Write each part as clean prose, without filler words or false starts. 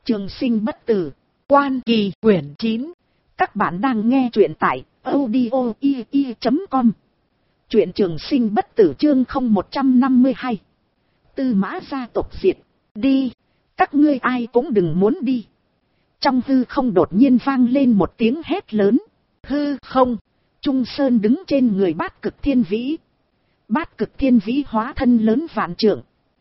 Trường sinh bất tử, Quan Kỳ quyển 9. Các bạn đang nghe truyện tại audio.com. Truyện Trường sinh bất tử chương 0152. Tư Mã gia tộc diệt. Đi, các ngươi ai cũng đừng muốn đi. Trong hư không đột nhiên vang lên một tiếng hét lớn. Hư không, Trung Sơn đứng trên người Bát Cực Thiên Vĩ. Bát Cực Thiên Vĩ hóa thân lớn vạn trượng.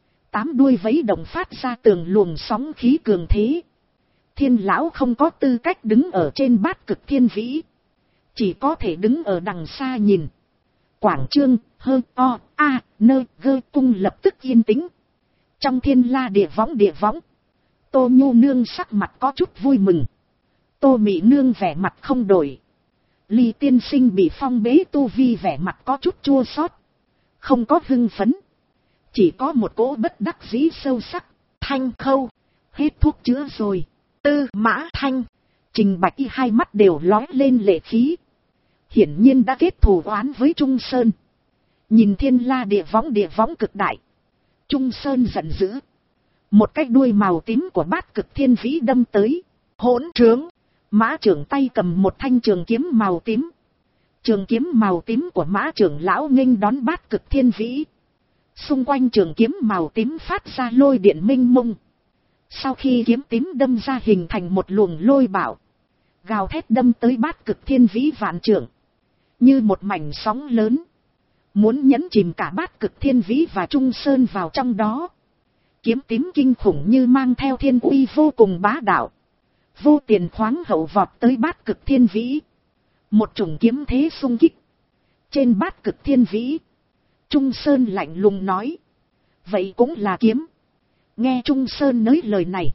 8 đuôi vẫy động phát ra tường luồng sóng khí cường thế. Thiên lão không có tư cách đứng ở trên Bát Cực Thiên Vĩ. Chỉ có thể đứng ở đằng xa nhìn. Quảng Trương, Hơ, O, A, Nơ, Gơ cung lập tức yên tĩnh. Trong thiên la địa võng. Tô Nhu nương sắc mặt có chút vui mừng. Tô Mị nương vẻ mặt không đổi. Ly tiên sinh bị phong bế tu vi vẻ mặt có chút chua xót, không có hưng phấn. Chỉ có một cỗ bất đắc dĩ sâu sắc. Thanh Khâu, hết thuốc chữa rồi. Tư Mã Thanh, Trình Bạch Y hai mắt đều lóe lên lệ khí. Hiển nhiên đã kết thù oán với Trung Sơn. Nhìn thiên la địa võng cực đại. Trung Sơn giận dữ. Một cái đuôi màu tím của Bát Cực Thiên Vĩ đâm tới. Hỗn trướng. Mã trưởng tay cầm một thanh trường kiếm màu tím. Trường kiếm màu tím của Mã trưởng lão nghênh đón Bát Cực Thiên Vĩ. Xung quanh trường kiếm màu tím phát ra lôi điện minh mông. Sau khi kiếm tím đâm ra hình thành một luồng lôi bạo. Gào thét đâm tới Bát Cực Thiên Vĩ vạn trượng. Như một mảnh sóng lớn. Muốn nhấn chìm cả Bát Cực Thiên Vĩ và Trung Sơn vào trong đó. Kiếm tím kinh khủng như mang theo thiên uy vô cùng bá đạo. Vô tiền khoáng hậu vọt tới Bát Cực Thiên Vĩ. Một chủng kiếm thế xung kích. Trên Bát Cực Thiên Vĩ, Trung Sơn lạnh lùng nói. Vậy cũng là kiếm. Nghe Trung Sơn nói lời này,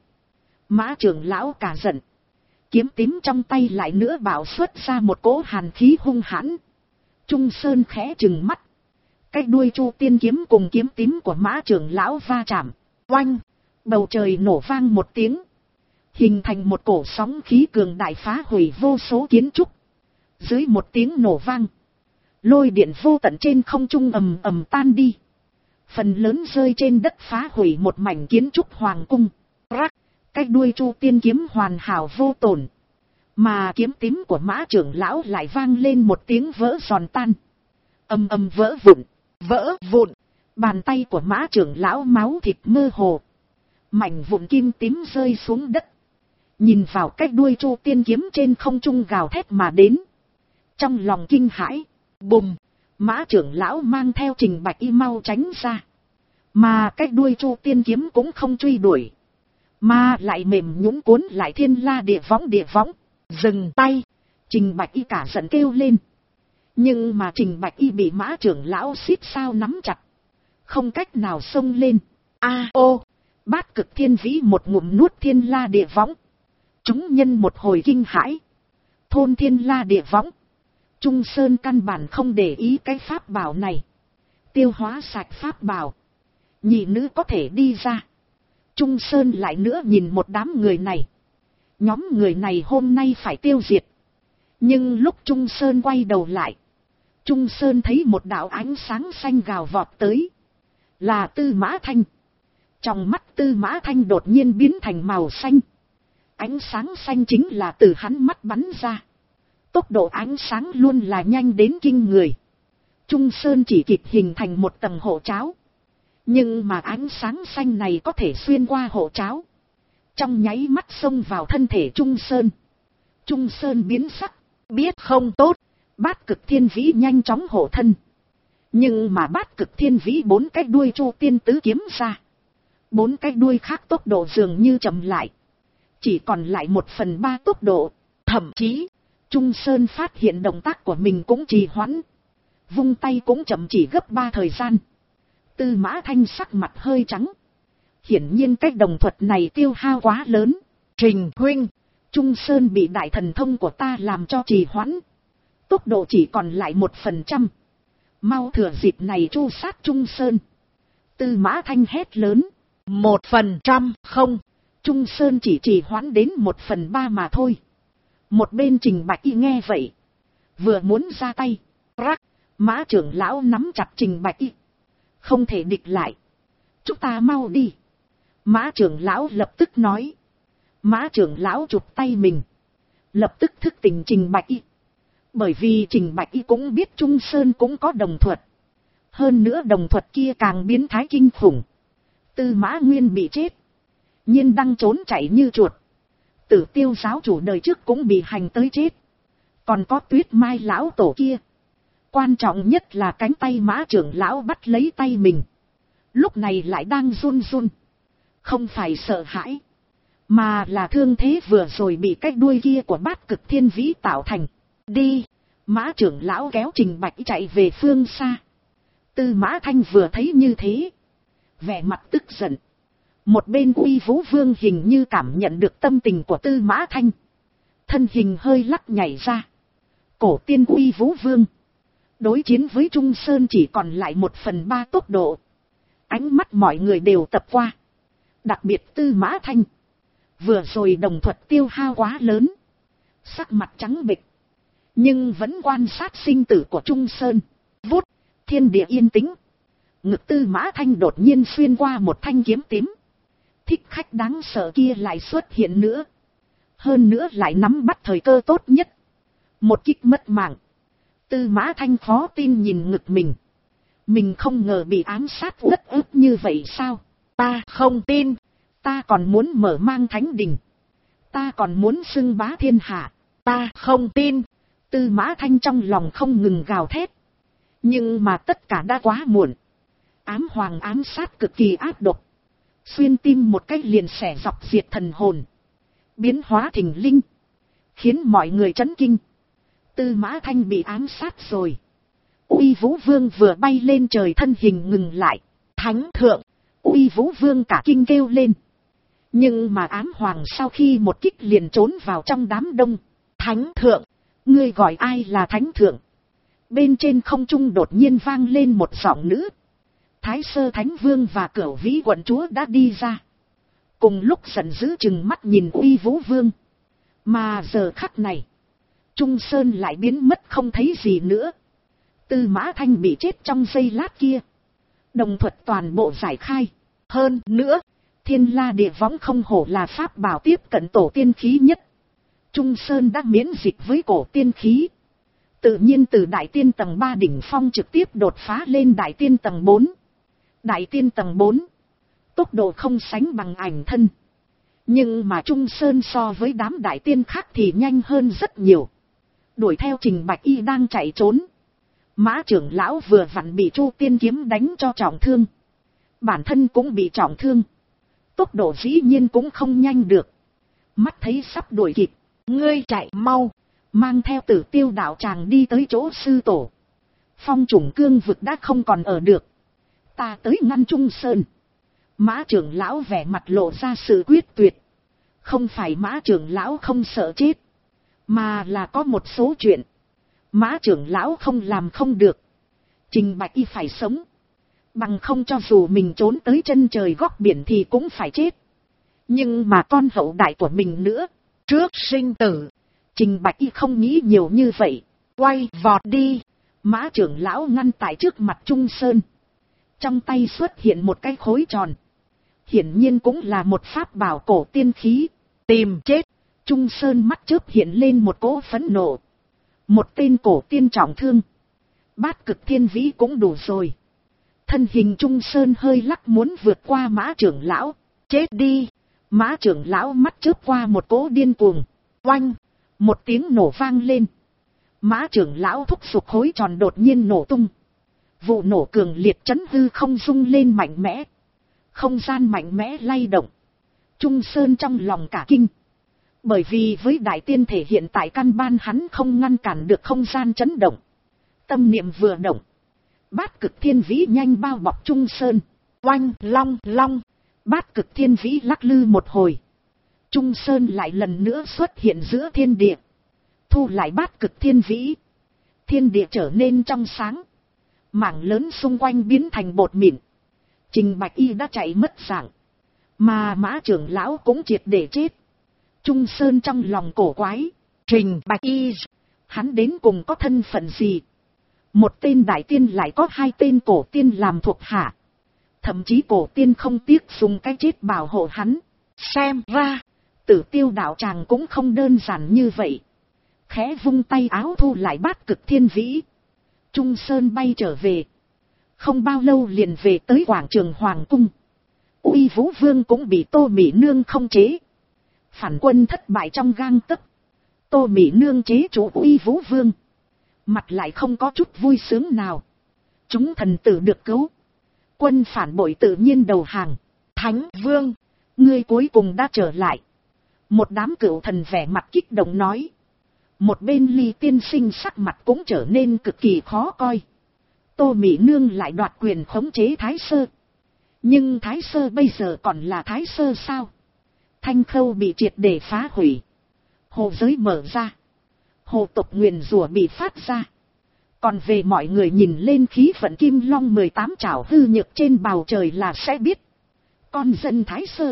Mã trưởng lão cả giận. Kiếm tím trong tay lại nữa bạo xuất ra một cỗ hàn khí hung hãn. Trung Sơn khẽ trừng mắt. Cái đuôi Chu Tiên kiếm cùng kiếm tím của Mã trưởng lão va chạm. Oanh, bầu trời nổ vang một tiếng. Hình thành một cổ sóng khí cường đại phá hủy vô số kiến trúc. Dưới một tiếng nổ vang, lôi điện vô tận trên không trung ầm ầm tan đi. Phần lớn rơi trên đất phá hủy một mảnh kiến trúc hoàng cung. Rắc, cái đuôi Chu Tiên kiếm hoàn hảo vô tổn. Mà kiếm tím của Mã trưởng lão lại vang lên một tiếng vỡ giòn tan. Ầm ầm vỡ vụn. Bàn tay của Mã trưởng lão máu thịt mơ hồ. Mảnh vụn kim tím rơi xuống đất. Nhìn vào cái đuôi Chu Tiên kiếm trên không trung gào thét mà đến. Trong lòng kinh hãi, bùm, Mã trưởng lão mang theo Trình Bạch Y mau tránh ra. Mà cái đuôi Chu Tiên kiếm cũng không truy đuổi. Mà lại mềm nhũn cuốn lại thiên la địa võng. Dừng tay, Trình Bạch Y cả giận kêu lên. Nhưng mà Trình Bạch Y bị Mã trưởng lão xít sao nắm chặt. Không cách nào xông lên. Bát Cực Thiên Vĩ một ngụm nuốt thiên la địa võng. Chúng nhân một hồi kinh hãi. Thôn thiên la địa võng. Trung Sơn căn bản không để ý cái pháp bảo này. Tiêu hóa sạch pháp bảo. Nhị nữ có thể đi ra. Trung Sơn lại nữa nhìn một đám người này. Nhóm người này hôm nay phải tiêu diệt. Nhưng lúc Trung Sơn quay đầu lại, Trung Sơn thấy một đạo ánh sáng xanh gào vọt tới. Là Tư Mã Thanh. Trong mắt Tư Mã Thanh đột nhiên biến thành màu xanh. Ánh sáng xanh chính là từ hắn mắt bắn ra. Tốc độ ánh sáng luôn là nhanh đến kinh người. Trung Sơn chỉ kịp hình thành một tầng hộ cháo. Nhưng mà ánh sáng xanh này có thể xuyên qua hộ cháo. Trong nháy mắt xông vào thân thể Trung Sơn. Trung Sơn biến sắc, biết không tốt. Bát Cực Thiên Vĩ nhanh chóng hộ thân. Nhưng mà Bát Cực Thiên Vĩ 4 cái đuôi Chu Tiên tứ kiếm ra. 4 cái đuôi khác tốc độ dường như chậm lại. Chỉ còn lại 1/3 tốc độ. Thậm chí, Trung Sơn phát hiện động tác của mình cũng trì hoãn. Vung tay cũng chậm chỉ gấp 3 thời gian. Tư Mã Thanh sắc mặt hơi trắng. Hiển nhiên cách đồng thuật này tiêu hao quá lớn. Trình huynh, Trung Sơn bị đại thần thông của ta làm cho trì hoãn. Tốc độ chỉ còn lại 1%. Mau thừa dịp này tru sát Trung Sơn. Tư Mã Thanh hét lớn. 1% không. Trung Sơn chỉ trì hoãn đến 1/3 mà thôi. Một bên Trình Bạch Y nghe vậy, vừa muốn ra tay. Rắc, Mã trưởng lão nắm chặt Trình Bạch Y. Không thể địch lại. Chúng ta mau đi. Mã trưởng lão lập tức nói. Mã trưởng lão chụp tay mình. Lập tức thức tỉnh Trình Bạch Y. Bởi vì Trình Bạch Y cũng biết Trung Sơn cũng có đồng thuật. Hơn nữa đồng thuật kia càng biến thái kinh khủng. Tư Mã Nguyên bị chết. Nhiên Đăng trốn chạy như chuột. Tử Tiêu giáo chủ đời trước cũng bị hành tới chết. Còn có Tuyết Mai lão tổ kia. Quan trọng nhất là cánh tay Mã trưởng lão bắt lấy tay mình. Lúc này lại đang run run. Không phải sợ hãi. Mà là thương thế vừa rồi bị cái đuôi kia của Bát Cực Thiên Vĩ tạo thành. Đi. Mã trưởng lão kéo Trình Bạch chạy về phương xa. Tư Mã Thanh vừa thấy như thế. Vẻ mặt tức giận. Một bên Uy Vũ Vương hình như cảm nhận được tâm tình của Tư Mã Thanh. Thân hình hơi lắc nhảy ra. Cổ tiên Uy Vũ Vương. Đối chiến với Trung Sơn chỉ còn lại 1/3 tốc độ. Ánh mắt mọi người đều tập qua. Đặc biệt Tư Mã Thanh. Vừa rồi đồng thuật tiêu hao quá lớn. Sắc mặt trắng bệch. Nhưng vẫn quan sát sinh tử của Trung Sơn. Vút, thiên địa yên tĩnh. Ngực Tư Mã Thanh đột nhiên xuyên qua một thanh kiếm tím. Thích khách đáng sợ kia lại xuất hiện nữa. Hơn nữa lại nắm bắt thời cơ tốt nhất. Một kích mất mạng. Tư Mã Thanh khó tin nhìn ngực mình. Mình không ngờ bị ám sát uất ức như vậy sao? Ta không tin. Ta còn muốn mở mang thánh đình. Ta còn muốn xưng bá thiên hạ. Ta không tin. Tư Mã Thanh trong lòng không ngừng gào thét. Nhưng mà tất cả đã quá muộn. Ám hoàng ám sát cực kỳ ác độc. Xuyên tim một cách liền xẻ dọc diệt thần hồn. Biến hóa thình linh. Khiến mọi người chấn kinh. Tư Mã Thanh bị ám sát rồi. Uy Vũ Vương vừa bay lên trời thân hình ngừng lại. Thánh thượng. Uy Vũ Vương cả kinh kêu lên. Nhưng mà ám hoàng sau khi một kích liền trốn vào trong đám đông. Thánh thượng. Ngươi gọi ai là thánh thượng? Bên trên không trung đột nhiên vang lên một giọng nữ. Thái Sơ Thánh Vương và Cửu Vĩ quận chúa đã đi ra. Cùng lúc giận dữ chừng mắt nhìn Uy Vũ Vương. Mà giờ khắc này. Trung Sơn lại biến mất không thấy gì nữa. Tư Mã Thanh bị chết trong giây lát kia. Đồng thuật toàn bộ giải khai. Hơn nữa, Thiên La Địa Võng không hổ là pháp bảo tiếp cận tổ tiên khí nhất. Trung Sơn đã miễn dịch với cổ tiên khí. Tự nhiên từ Đại Tiên tầng 3 đỉnh phong trực tiếp đột phá lên Đại Tiên tầng 4. Đại Tiên tầng 4. Tốc độ không sánh bằng Ảnh Thân. Nhưng mà Trung Sơn so với đám Đại Tiên khác thì nhanh hơn rất nhiều. Đuổi theo Trình Bạch Y đang chạy trốn. Mã trưởng lão vừa vặn bị Chu Tiên kiếm đánh cho trọng thương. Bản thân cũng bị trọng thương. Tốc độ dĩ nhiên cũng không nhanh được. Mắt thấy sắp đuổi kịp. Ngươi chạy mau. Mang theo Tử Tiêu đạo tràng đi tới chỗ sư tổ. Phong Chủng cương vực đã không còn ở được. Ta tới ngăn Trung Sơn. Mã trưởng lão vẻ mặt lộ ra sự quyết tuyệt. Không phải Mã trưởng lão không sợ chết. Mà là có một số chuyện. Mã trưởng lão không làm không được. Trình Bạch Y phải sống. Bằng không cho dù mình trốn tới chân trời góc biển thì cũng phải chết. Nhưng mà con hậu đại của mình nữa. Trước sinh tử. Trình Bạch Y không nghĩ nhiều như vậy. Quay vọt đi. Mã trưởng lão ngăn tại trước mặt Trung Sơn. Trong tay xuất hiện một cái khối tròn. Hiển nhiên cũng là một pháp bảo cổ tiên khí. Tìm chết. Trung Sơn mắt chớp hiện lên một cỗ phẫn nộ. Một tên cổ tiên trọng thương. Bát Cực Thiên Vĩ cũng đủ rồi. Thân hình Trung Sơn hơi lắc muốn vượt qua Mã trưởng lão. Chết đi. Mã trưởng lão mắt chớp qua một cỗ điên cuồng. Oanh. Một tiếng nổ vang lên. Mã trưởng lão thúc giục khối tròn đột nhiên nổ tung. Vụ nổ cường liệt chấn hư không rung lên mạnh mẽ. Không gian mạnh mẽ lay động. Trung Sơn trong lòng cả kinh. Bởi vì với Đại Tiên thể hiện tại căn ban hắn không ngăn cản được không gian chấn động. Tâm niệm vừa động. Bát Cực Thiên Vĩ nhanh bao bọc Trung Sơn. Oanh long long. Bát Cực Thiên Vĩ lắc lư một hồi. Trung Sơn lại lần nữa xuất hiện giữa thiên địa. Thu lại Bát Cực Thiên Vĩ. Thiên địa trở nên trong sáng. Mảng lớn xung quanh biến thành bột mịn. Trình Bạch Y đã chạy mất dạng. Mà Mã trưởng lão cũng triệt để chết. Trung Sơn trong lòng cổ quái. Trình Bạch Y. Hắn đến cùng có thân phận gì? Một tên Đại Tiên lại có hai tên cổ tiên làm thuộc hạ. Thậm chí cổ tiên không tiếc dùng cái chết bảo hộ hắn. Xem ra. Tử Tiêu đạo tràng cũng không đơn giản như vậy. Khẽ vung tay áo thu lại Bát Cực Thiên Vĩ. Trung Sơn bay trở về. Không bao lâu liền về tới quảng trường Hoàng Cung. Uy Vũ Vương cũng bị Tô Mỹ Nương không chế. Phản quân thất bại trong gang tấc. Tô Mỹ Nương chế chủ Uy Vũ Vương. Mặt lại không có chút vui sướng nào. Chúng thần tử được cứu. Quân phản bội tự nhiên đầu hàng. Thánh Vương, ngươi cuối cùng đã trở lại. Một đám cựu thần vẻ mặt kích động nói. Một bên Ly tiên sinh sắc mặt cũng trở nên cực kỳ khó coi. Tô Mỹ Nương lại đoạt quyền khống chế Thái Sơ. Nhưng Thái Sơ bây giờ còn là Thái Sơ sao? Thanh Khâu bị triệt để phá hủy. Hồ giới mở ra. Hồ tộc nguyền rủa bị phát ra. Còn về mọi người nhìn lên khí vận kim long 18 trảo hư nhược trên bầu trời là sẽ biết. Con dân Thái Sơ.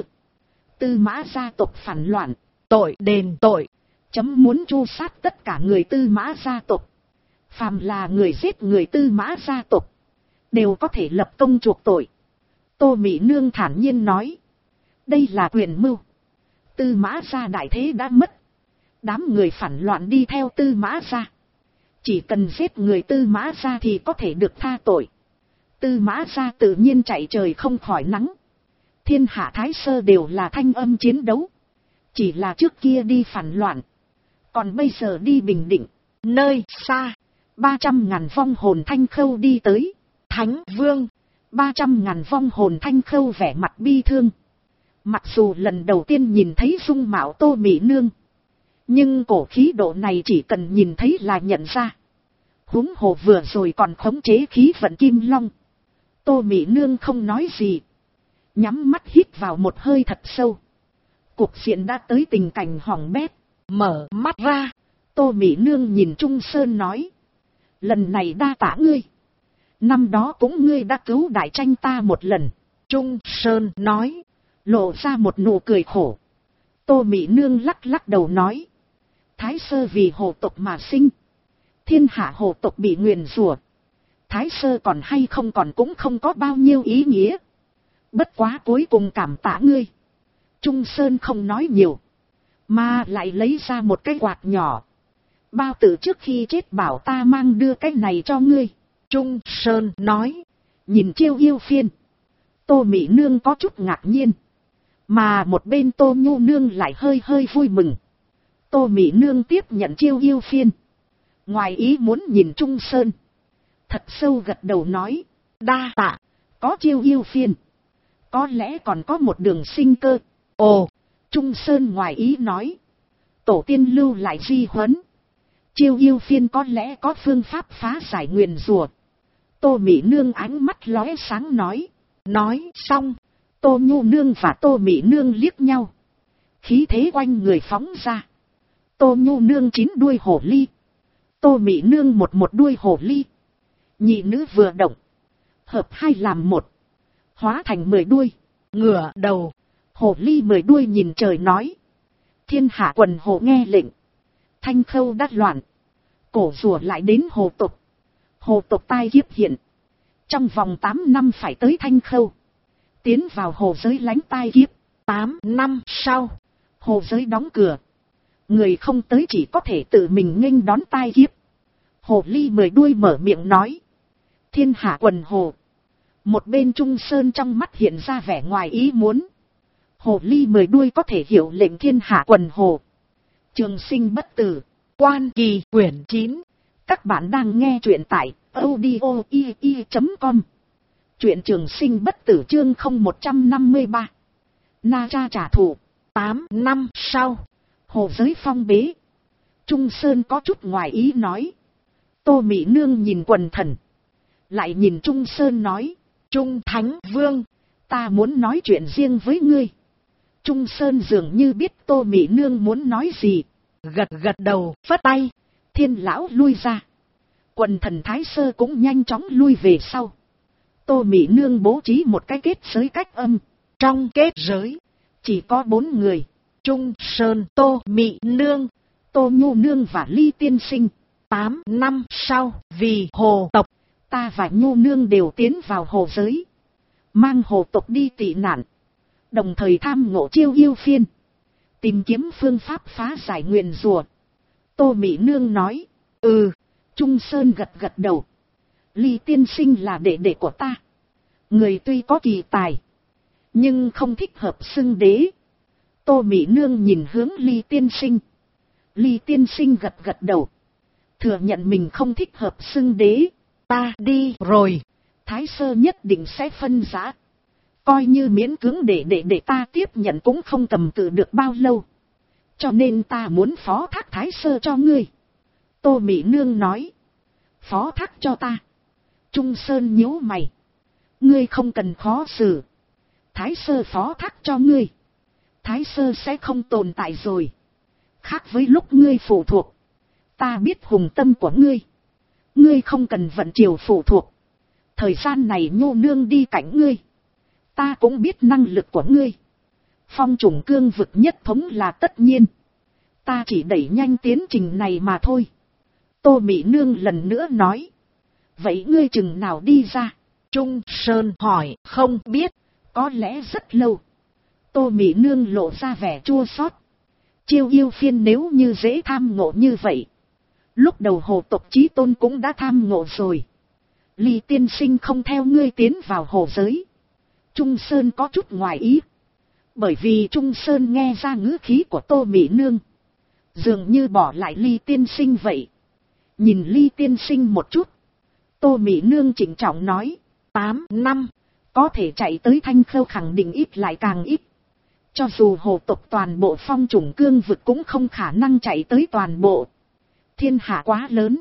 Tư Mã gia tộc phản loạn. Tội đền tội. Chấm muốn tru sát tất cả người Tư Mã gia tộc. Phàm là người giết người Tư Mã gia tộc. Đều có thể lập công chuộc tội. Tô Mỹ Nương thản nhiên nói. Đây là quyền mưu. Tư Mã gia đại thế đã mất. Đám người phản loạn đi theo Tư Mã gia. Chỉ cần giết người Tư Mã gia thì có thể được tha tội. Tư Mã gia tự nhiên chạy trời không khỏi nắng. Thiên hạ Thái Sơ đều là thanh âm chiến đấu. Chỉ là trước kia đi phản loạn. Còn bây giờ đi bình định. Nơi xa. 300.000 vong hồn Thanh Khâu đi tới. Thánh Vương. 300.000 vong hồn Thanh Khâu vẻ mặt bi thương. Mặc dù lần đầu tiên nhìn thấy dung mạo Tô Mỹ Nương. Nhưng cổ khí độ này chỉ cần nhìn thấy là nhận ra. Huống hồ vừa rồi còn khống chế khí vận kim long. Tô Mỹ Nương không nói gì. Nhắm mắt hít vào một hơi thật sâu. Cuộc diện đã tới tình cảnh hỏng bét. Mở mắt ra. Tô Mỹ Nương nhìn Trung Sơn nói. Lần này đa tạ ngươi. Năm đó cũng ngươi đã cứu đại tranh ta một lần. Trung Sơn nói. Lộ ra một nụ cười khổ. Tô Mỹ Nương lắc lắc đầu nói. Thái Sơ vì hồ tộc mà sinh. Thiên hạ hồ tộc bị nguyền rủa. Thái Sơ còn hay không còn cũng không có bao nhiêu ý nghĩa. Bất quá cuối cùng cảm tạ ngươi. Trung Sơn không nói nhiều. Mà lại lấy ra một cái quạt nhỏ. Bao tử trước khi chết bảo ta mang đưa cái này cho ngươi. Trung Sơn nói. Nhìn Chiêu Yêu Phiên. Tô Mỹ Nương có chút ngạc nhiên. Mà một bên Tô Nhu Nương lại hơi hơi vui mừng. Tô Mỹ Nương tiếp nhận Chiêu Yêu Phiên. Ngoài ý muốn nhìn Trung Sơn. Thật sâu gật đầu nói. Đa tạ. Có Chiêu Yêu Phiên. Có lẽ còn có một đường sinh cơ. Ồ. Trung Sơn ngoài ý nói. Tổ tiên lưu lại di huấn. Chiêu Yêu Phiên có lẽ có phương pháp phá giải nguyền rủa. Tô Mỹ Nương ánh mắt lóe sáng nói. Nói xong. Tô Nhu Nương và Tô Mỹ Nương liếc nhau. Khí thế quanh người phóng ra. Tô Nhu Nương 9 đuôi hổ ly. Tô Mỹ Nương một đuôi hổ ly. Nhị nữ vừa động. Hợp hai làm một. Hóa thành 10 đuôi. Ngửa đầu. Hổ ly 10 đuôi nhìn trời nói. Thiên hạ quần hổ nghe lệnh. Thanh Khâu đắc loạn. Cổ rùa lại đến hồ tộc. Hồ tộc tai kiếp hiện. Trong vòng 8 năm phải tới Thanh Khâu. Tiến vào hồ giới lánh tai kiếp. 8 năm sau. Hồ giới đóng cửa. Người không tới chỉ có thể tự mình nghênh đón tai kiếp. Hồ ly 10 đuôi mở miệng nói. Thiên hạ quần hồ. Một bên Trung Sơn trong mắt hiện ra vẻ ngoài ý muốn. Hồ ly 10 đuôi có thể hiểu lệnh thiên hạ quần hồ. Trường sinh bất tử. Quan Kỳ quyển 9. Các bạn đang nghe truyện tại audio.com. Truyện Trường Sinh bất tử chương 0153. Na Cha trả thù. 8 năm sau. Hồ giới phong bế. Trung Sơn có chút ngoài ý nói. Tô Mỹ Nương nhìn quần thần. Lại nhìn Trung Sơn nói. Trung Thánh Vương. Ta muốn nói chuyện riêng với ngươi. Trung Sơn dường như biết Tô Mỹ Nương muốn nói gì. Gật gật đầu, phất tay. Thiên lão lui ra. Quần thần Thái Sơ cũng nhanh chóng lui về sau. Tô Mỹ Nương bố trí một cái kết giới cách âm. Trong kết giới. Chỉ có 4 người. Trung Sơn, Tô Mỹ Nương, Tô Nhu Nương và Ly Tiên Sinh. 8 năm sau, vì hồ tộc, ta và Nhu Nương đều tiến vào hồ giới. Mang hồ tộc đi tị nạn. Đồng thời tham ngộ Chiêu Yêu Phiên. Tìm kiếm phương pháp phá giải nguyền rủa. Tô Mị Nương nói. Trung Sơn gật gật đầu. Ly tiên sinh là đệ đệ của ta. Người tuy có kỳ tài, nhưng không thích hợp xưng đế. Tô Mị Nương nhìn hướng Ly tiên sinh. Ly tiên sinh gật gật đầu. Thừa nhận mình không thích hợp xưng đế. Ta đi rồi. Thái Sơ nhất định sẽ phân rã. Coi như miễn cưỡng để ta tiếp nhận cũng không cầm cự được bao lâu. Cho nên ta muốn phó thác Thái Sơ cho ngươi. Tô Mị Nương nói. Phó thác cho ta. Trung Sơn nhíu mày. Ngươi không cần khó xử. Thái Sơ phó thác cho ngươi. Thái Sơ sẽ không tồn tại rồi. Khác với lúc ngươi phụ thuộc. Ta biết hùng tâm của ngươi. Ngươi không cần vận chiều phụ thuộc. Thời gian này Nhu Nương đi cạnh ngươi. Ta cũng biết năng lực của ngươi. Phong trùng cương vực nhất thống là tất nhiên. Ta chỉ đẩy nhanh tiến trình này mà thôi. Tô Mị Nương lần nữa nói. Vậy ngươi chừng nào đi ra? Trung Sơn hỏi. Không biết. Có lẽ rất lâu. Tô Mị Nương lộ ra vẻ chua xót. Chiêu yêu phiên nếu như dễ tham ngộ như vậy. Lúc đầu hồ tộc chí tôn cũng đã tham ngộ rồi. Ly tiên sinh không theo ngươi tiến vào hồ giới. Trung Sơn có chút ngoài ý. Bởi vì Trung Sơn nghe ra ngữ khí của Tô Mị Nương. Dường như bỏ lại Ly tiên sinh vậy. Nhìn Ly tiên sinh một chút. Tô Mị Nương chỉnh trọng nói. 8 năm. Có thể chạy tới Thanh Khâu khẳng định ít lại càng ít. Cho dù hồ tộc toàn bộ phong trùng cương vực cũng không khả năng chạy tới toàn bộ. Thiên hạ quá lớn.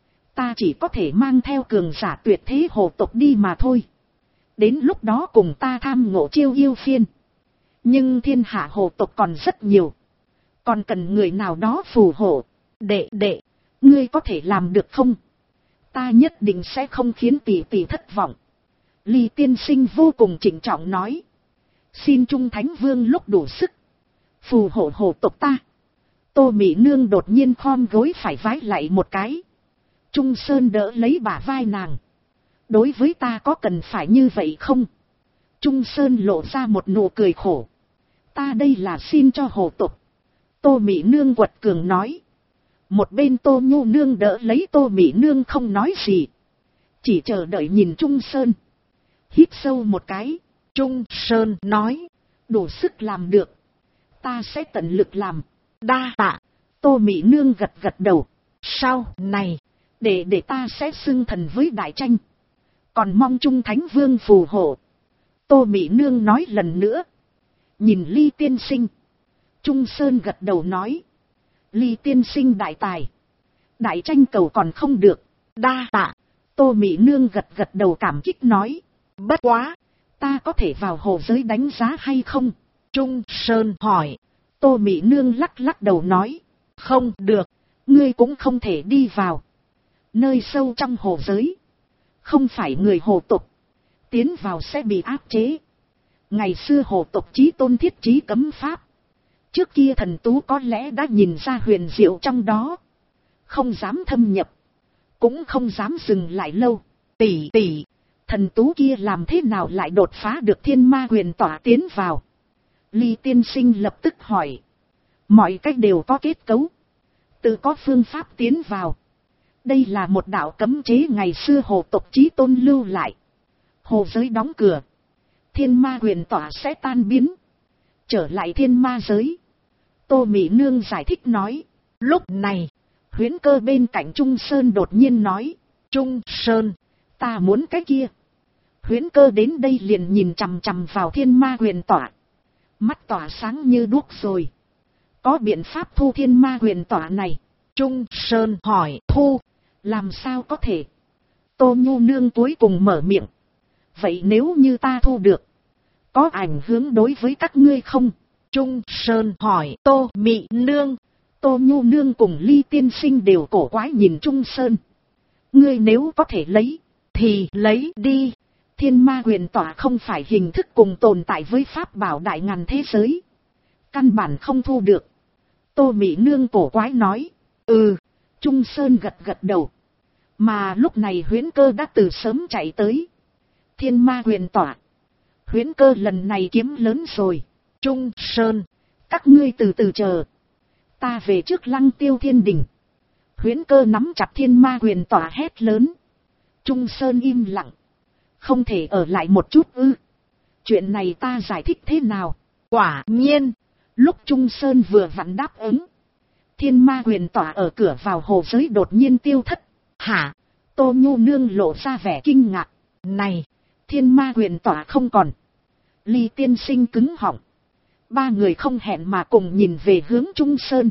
Ta chỉ có thể mang theo cường giả tuyệt thế hồ tộc đi mà thôi. Đến lúc đó cùng ta tham ngộ chiêu yêu phiên. Nhưng thiên hạ hồ tộc còn rất nhiều. Còn cần người nào đó phù hộ. Đệ, ngươi có thể làm được không? Ta nhất định sẽ không khiến tỷ tỷ thất vọng. Ly tiên sinh vô cùng trịnh trọng nói. Xin Trung Thánh Vương lúc đủ sức. Phù hộ hồ tộc ta. Tô Mị Nương đột nhiên khom gối phải vái lại một cái. Trung Sơn đỡ lấy bả vai nàng. Đối với ta có cần phải như vậy không? Trung Sơn lộ ra một nụ cười khổ. Ta đây là xin cho hồ tộc. Tô Mị Nương quật cường nói. Một bên Tô Nhu Nương đỡ lấy Tô Mị Nương không nói gì. Chỉ chờ đợi nhìn Trung Sơn. Hít sâu một cái. Trung Sơn nói. Đủ sức làm được. Ta sẽ tận lực làm. Đa tạ. Tô Mị Nương gật gật đầu. Sau này. Để ta sẽ xưng thần với Đại Tranh. Còn mong Trung Thánh Vương phù hộ. Tô Mị Nương nói lần nữa. Nhìn Ly tiên sinh. Trung Sơn gật đầu nói. Ly tiên sinh đại tài. Đại Tranh cầu còn không được. Đa tạ. Tô Mị Nương gật gật đầu cảm kích nói. Bất quá. Ta có thể vào hồ giới đánh giá hay không? Trung Sơn hỏi. Tô Mị Nương lắc lắc đầu nói. Không được. Ngươi cũng không thể đi vào. Nơi sâu trong hồ giới. Không phải người hồ tộc. Tiến vào sẽ bị áp chế. Ngày xưa hồ tộc chí tôn thiết chí cấm pháp. Trước kia thần tú có lẽ đã nhìn ra huyền diệu trong đó. Không dám thâm nhập. Cũng không dám dừng lại lâu. Tỷ. Thần tú kia làm thế nào lại đột phá được thiên ma huyền tỏa tiến vào? Ly tiên sinh lập tức hỏi. Mọi cách đều có kết cấu. Tự có phương pháp tiến vào. Đây là một đạo cấm chế ngày xưa hồ tộc chí tôn lưu lại. Hồ giới đóng cửa. Thiên ma huyền tỏa sẽ tan biến. Trở lại thiên ma giới. Tô Mị Nương giải thích nói. Lúc này, Huyễn Cơ bên cạnh Trung Sơn đột nhiên nói. Trung Sơn, ta muốn cái kia. Huyễn Cơ đến đây liền nhìn chằm chằm vào thiên ma huyền tỏa. Mắt tỏa sáng như đuốc rồi. Có biện pháp thu thiên ma huyền tỏa này? Trung Sơn hỏi. Thu, làm sao có thể? Tô Nhu Nương cuối cùng mở miệng. Vậy nếu như ta thu được, có ảnh hưởng đối với các ngươi không? Trung Sơn hỏi. Tô Mị Nương. Tô Nhu Nương cùng Ly tiên sinh đều cổ quái nhìn Trung Sơn. Ngươi nếu có thể lấy, thì lấy đi. Thiên ma huyền tỏa không phải hình thức cùng tồn tại với pháp bảo đại ngàn thế giới. Căn bản không thu được. Tô Mị Nương cổ quái nói. Trung Sơn gật gật đầu. Mà lúc này Huyễn Cơ đã từ sớm chạy tới. Thiên ma huyền tỏa. Huyễn Cơ lần này kiếm lớn rồi. Trung Sơn. Các ngươi từ từ chờ. Ta về trước Lăng Tiêu Thiên Đình. Huyễn Cơ nắm chặt thiên ma quyền tỏa hét lớn. Trung Sơn im lặng. Không thể ở lại một chút ư? Chuyện này ta giải thích thế nào? Quả nhiên. Lúc Trung Sơn vừa vặn đáp ứng. Thiên ma quyền tỏa ở cửa vào hồ giới đột nhiên tiêu thất. Hả? Tô Nhu Nương lộ ra vẻ kinh ngạc. Này, thiên ma quyền tỏa không còn. Ly tiên sinh cứng họng. Ba người không hẹn mà cùng nhìn về hướng Trung Sơn.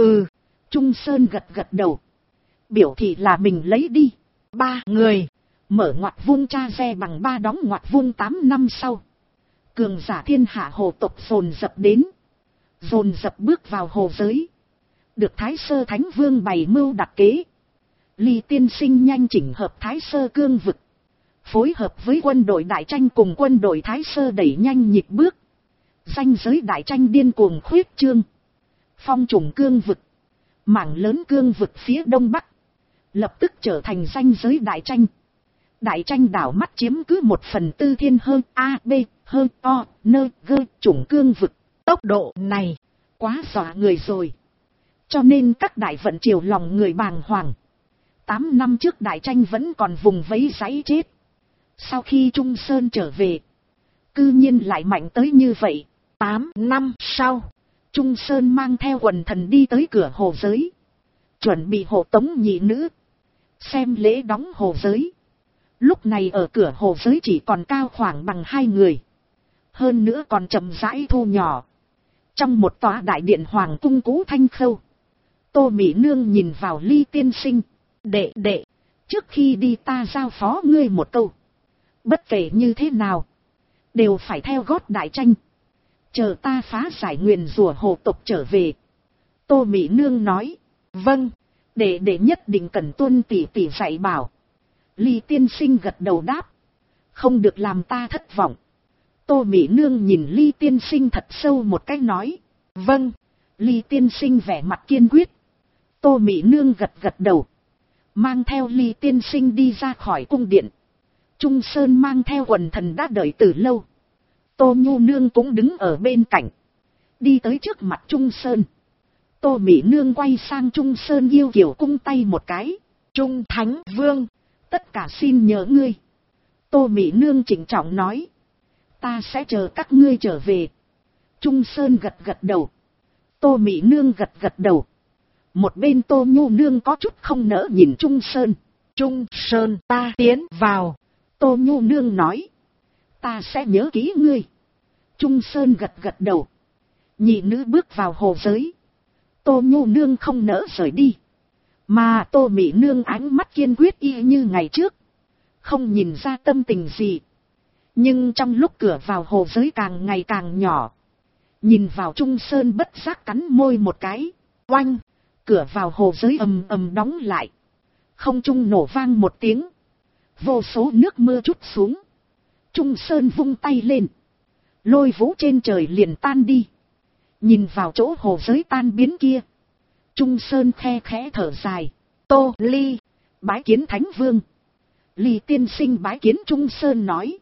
Trung Sơn gật gật đầu. Biểu thị là mình lấy đi. Ba người mở ngoặt vuông cha xe bằng ba đóng ngoặt vuông 8 năm sau. Cường giả thiên hạ hồ tộc dồn dập đến. Dồn dập bước vào hồ giới. Được Thái Sơ Thánh Vương bày mưu đặt kế. Ly tiên sinh nhanh chỉnh hợp Thái Sơ cương vực. Phối hợp với quân đội Đại Tranh cùng quân đội Thái Sơ đẩy nhanh nhịp bước. Ranh giới Đại Tranh điên cuồng khuyết trương. Phong trùng cương vực. Mảng lớn cương vực phía đông bắc. Lập tức trở thành ranh giới Đại Tranh. Đại Tranh đảo mắt chiếm cứ 1/4 thiên hơn A, B, hơn O, nơ, gơ, chủng cương vực. Tốc độ này, quá dọa người rồi. Cho nên các đại vận triều lòng người bàng hoàng. 8 năm trước Đại Tranh vẫn còn vùng vẫy giấy chết. Sau khi Trung Sơn trở về, cư nhiên lại mạnh tới như vậy. 8 năm sau, Trung Sơn mang theo quần thần đi tới cửa hồ giới. Chuẩn bị hộ tống nhị nữ. Xem lễ đóng hồ giới. Lúc này ở cửa hồ giới chỉ còn cao khoảng bằng 2 người. Hơn nữa còn chậm rãi thu nhỏ. Trong một tòa đại điện hoàng cung cũ thanh khâu. Tô Mỹ Nương nhìn vào Ly tiên sinh. Đệ, trước khi đi ta giao phó ngươi một câu. Bất kể như thế nào, đều phải theo gót Đại Tranh. Chờ ta phá giải nguyền rủa hồ tộc trở về. Tô Mỹ Nương nói. Vâng, đệ nhất định cần tuân tỷ tỷ dạy bảo. Ly tiên sinh gật đầu đáp. Không được làm ta thất vọng. Tô Mỹ Nương nhìn Ly tiên sinh thật sâu một cái nói. Vâng. Ly tiên sinh vẻ mặt kiên quyết. Tô Mỹ Nương gật đầu. Mang theo Ly tiên sinh đi ra khỏi cung điện. Trung Sơn mang theo quần thần đã đợi từ lâu. Tô Nhu Nương cũng đứng ở bên cạnh. Đi tới trước mặt Trung Sơn. Tô Mỹ Nương quay sang Trung Sơn yêu kiều cung tay một cái. Trung Thánh Vương, tất cả xin nhớ ngươi. Tô Mỹ Nương chỉnh trọng nói. Ta sẽ chờ các ngươi trở về. Trung Sơn gật đầu. Tô Mỹ Nương gật đầu. Một bên Tô Nhu Nương có chút không nỡ nhìn Trung Sơn. Trung Sơn, ta tiến vào. Tô Nhu Nương nói. Ta sẽ nhớ kỹ ngươi. Trung Sơn gật đầu. Nhị nữ bước vào hồ giới. Tô Nhu Nương không nỡ rời đi. Mà Tô Mỹ Nương ánh mắt kiên quyết y như ngày trước. Không nhìn ra tâm tình gì. Nhưng trong lúc cửa vào hồ giới càng ngày càng nhỏ. Nhìn vào Trung Sơn bất giác cắn môi một cái. Oanh! Cửa vào hồ giới ầm ầm đóng lại. Không trung nổ vang một tiếng. Vô số nước mưa trút xuống. Trung Sơn vung tay lên. Lôi vũ trên trời liền tan đi. Nhìn vào chỗ hồ giới tan biến kia. Trung Sơn khe khẽ thở dài. Tô Ly, bái kiến Thánh Vương. Ly tiên sinh bái kiến Trung Sơn nói.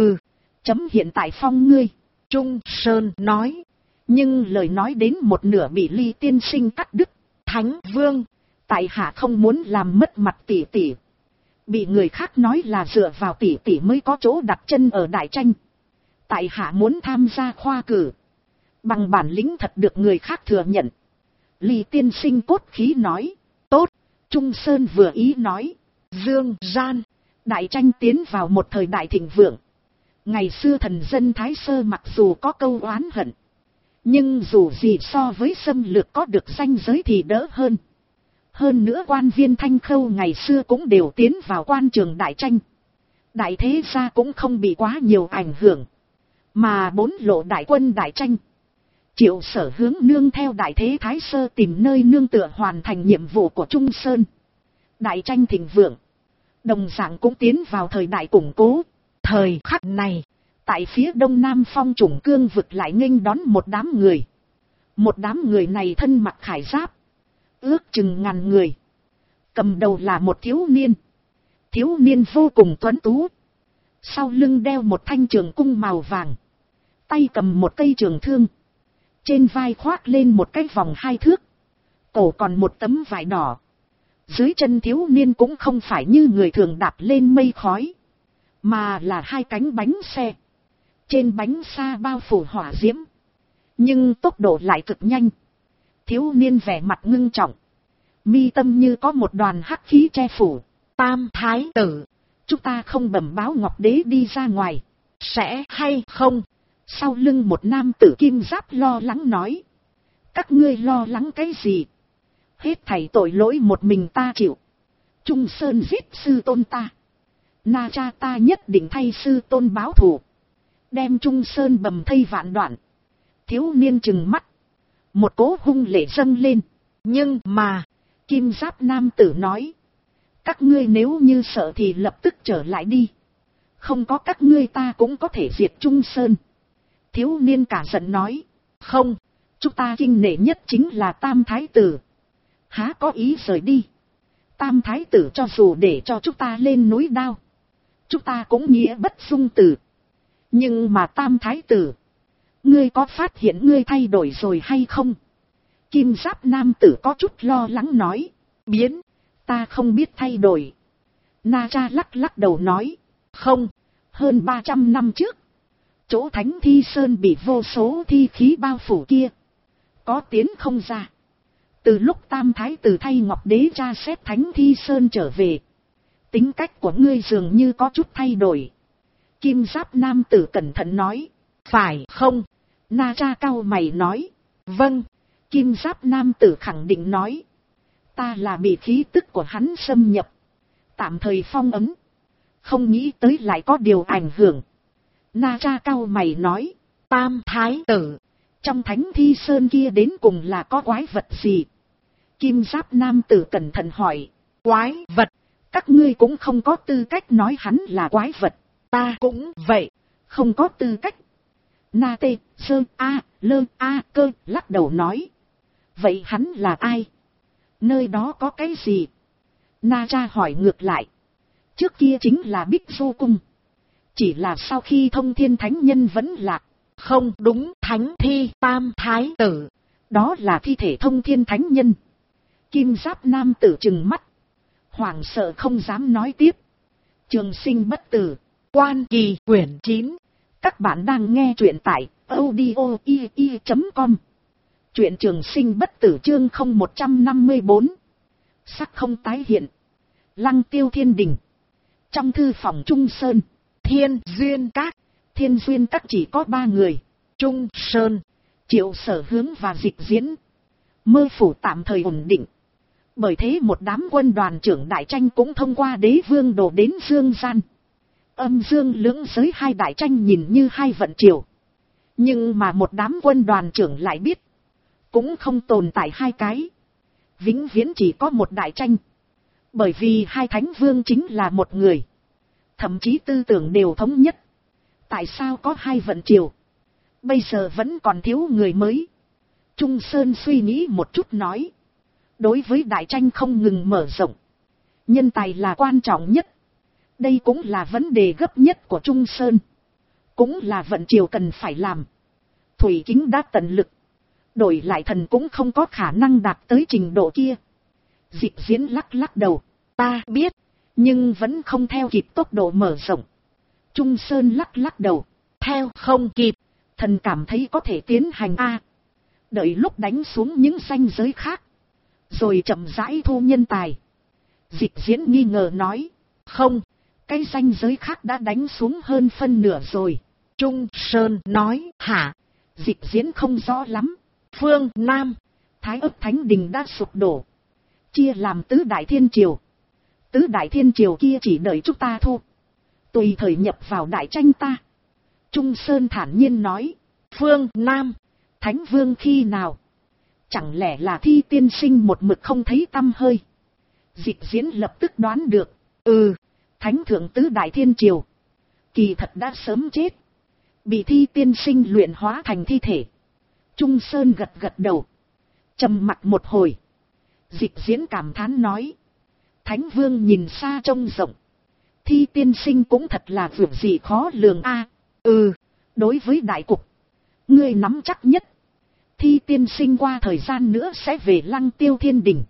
Chấm hiện tại phong ngươi. Trung Sơn nói. Nhưng lời nói đến một nửa bị Ly tiên sinh cắt đứt. Thánh Vương, tại hạ không muốn làm mất mặt tỷ tỷ. Bị người khác nói là dựa vào tỷ tỷ mới có chỗ đặt chân ở Đại Tranh. Tại hạ muốn tham gia khoa cử. Bằng bản lĩnh thật được người khác thừa nhận. Ly tiên sinh cốt khí nói. Tốt, Trung Sơn vừa ý nói. Dương gian, Đại Tranh tiến vào một thời đại thịnh vượng. Ngày xưa thần dân Thái Sơ mặc dù có câu oán hận. Nhưng dù gì so với xâm lược có được ranh giới thì đỡ hơn. Hơn nữa quan viên Thanh Khâu ngày xưa cũng đều tiến vào quan trường Đại Tranh. Đại thế gia cũng không bị quá nhiều ảnh hưởng. Mà 4 lộ đại quân Đại Tranh. Triệu Sở hướng nương theo đại thế Thái Sơ tìm nơi nương tựa hoàn thành nhiệm vụ của Trung Sơn. Đại Tranh thịnh vượng. Đồng dạng cũng tiến vào thời đại củng cố. Thời khắc này, tại phía đông nam phong trùng cương vực lại nghênh đón một đám người. Một đám người này thân mặc khải giáp. Ước chừng ngàn người. Cầm đầu là một thiếu niên. Thiếu niên vô cùng tuấn tú. Sau lưng đeo một thanh trường cung màu vàng. Tay cầm một cây trường thương. Trên vai khoác lên một cái vòng 2 thước. Cổ còn một tấm vải đỏ. Dưới chân thiếu niên cũng không phải như người thường đạp lên mây khói. Mà là 2 cánh bánh xe. Trên bánh xa bao phủ hỏa diễm. Nhưng tốc độ lại cực nhanh. Thiếu niên vẻ mặt ngưng trọng. Mi tâm như có một đoàn hắc khí che phủ. Tam thái tử, chúng ta không bẩm báo Ngọc Đế đi ra ngoài, sẽ hay không? Sau lưng một nam tử kim giáp lo lắng nói. Các ngươi lo lắng cái gì? Hết thảy tội lỗi một mình ta chịu. Trung Sơn giết sư tôn ta. Na cha ta nhất định thay sư tôn báo thù. Đem Trung Sơn bầm thây vạn đoạn. Thiếu niên trừng mắt. Một cỗ hung lệ dâng lên. Nhưng mà, kim giáp nam tử nói. Các ngươi nếu như sợ thì lập tức trở lại đi. Không có các ngươi ta cũng có thể diệt Trung Sơn. Thiếu niên cả giận nói. Không, chúng ta kinh nể nhất chính là Tam Thái Tử. Há có ý rời đi. Tam Thái Tử cho dù để cho chúng ta lên núi đao, chúng ta cũng nghĩa bất dung từ. Nhưng mà Tam Thái Tử, ngươi có phát hiện ngươi thay đổi rồi hay không? Kim giáp nam tử có chút lo lắng nói. Biến, ta không biết thay đổi. Na cha lắc lắc đầu nói. Không, hơn 300 năm trước, chỗ Thánh Thi Sơn bị vô số thi khí bao phủ kia, có tiến không ra. Từ lúc Tam Thái Tử thay Ngọc Đế tra xét Thánh Thi Sơn trở về, tính cách của ngươi dường như có chút thay đổi. Kim giáp nam tử cẩn thận nói. Phải không? Na cha cau mày nói. Vâng. Kim giáp nam tử khẳng định nói. Ta là bị khí tức của hắn xâm nhập, tạm thời phong ấn, không nghĩ tới lại có điều ảnh hưởng. Na cha cau mày nói. Tam Thái Tử, trong Thánh Thi Sơn kia đến cùng là có quái vật gì? Kim giáp nam tử cẩn thận hỏi. Quái vật? Các ngươi cũng không có tư cách nói hắn là quái vật. Ta cũng vậy, không có tư cách. Na tê, sơ, a, lơ, a, cơ, lắc đầu nói. Vậy hắn là ai? Nơi đó có cái gì? Na cha hỏi ngược lại. Trước kia chính là Bích Du Cung. Chỉ là sau khi Thông Thiên Thánh Nhân vẫn lạc. Không đúng, Thánh Thi Tam Thái Tử, đó là thi thể Thông Thiên Thánh Nhân. Kim giáp nam tử trừng mắt, hoảng sợ không dám nói tiếp. Trường Sinh Bất Tử, Quan Kỳ quyển 9. Các bạn đang nghe truyện tại audio.com. Truyện Trường Sinh Bất Tử chương 0154. Sắc không tái hiện. Lăng Tiêu Thiên Đình. Trong thư phòng Trung Sơn, Thiên Duyên Các. Thiên Duyên Các chỉ có 3 người. Trung Sơn, Triệu Sở Hướng và Dịch Diễn. Mơ phủ tạm thời ổn định. Bởi thế một đám quân đoàn trưởng đại tranh cũng thông qua Đế Vương đổ đến Dương Gian. Âm dương lưỡng giới 2 đại tranh nhìn như 2 vận triều. Nhưng mà một đám quân đoàn trưởng lại biết, cũng không tồn tại 2 cái. Vĩnh viễn chỉ có một đại tranh. Bởi vì 2 thánh vương chính là một người. Thậm chí tư tưởng đều thống nhất. Tại sao có 2 vận triều? Bây giờ vẫn còn thiếu người mới. Trung Sơn suy nghĩ một chút nói. Đối với đại tranh không ngừng mở rộng, nhân tài là quan trọng nhất. Đây cũng là vấn đề gấp nhất của Trung Sơn. Cũng là vận triều cần phải làm. Thủy Kính đã tận lực, đổi lại thần cũng không có khả năng đạt tới trình độ kia. Dịch Diễn lắc lắc đầu. Ta biết, nhưng vẫn không theo kịp tốc độ mở rộng. Trung Sơn lắc lắc đầu. Theo không kịp, thần cảm thấy có thể tiến hành A. Đợi lúc đánh xuống những ranh giới khác, rồi chậm rãi thu nhân tài. Dịch Diễn nghi ngờ nói. Không, cái ranh giới khác đã đánh xuống hơn phân nửa rồi. Trung Sơn nói. Hả? Dịch Diễn không rõ lắm. Phương Nam, Thái Ức Thánh Đình đã sụp đổ, chia làm tứ đại thiên triều. Tứ đại thiên triều kia chỉ đợi chúng ta thu, tùy thời nhập vào đại tranh ta. Trung Sơn thản nhiên nói. Phương Nam, Thánh Vương khi nào? Chẳng lẽ là Thi tiên sinh một mực không thấy tăm hơi? Dịch Diễn lập tức đoán được. Thánh thượng tứ đại thiên triều kỳ thật đã sớm chết, bị Thi tiên sinh luyện hóa thành thi thể. Trung Sơn gật gật đầu, trầm mặc một hồi. Dịch Diễn cảm thán nói. Thánh Vương nhìn xa trông rộng, Thi tiên sinh cũng thật là việc gì khó lường a. Đối với đại cục, ngươi nắm chắc nhất. Thi tiên sinh qua thời gian nữa sẽ về Lăng Tiêu Thiên Đình.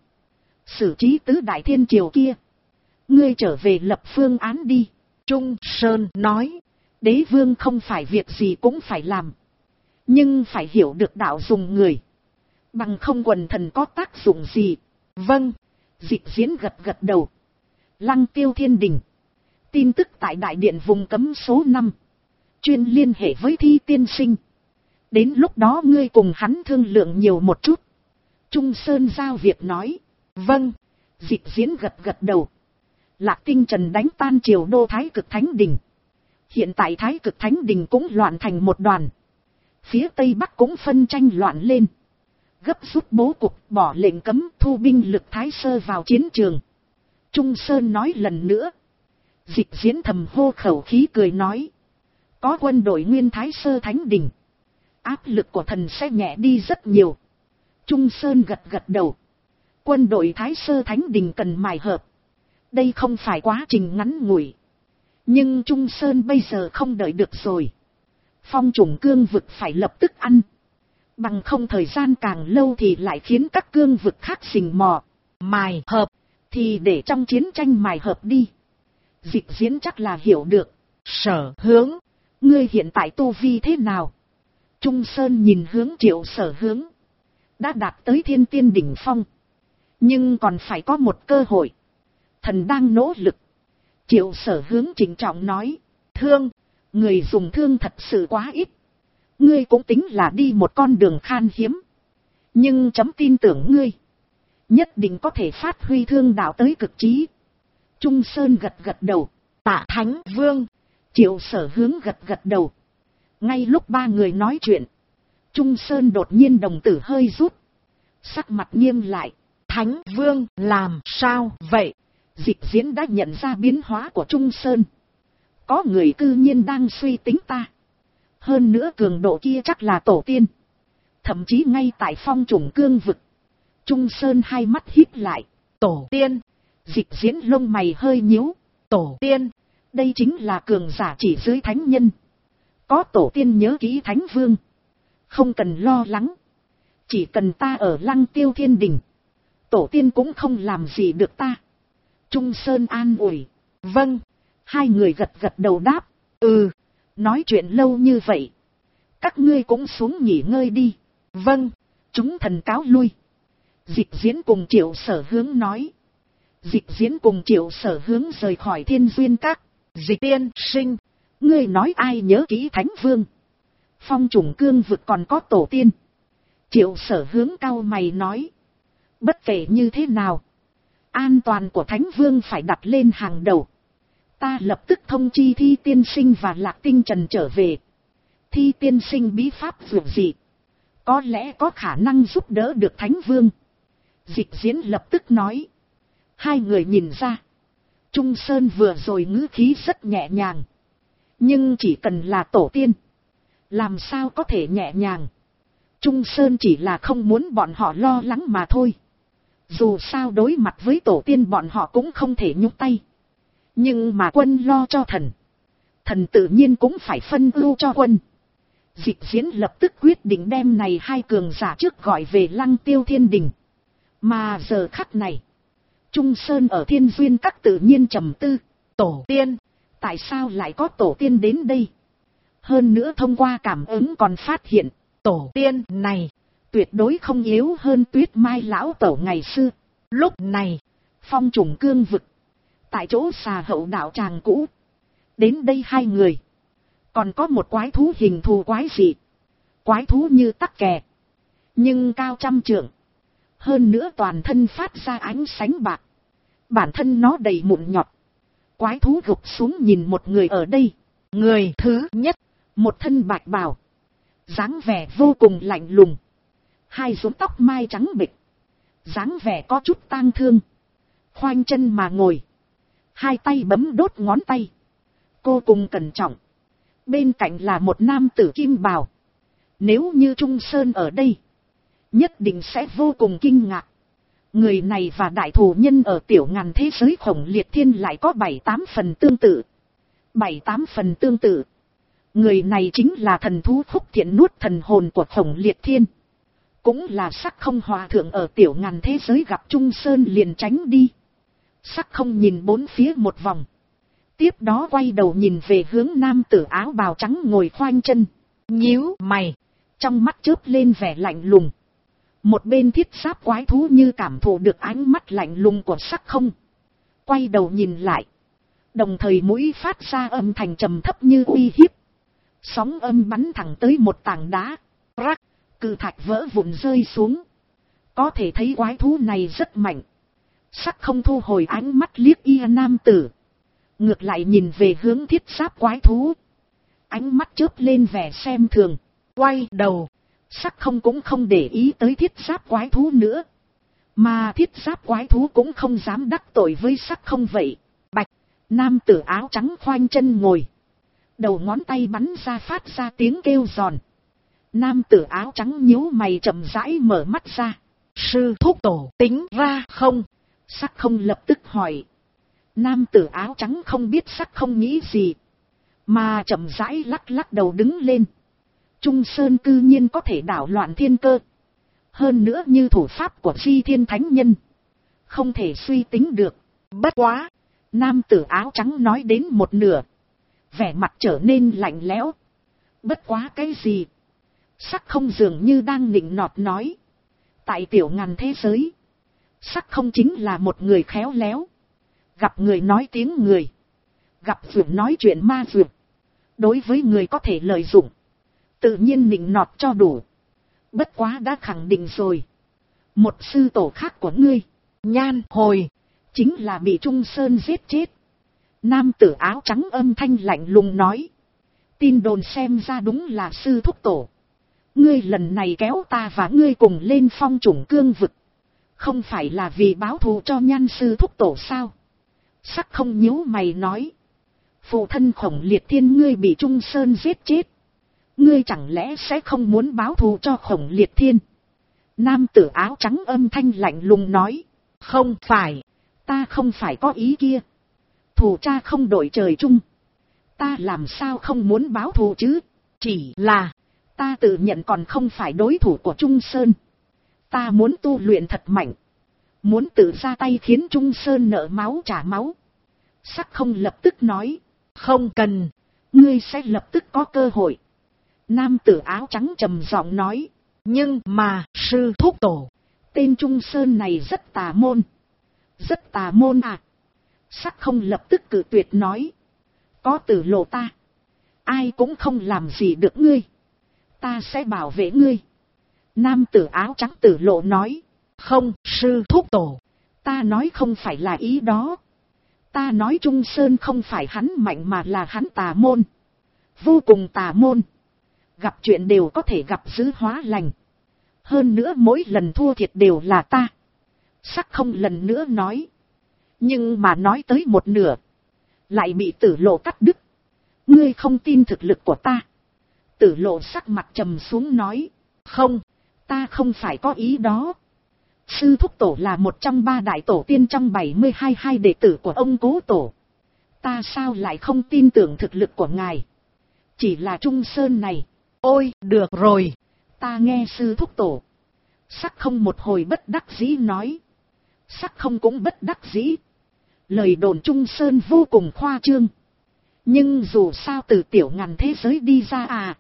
Xử trí tứ đại thiên triều kia. Ngươi trở về lập phương án đi. Trung Sơn nói. Đế vương không phải việc gì cũng phải làm. Nhưng phải hiểu được đạo dùng người. Bằng không quần thần có tác dụng gì. Vâng. Dịch diễn gật gật đầu. Lăng Tiêu Thiên Đình. Tin tức tại đại điện vùng cấm số 5. Chuyên liên hệ với Thi tiên sinh. Đến lúc đó ngươi cùng hắn thương lượng nhiều một chút. Trung Sơn giao việc nói. Vâng. Dịch diễn gật gật đầu. Lạc Tinh Trần đánh tan triều đô Thái Cực Thánh Đình. Hiện tại Thái Cực Thánh Đình cũng loạn thành một đoàn. Phía Tây Bắc cũng phân tranh loạn lên. Gấp rút bố cục, bỏ lệnh cấm, thu binh lực Thái Sơ vào chiến trường. Trung Sơn nói lần nữa. Dịch diễn thầm hô khẩu khí cười nói. Có quân đội nguyên Thái Sơ Thánh Đình. Áp lực của thần sẽ nhẹ đi rất nhiều. Trung Sơn gật gật đầu. Quân đội Thái Sơ Thánh Đình cần mài hợp. Đây không phải quá trình ngắn ngủi. Nhưng Trung Sơn bây giờ không đợi được rồi. Phong chủng cương vực phải lập tức ăn. Bằng không thời gian càng lâu thì lại khiến các cương vực khác rình mò. Mài hợp. Thì để trong chiến tranh mài hợp đi. Dịch diễn chắc là hiểu được. Sở Hướng. Ngươi hiện tại tu vi thế nào? Trung Sơn nhìn hướng Triệu Sở Hướng. Đã đạt tới thiên tiên đỉnh phong. Nhưng còn phải có một cơ hội. Thần đang nỗ lực. Triệu Sở Hướng trịnh trọng nói. Thương. Người dùng thương thật sự quá ít. Ngươi cũng tính là đi một con đường khan hiếm. Nhưng chấm tin tưởng ngươi. Nhất định có thể phát huy thương đạo tới cực trí. Trung Sơn gật gật đầu. Tạ Thánh Vương. Triệu Sở Hướng gật gật đầu. Ngay lúc ba người nói chuyện. Trung Sơn đột nhiên đồng tử hơi rút. Sắc mặt nghiêm lại. Thánh Vương làm sao vậy? Dịch diễn đã nhận ra biến hóa của Trung Sơn. Có người cư nhiên đang suy tính ta. Hơn nữa cường độ kia chắc là tổ tiên. Thậm chí ngay tại phong chủng cương vực. Trung Sơn hai mắt híp lại. Tổ tiên. Dịch diễn lông mày hơi nhíu. Tổ tiên. Đây chính là cường giả chỉ dưới thánh nhân. Có tổ tiên nhớ kỹ Thánh Vương. Không cần lo lắng. Chỉ cần ta ở Lăng Tiêu Thiên Đình. Tổ tiên cũng không làm gì được ta. Trung Sơn an ủi. Vâng. Hai người gật gật đầu đáp. Ừ. Nói chuyện lâu như vậy. Các ngươi cũng xuống nghỉ ngơi đi. Vâng. Chúng thần cáo lui. Dịch diễn cùng Triệu Sở Hướng nói. Dịch diễn cùng Triệu Sở Hướng rời khỏi Thiên Duyên Các. Dịch tiên sinh. Ngươi nói ai nhớ kỹ Thánh Vương? Phong chủng cương vực còn có tổ tiên. Triệu Sở Hướng cau mày nói. Bất kể như thế nào. An toàn của Thánh Vương phải đặt lên hàng đầu. Ta lập tức thông chi Thi tiên sinh và Lạc Tinh Trần trở về. Thi tiên sinh bí pháp dường gì. Có lẽ có khả năng giúp đỡ được Thánh Vương. Dịch diễn lập tức nói. Hai người nhìn ra. Trung Sơn vừa rồi ngữ khí rất nhẹ nhàng. Nhưng chỉ cần là tổ tiên. Làm sao có thể nhẹ nhàng. Trung Sơn chỉ là không muốn bọn họ lo lắng mà thôi. Dù sao đối mặt với tổ tiên bọn họ cũng không thể nhúc tay. Nhưng mà quân lo cho thần. Thần tự nhiên cũng phải phân ưu cho quân. Dịch diễn lập tức quyết định đem này hai cường giả trước gọi về Lăng Tiêu Thiên Đình. Mà giờ khắc này. Trung Sơn ở Thiên Duyên Các tự nhiên trầm tư. Tổ tiên. Tại sao lại có tổ tiên đến đây? Hơn nữa thông qua cảm ứng còn phát hiện. Tổ tiên này. Tuyệt đối không yếu hơn Tuyết Mai lão tổ ngày xưa. Lúc này. Phong chủng cương vực. Tại chỗ xà hậu đạo tràng cũ. Đến đây hai người. Còn có một quái thú hình thù quái dị. Quái thú như tắc kè. Nhưng cao trăm trượng. Hơn nữa toàn thân phát ra ánh sáng bạc. Bản thân nó đầy mụn nhọt. Quái thú gục xuống nhìn một người ở đây. Người thứ nhất. Một thân bạch bào. Dáng vẻ vô cùng lạnh lùng. Hai rốn tóc mai trắng bịch. Dáng vẻ có chút tang thương. Khoanh chân mà ngồi. Hai tay bấm đốt ngón tay. Cô cùng cẩn trọng. Bên cạnh là một nam tử kim bào. Nếu như Trung Sơn ở đây. Nhất định sẽ vô cùng kinh ngạc. Người này và đại thù nhân ở tiểu ngàn thế giới khổng liệt thiên lại có 7-8 phần tương tự. 7-8 phần tương tự. Người này chính là thần thú Khúc Thiện nuốt thần hồn của khổng liệt thiên. Cũng là Sắc Không hòa thượng ở Tiểu Ngàn thế giới gặp Trung Sơn liền tránh đi. Sắc Không nhìn bốn phía một vòng. Tiếp đó quay đầu nhìn về hướng nam tử áo bào trắng ngồi khoanh chân. Nhíu mày. Trong mắt chớp lên vẻ lạnh lùng. Một bên thiết giáp quái thú như cảm thụ được ánh mắt lạnh lùng của Sắc Không. Quay đầu nhìn lại. Đồng thời mũi phát ra âm thanh trầm thấp như uy hiếp. Sóng âm bắn thẳng tới một tảng đá. Rắc, cự thạch vỡ vụn rơi xuống. Có thể thấy quái thú này rất mạnh. Sắc Không thu hồi ánh mắt liếc y nam tử. Ngược lại nhìn về hướng thiết giáp quái thú. Ánh mắt chớp lên vẻ xem thường. Quay đầu. Sắc Không cũng không để ý tới thiết giáp quái thú nữa. Mà thiết giáp quái thú cũng không dám đắc tội với Sắc Không vậy. Bạch. Nam tử áo trắng khoanh chân ngồi. Đầu ngón tay bắn ra phát ra tiếng kêu giòn. Nam tử áo trắng nhíu mày chậm rãi mở mắt ra. Sư thúc tổ tính ra không? Sắc Không lập tức hỏi. Nam tử áo trắng không biết Sắc Không nghĩ gì. Mà chậm rãi lắc lắc đầu đứng lên. Trung Sơn cư nhiên có thể đảo loạn thiên cơ. Hơn nữa như thủ pháp của Di Thiên Thánh Nhân. Không thể suy tính được. Bất quá. Nam tử áo trắng nói đến một nửa. Vẻ mặt trở nên lạnh lẽo. Bất quá cái gì? Sắc Không dường như đang nịnh nọt nói. Tại Tiểu Ngàn thế giới. Sắc Không chính là một người khéo léo. Gặp người nói tiếng người. Gặp việc nói chuyện ma việc. Đối với người có thể lợi dụng. Tự nhiên nịnh nọt cho đủ. Bất quá đã khẳng định rồi. Một sư tổ khác của ngươi. Nhan Hồi. Chính là bị Trung Sơn giết chết. Nam tử áo trắng âm thanh lạnh lùng nói. Tin đồn xem ra đúng là sư thúc tổ. Ngươi lần này kéo ta và ngươi cùng lên phong chủng cương vực. Không phải là vì báo thù cho Nhan sư thúc tổ sao? Sắc Không nhíu mày nói. Phụ thân Khổng Liệt Thiên ngươi bị Trung Sơn giết chết. Ngươi chẳng lẽ sẽ không muốn báo thù cho Khổng Liệt Thiên? Nam tử áo trắng âm thanh lạnh lùng nói. Không phải. Ta không phải có ý kia. Thù cha không đổi trời chung. Ta làm sao không muốn báo thù chứ? Chỉ là. Ta tự nhận còn không phải đối thủ của Trung Sơn. Ta muốn tu luyện thật mạnh. Muốn tự ra tay khiến Trung Sơn nợ máu trả máu. Sắc Không lập tức nói. Không cần. Ngươi sẽ lập tức có cơ hội. Nam tử áo trắng trầm giọng nói. Nhưng mà sư thúc tổ. Tên Trung Sơn này rất tà môn. Rất tà môn à. Sắc Không lập tức cự tuyệt nói. Có Tử Lộ ta. Ai cũng không làm gì được ngươi. Ta sẽ bảo vệ ngươi. Nam tử áo trắng Tử Lộ nói. Không, sư thúc tổ. Ta nói không phải là ý đó. Ta nói Trung Sơn không phải hắn mạnh mà là hắn tà môn. Vô cùng tà môn. Gặp chuyện đều có thể gặp dữ hóa lành. Hơn nữa mỗi lần thua thiệt đều là ta. Sắc Không lần nữa nói. Nhưng mà nói tới một nửa. Lại bị Tử Lộ cắt đứt. Ngươi không tin thực lực của ta. Tử Lộ sắc mặt trầm xuống nói. Không, ta không phải có ý đó. Sư thúc tổ là một trong 3 đại tổ tiên trong 72 hai đệ tử của ông cố tổ. Ta sao lại không tin tưởng thực lực của ngài. Chỉ là Trung Sơn này. Ôi, được rồi. Ta nghe sư thúc tổ. Sắc Không một hồi bất đắc dĩ nói. Sắc Không cũng bất đắc dĩ. Lời đồn Trung Sơn vô cùng khoa trương. Nhưng dù sao từ Tiểu Ngàn thế giới đi ra à.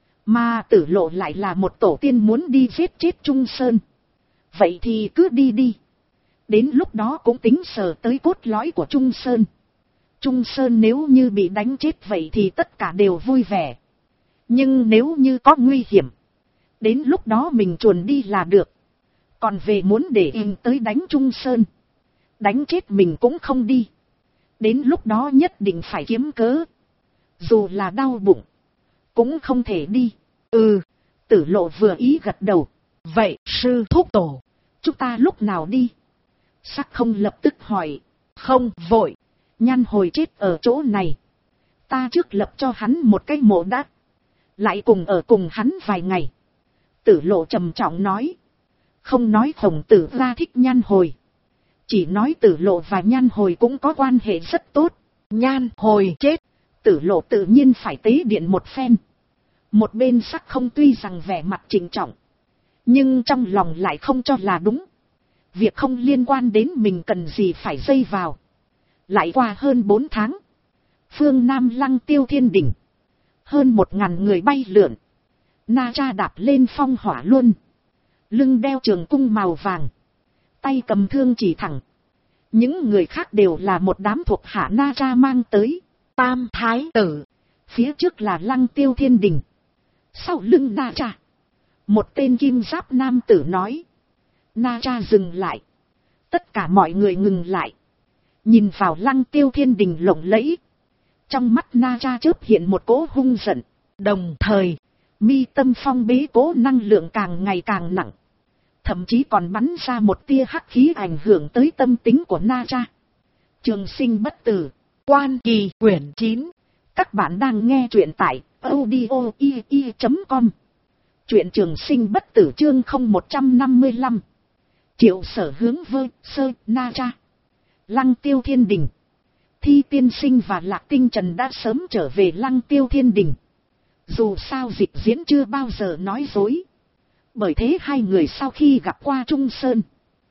Mà Tử Lộ lại là một tổ tiên muốn đi giết chết Trung Sơn. Vậy thì cứ đi đi. Đến lúc đó cũng tính sờ tới cốt lõi của Trung Sơn. Trung Sơn nếu như bị đánh chết vậy thì tất cả đều vui vẻ. Nhưng nếu như có nguy hiểm. Đến lúc đó mình chuồn đi là được. Còn về muốn để in tới đánh Trung Sơn. Đánh chết mình cũng không đi. Đến lúc đó nhất định phải kiếm cớ. Dù là đau bụng. Cũng không thể đi. Ừ. Tử Lộ vừa ý gật đầu. Vậy sư thúc tổ. Chúng ta lúc nào đi? Sắc Không lập tức hỏi. Không vội. Nhan Hồi chết ở chỗ này. Ta trước lập cho hắn một cái mộ đã. Lại cùng ở cùng hắn vài ngày. Tử Lộ trầm trọng nói. Không nói Khổng tử ra thích Nhan Hồi. Chỉ nói Tử Lộ và Nhan Hồi cũng có quan hệ rất tốt. Nhan Hồi chết. Tử Lộ tự nhiên phải tế điện một phen. Một bên Sắc Không tuy rằng vẻ mặt trịnh trọng. Nhưng trong lòng lại không cho là đúng. Việc không liên quan đến mình cần gì phải dây vào. Lại qua hơn 4 tháng. Phương Nam Lăng Tiêu Thiên Đỉnh. Hơn 1000 người bay lượn. Na Cha đạp lên phong hỏa luân. Lưng đeo trường cung màu vàng. Tay cầm thương chỉ thẳng. Những người khác đều là một đám thuộc hạ Na Cha mang tới. Tam Thái Tử. Phía trước là Lăng Tiêu Thiên Đỉnh. Sau lưng Na Cha. Một tên kim giáp nam tử nói. Na Cha dừng lại. Tất cả mọi người ngừng lại. Nhìn vào Lăng Tiêu Thiên Đỉnh lộng lẫy. Trong mắt Na Cha chớp hiện một cỗ hung giận. Đồng thời, mi tâm phong bế cố năng lượng càng ngày càng nặng. Thậm chí còn bắn ra một tia hắc khí ảnh hưởng tới tâm tính của Na Cha. Trường sinh bất tử. Quan Kỳ quyển 9. Các bạn đang nghe truyện tại audio.com. Truyện Trường Sinh Bất Tử chương 0155. Triệu Sở hướng vơ sơ Na Cha. Lăng Tiêu Thiên Đình. Thi Tiên Sinh và Lạc Tinh Trần đã sớm trở về Lăng Tiêu Thiên Đình. Dù sao dịch diễn chưa bao giờ nói dối. Bởi thế hai người sau khi gặp qua Trung Sơn,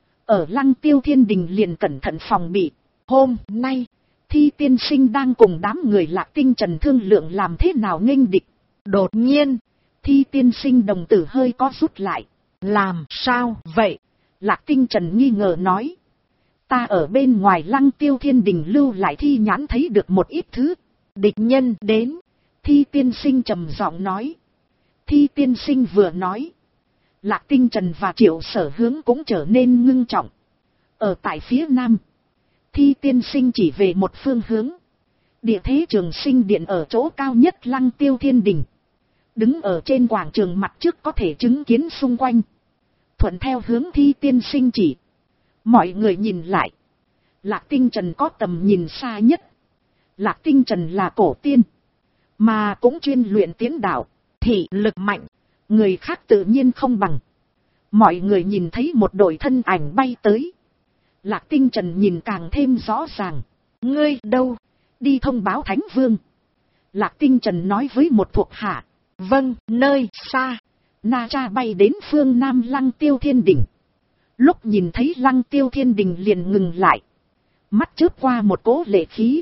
ở Lăng Tiêu Thiên Đình liền cẩn thận phòng bị. Hôm nay, Thi Tiên Sinh đang cùng đám người Lạc Tinh Trần thương lượng làm thế nào nghênh địch. Đột nhiên, Thi Tiên Sinh đồng tử hơi có rút lại. Làm sao vậy? Lạc Tinh Trần nghi ngờ nói. Ta ở bên ngoài Lăng Tiêu Thiên Đình lưu lại thi nhãn thấy được một ít thứ. Địch nhân đến. Thi Tiên Sinh trầm giọng nói. Thi Tiên Sinh vừa nói. Lạc Tinh Trần và Triệu Sở hướng cũng trở nên ngưng trọng. Ở tại phía nam, Thi Tiên Sinh chỉ về một phương hướng. Địa thế Trường Sinh Điện ở chỗ cao nhất Lăng Tiêu Thiên Đình. Đứng ở trên quảng trường mặt trước có thể chứng kiến xung quanh. Thuận theo hướng Thi Tiên Sinh chỉ. Mọi người nhìn lại. Lạc Tinh Trần có tầm nhìn xa nhất. Lạc Tinh Trần là cổ tiên, mà cũng chuyên luyện tiến đạo, thị lực mạnh. Người khác tự nhiên không bằng. Mọi người nhìn thấy một đội thân ảnh bay tới. Lạc Tinh Trần nhìn càng thêm rõ ràng. Ngươi đâu? Đi thông báo Thánh Vương. Lạc Tinh Trần nói với một thuộc hạ. Vâng, nơi xa. Na Cha bay đến phương Nam Lăng Tiêu Thiên Đình. Lúc nhìn thấy Lăng Tiêu Thiên Đình liền ngừng lại. Mắt chớp qua một cỗ lệ khí.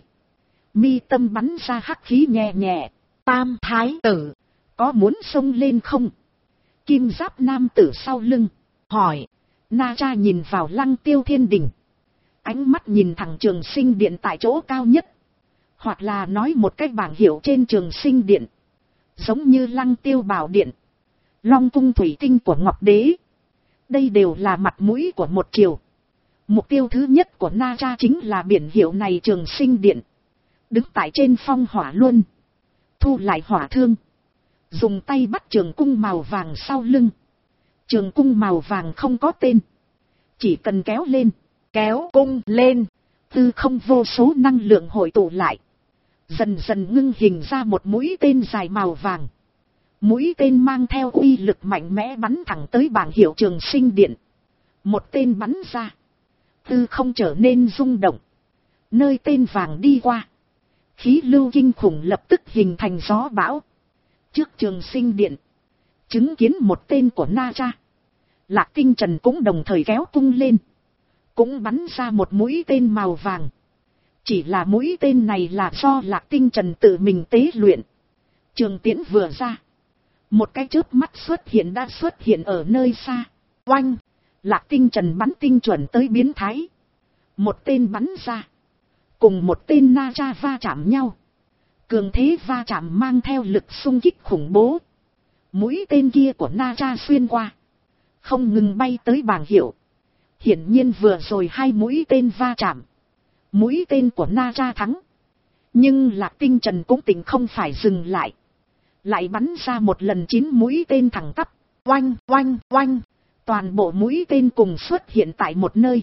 Mi tâm bắn ra hắc khí nhẹ nhẹ. Tam Thái Tử, có muốn xông lên không? Kim giáp nam tử sau lưng hỏi. Na Cha nhìn vào Lăng Tiêu Thiên Đình. Ánh mắt nhìn thẳng Trường Sinh Điện tại chỗ cao nhất. Hoặc là nói một cách bảng hiệu trên Trường Sinh Điện. Giống như Lăng Tiêu Bảo Điện, Long Cung Thủy Tinh của Ngọc Đế. Đây đều là mặt mũi của một triều. Mục tiêu thứ nhất của Na Cha chính là biển hiệu này Trường Sinh Điện. Đứng tại trên phong hỏa luân, thu lại hỏa thương, dùng tay bắt trường cung màu vàng sau lưng. Trường cung màu vàng không có tên. Chỉ cần kéo lên, kéo cung lên, tư không vô số năng lượng hội tụ lại. Dần dần ngưng hình ra một mũi tên dài màu vàng. Mũi tên mang theo uy lực mạnh mẽ bắn thẳng tới bảng hiệu Trường Sinh Điện. Một tên bắn ra, tư không trở nên rung động. Nơi tên vàng đi qua, khí lưu kinh khủng lập tức hình thành gió bão. Trước Trường Sinh Điện, chứng kiến một tên của Na Cha. Lạc Tinh Trần cũng đồng thời kéo cung lên, cũng bắn ra một mũi tên màu vàng. Chỉ là mũi tên này là do Lạc Tinh Trần tự mình tế luyện. Trường tiễn vừa ra, một cái chớp mắt đã xuất hiện ở nơi xa. Oanh! Lạc Tinh Trần bắn tinh chuẩn tới biến thái. Một tên bắn ra, cùng một tên Na Cha va chạm nhau. Cường thế va chạm mang theo lực xung kích khủng bố. Mũi tên kia của Na Cha xuyên qua, không ngừng bay tới bảng hiệu. Hiển nhiên vừa rồi hai mũi tên va chạm, mũi tên của Na Cha thắng. Nhưng Lạc Tinh Trần cũng tỉnh không phải dừng lại. Lại bắn ra một lần 9 mũi tên thẳng tắp. Oanh, oanh, oanh. Toàn bộ mũi tên cùng xuất hiện tại một nơi.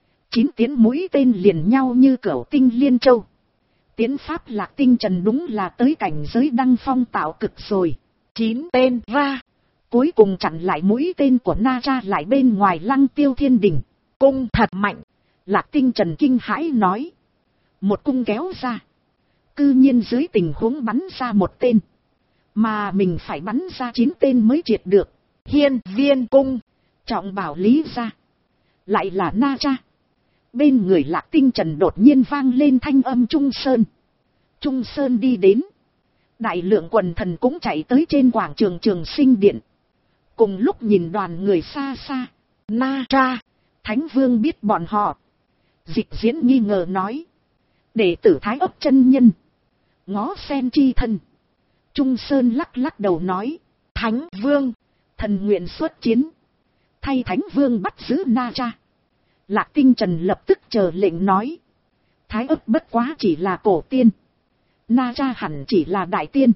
9 tiến mũi tên liền nhau như cửu tinh liên châu. Tiến pháp Lạc Tinh Trần đúng là tới cảnh giới đăng phong tạo cực rồi. 9 tên ra. Cuối cùng chặn lại mũi tên của Na Cha lại bên ngoài Lăng Tiêu Thiên Đình. Cung thật mạnh. Lạc Tinh Trần kinh hãi nói. Một cung kéo ra, cư nhiên dưới tình huống bắn ra một tên, mà mình phải bắn ra 9 tên mới triệt được. Hiên Viên cung, trọng bảo Lý gia. Lại là Na Cha. Bên người Lạc Tinh Trần đột nhiên vang lên thanh âm Trung Sơn. Trung Sơn đi đến. Đại lượng quần thần cũng chạy tới trên quảng trường Trường Sinh Điện. Cùng lúc nhìn đoàn người xa xa. Na Cha, Thánh Vương biết bọn họ. Dịch Diễn nghi ngờ nói. Đệ tử Thái Ấp chân nhân. Ngó sen chi thân. Trung Sơn lắc lắc đầu nói. Thánh Vương, thần nguyện xuất chiến. Thay Thánh Vương bắt giữ Na Cha. Lạc Tinh Trần lập tức chờ lệnh nói. Thái Ấp bất quá chỉ là cổ tiên. Na Cha hẳn chỉ là đại tiên.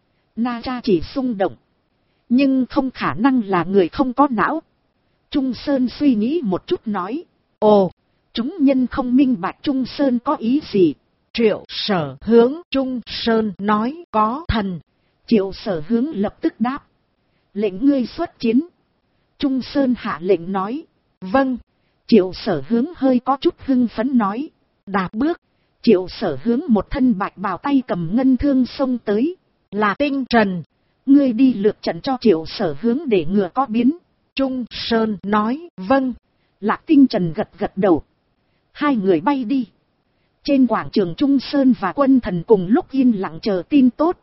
Na Cha chỉ xung động. Nhưng không khả năng là người không có não. Trung Sơn suy nghĩ một chút nói. Ồ, chúng nhân không minh bạch Trung Sơn có ý gì. Triệu Sở hướng Trung Sơn nói có thần. Triệu Sở hướng lập tức đáp. Lệnh ngươi xuất chiến. Trung Sơn hạ lệnh nói. Vâng. Triệu Sở hướng hơi có chút hưng phấn nói. Đạp bước. Triệu Sở hướng một thân bạch bào tay cầm ngân thương xông tới. Là Tinh Trần. Ngươi đi lược trận cho Triệu Sở hướng để ngừa có biến. Trung Sơn nói. Vâng. Lạc Tinh Trần gật gật đầu. Hai người bay đi. Trên quảng trường Trung Sơn và quân thần cùng lúc yên lặng chờ tin tốt.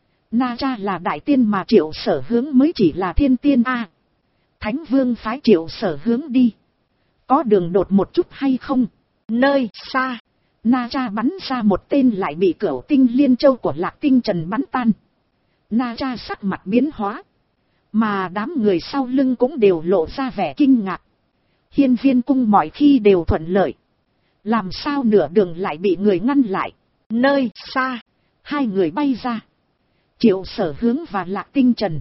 Na Cha là đại tiên mà Triệu Sở hướng mới chỉ là thiên tiên a. Thánh Vương phái Triệu Sở hướng đi. Có đường đột một chút hay không? Nơi xa, Na Cha bắn ra một tên lại bị Cửu Tinh Liên Châu của Lạc Tinh Trần bắn tan. Na Cha sắc mặt biến hóa. Mà đám người sau lưng cũng đều lộ ra vẻ kinh ngạc. Hiên Viên cung mọi khi đều thuận lợi. Làm sao nửa đường lại bị người ngăn lại? Nơi xa, hai người bay ra. Triệu Sở hướng và Lạc Tinh Trần.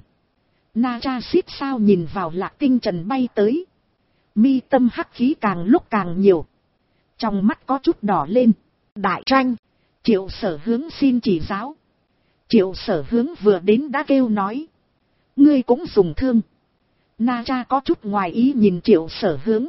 Na Cha xít sao nhìn vào Lạc Tinh Trần bay tới. Mi tâm hắc khí càng lúc càng nhiều. Trong mắt có chút đỏ lên. Đại tranh. Triệu Sở hướng xin chỉ giáo. Triệu Sở hướng vừa đến đã kêu nói. Ngươi cũng dùng thương. Na Cha có chút ngoài ý nhìn Triệu Sở hướng.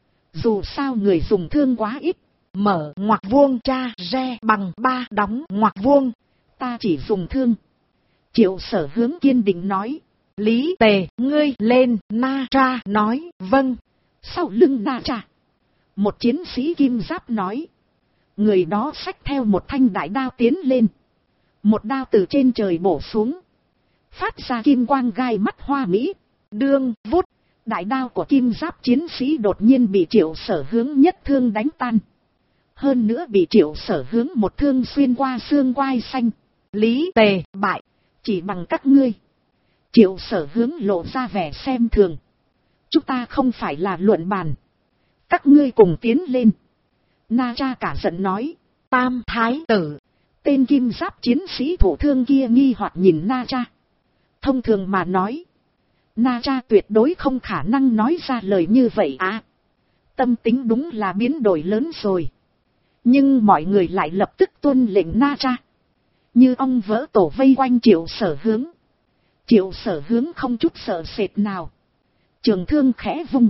Dù sao người dùng thương quá ít. Mở ngoặc vuông cha re bằng 3 đóng ngoặc vuông. Ta chỉ dùng thương. Triệu Sở hướng kiên định nói. Lý Tề, ngươi lên. Na Cha nói. Vâng. Sau lưng Na Cha, một chiến sĩ kim giáp nói. Người đó xách theo một thanh đại đao tiến lên. Một đao từ trên trời bổ xuống. Phát ra kim quang gai mắt hoa mỹ. Đương vút. Đại đao của kim giáp chiến sĩ đột nhiên bị Triệu Sở hướng nhất thương đánh tan. Hơn nữa bị Triệu Sở hướng một thương xuyên qua xương quai xanh. Lý Tề bại. Chỉ bằng các ngươi. Triệu Sở hướng lộ ra vẻ xem thường. Chúng ta không phải là luận bàn. Các ngươi cùng tiến lên. Na Cha cả giận nói. Tam thái tử. Tên kim giáp chiến sĩ thổ thương kia nghi hoặc nhìn Na Cha. Thông thường mà nói. Na Cha tuyệt đối không khả năng nói ra lời như vậy à. Tâm tính đúng là biến đổi lớn rồi. Nhưng mọi người lại lập tức tuân lệnh Na Cha. Như ong vỡ tổ vây quanh Triệu Sở hướng. Triệu Sở hướng không chút sợ sệt nào. Trường thương khẽ vung.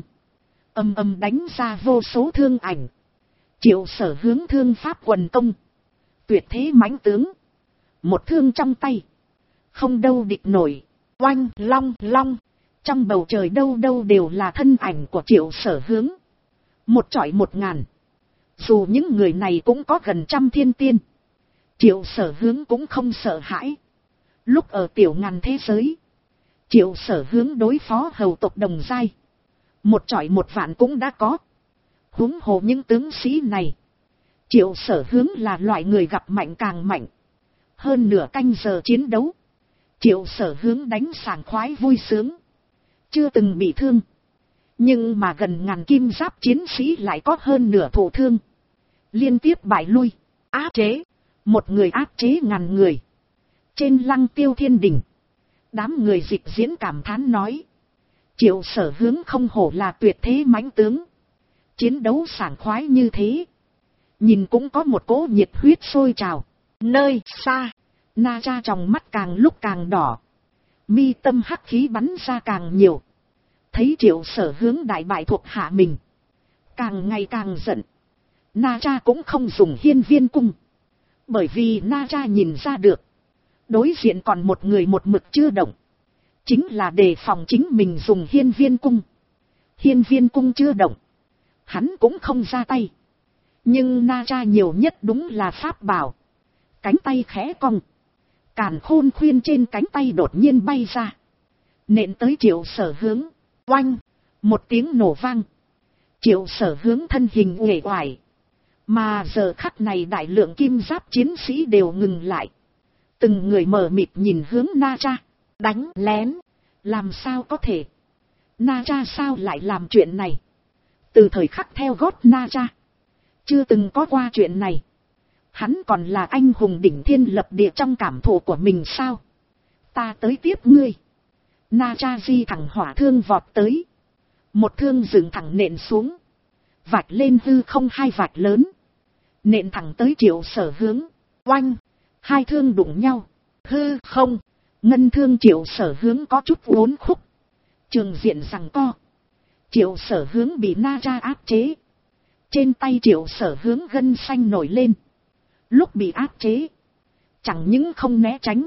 Ầm ầm đánh ra vô số thương ảnh. Triệu Sở hướng thương pháp quần công. Tuyệt thế mãnh tướng. Một thương trong tay. Không đâu địch nổi. Oanh long long. Trong bầu trời đâu đâu đều là thân ảnh của Triệu Sở hướng. Một chọi 1000. Dù những người này cũng có gần 100 thiên tiên. Triệu Sở hướng cũng không sợ hãi. Lúc ở tiểu ngàn thế giới. Triệu Sở hướng đối phó hầu tộc đồng giai. Một chọi 1.000 cũng đã có. Huống hồ những tướng sĩ này. Triệu Sở hướng là loại người gặp mạnh càng mạnh. Hơn nửa canh giờ chiến đấu. Triệu Sở hướng đánh sảng khoái vui sướng. Chưa từng bị thương. Nhưng mà gần ngàn kim giáp chiến sĩ lại có hơn nửa thụ thương. Liên tiếp bại lui. Áp chế. Một người áp chế ngàn người. Trên Lăng Tiêu Thiên Đình. Đám người Dịch Diễn cảm thán nói. Triệu Sở hướng không hổ là tuyệt thế mãnh tướng. Chiến đấu sảng khoái như thế. Nhìn cũng có một cỗ nhiệt huyết sôi trào. Nơi xa. Na Cha trong mắt càng lúc càng đỏ. Mi tâm hắc khí bắn ra càng nhiều. Thấy Triệu Sở hướng đại bại thuộc hạ mình. Càng ngày càng giận. Na Cha cũng không dùng Hiên Viên cung. Bởi vì Na Cha nhìn ra được. Đối diện còn một người một mực chưa động. chính là đề phòng chính mình dùng hiên viên cung. Hiên viên cung chưa động, hắn cũng không ra tay. Nhưng Na Tra nhiều nhất đúng là pháp bảo. Cánh tay khẽ cong, càn khôn khuyên trên cánh tay đột nhiên bay ra, nện tới Triệu Sở Hướng. Oanh, một tiếng nổ vang. Triệu Sở Hướng thân hình uể oải, mà giờ khắc này đại lượng kim giáp chiến sĩ đều ngừng lại, từng người mờ mịt nhìn hướng Na Tra. Đánh lén, làm sao có thể? Na Tra sao lại làm chuyện này? Từ thời khắc theo gót Na Tra, chưa từng có qua chuyện này. Hắn còn là anh hùng đỉnh thiên lập địa trong cảm thụ của mình sao? Ta tới tiếp ngươi. Na Tra di thẳng hỏa thương vọt tới, một thương dựng thẳng nện xuống, vạch lên hư không hai vạch lớn, nện thẳng tới Triệu Sở Hướng. Oanh, hai thương đụng nhau, hư không, ngân thương Triệu Sở Hướng có chút uốn khúc, trường diện giằng co. Triệu Sở Hướng bị Na Tra áp chế, trên tay Triệu Sở Hướng gân xanh nổi lên. Lúc bị áp chế, chẳng những không né tránh,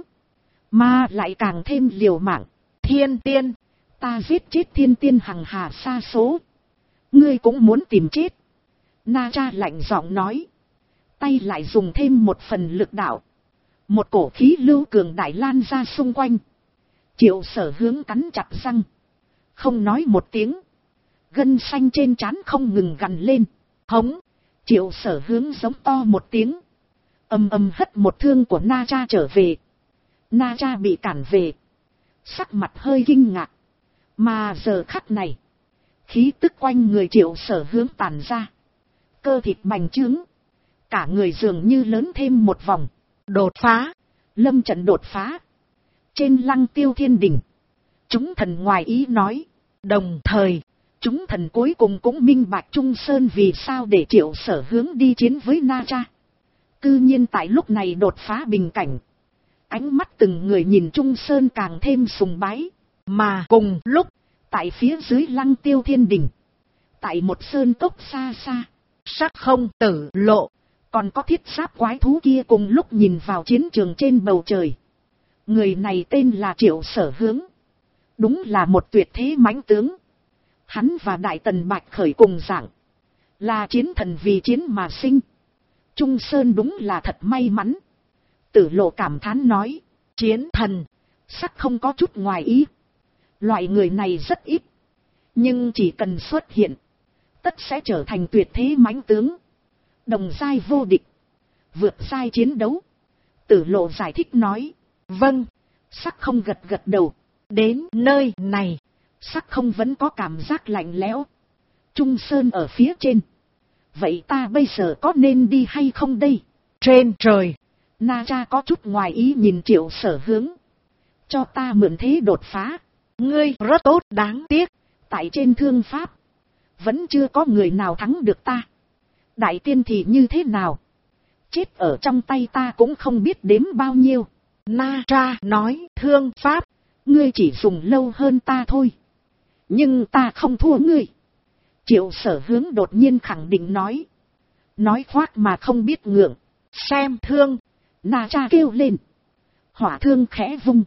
mà lại càng thêm liều mạng. Thiên tiên, ta giết chết thiên tiên hằng hà sa số, ngươi cũng muốn tìm chết. Na Tra lạnh giọng nói, tay lại dùng thêm một phần lực đạo, một cổ khí lưu cường đại lan ra xung quanh. Triệu Sở Hướng cắn chặt răng, không nói một tiếng, gân xanh trên trán không ngừng gằn lên. Hống, Triệu Sở Hướng giống to một tiếng, ầm ầm hất một thương của Na Tra trở về. Na Tra bị cản về, sắc mặt hơi kinh ngạc, mà giờ khắc này, khí tức quanh người Triệu Sở Hướng tàn ra, cơ thịt bành trướng, cả người dường như lớn thêm một vòng. Đột phá, lâm trận đột phá. Trên Lăng Tiêu Thiên Đình, chúng thần ngoài ý nói, đồng thời chúng thần cuối cùng cũng minh bạch Trung Sơn vì sao để Triệu Sở Hướng đi chiến với Na Tra. Cư nhiên tại lúc này đột phá bình cảnh. Ánh mắt từng người nhìn Trung Sơn càng thêm sùng bái. Mà cùng lúc, tại phía dưới Lăng Tiêu Thiên Đình, tại một sơn cốc xa xa, Sắc Không Tử Lộ, còn có thiết giáp quái thú kia cùng lúc nhìn vào chiến trường trên bầu trời. Người này tên là Triệu Sở Hướng, đúng là một tuyệt thế mãnh tướng. Hắn và Đại Tần Bạch Khởi cùng dạng, là chiến thần vì chiến mà sinh. Trung Sơn đúng là thật may mắn. Tử Lộ cảm thán nói, chiến thần, sắc không có chút ngoài ý. Loại người này rất ít, nhưng chỉ cần xuất hiện, tất sẽ trở thành tuyệt thế mãnh tướng. Đồng giai vô địch, vượt giai chiến đấu. Tử Lộ giải thích nói, vâng. Sắc không gật gật đầu. Đến nơi này, Sắc không vẫn có cảm giác lạnh lẽo. Trung Sơn ở phía trên, vậy ta bây giờ có nên đi hay không đây? Trên trời, Na Tra có chút ngoài ý nhìn Triệu Sở Hướng. Cho ta mượn thế đột phá. Ngươi rất tốt, đáng tiếc, tại trên thương pháp, vẫn chưa có người nào thắng được ta. Đại tiên thì như thế nào? Chết ở trong tay ta cũng không biết đếm bao nhiêu. Na Tra nói, thương pháp, ngươi chỉ dùng lâu hơn ta thôi, nhưng ta không thua ngươi. Triệu Sở Hướng đột nhiên khẳng định nói. Nói khoác mà không biết ngượng. Xem thương. Na Tra kêu lên. Hỏa thương khẽ vung,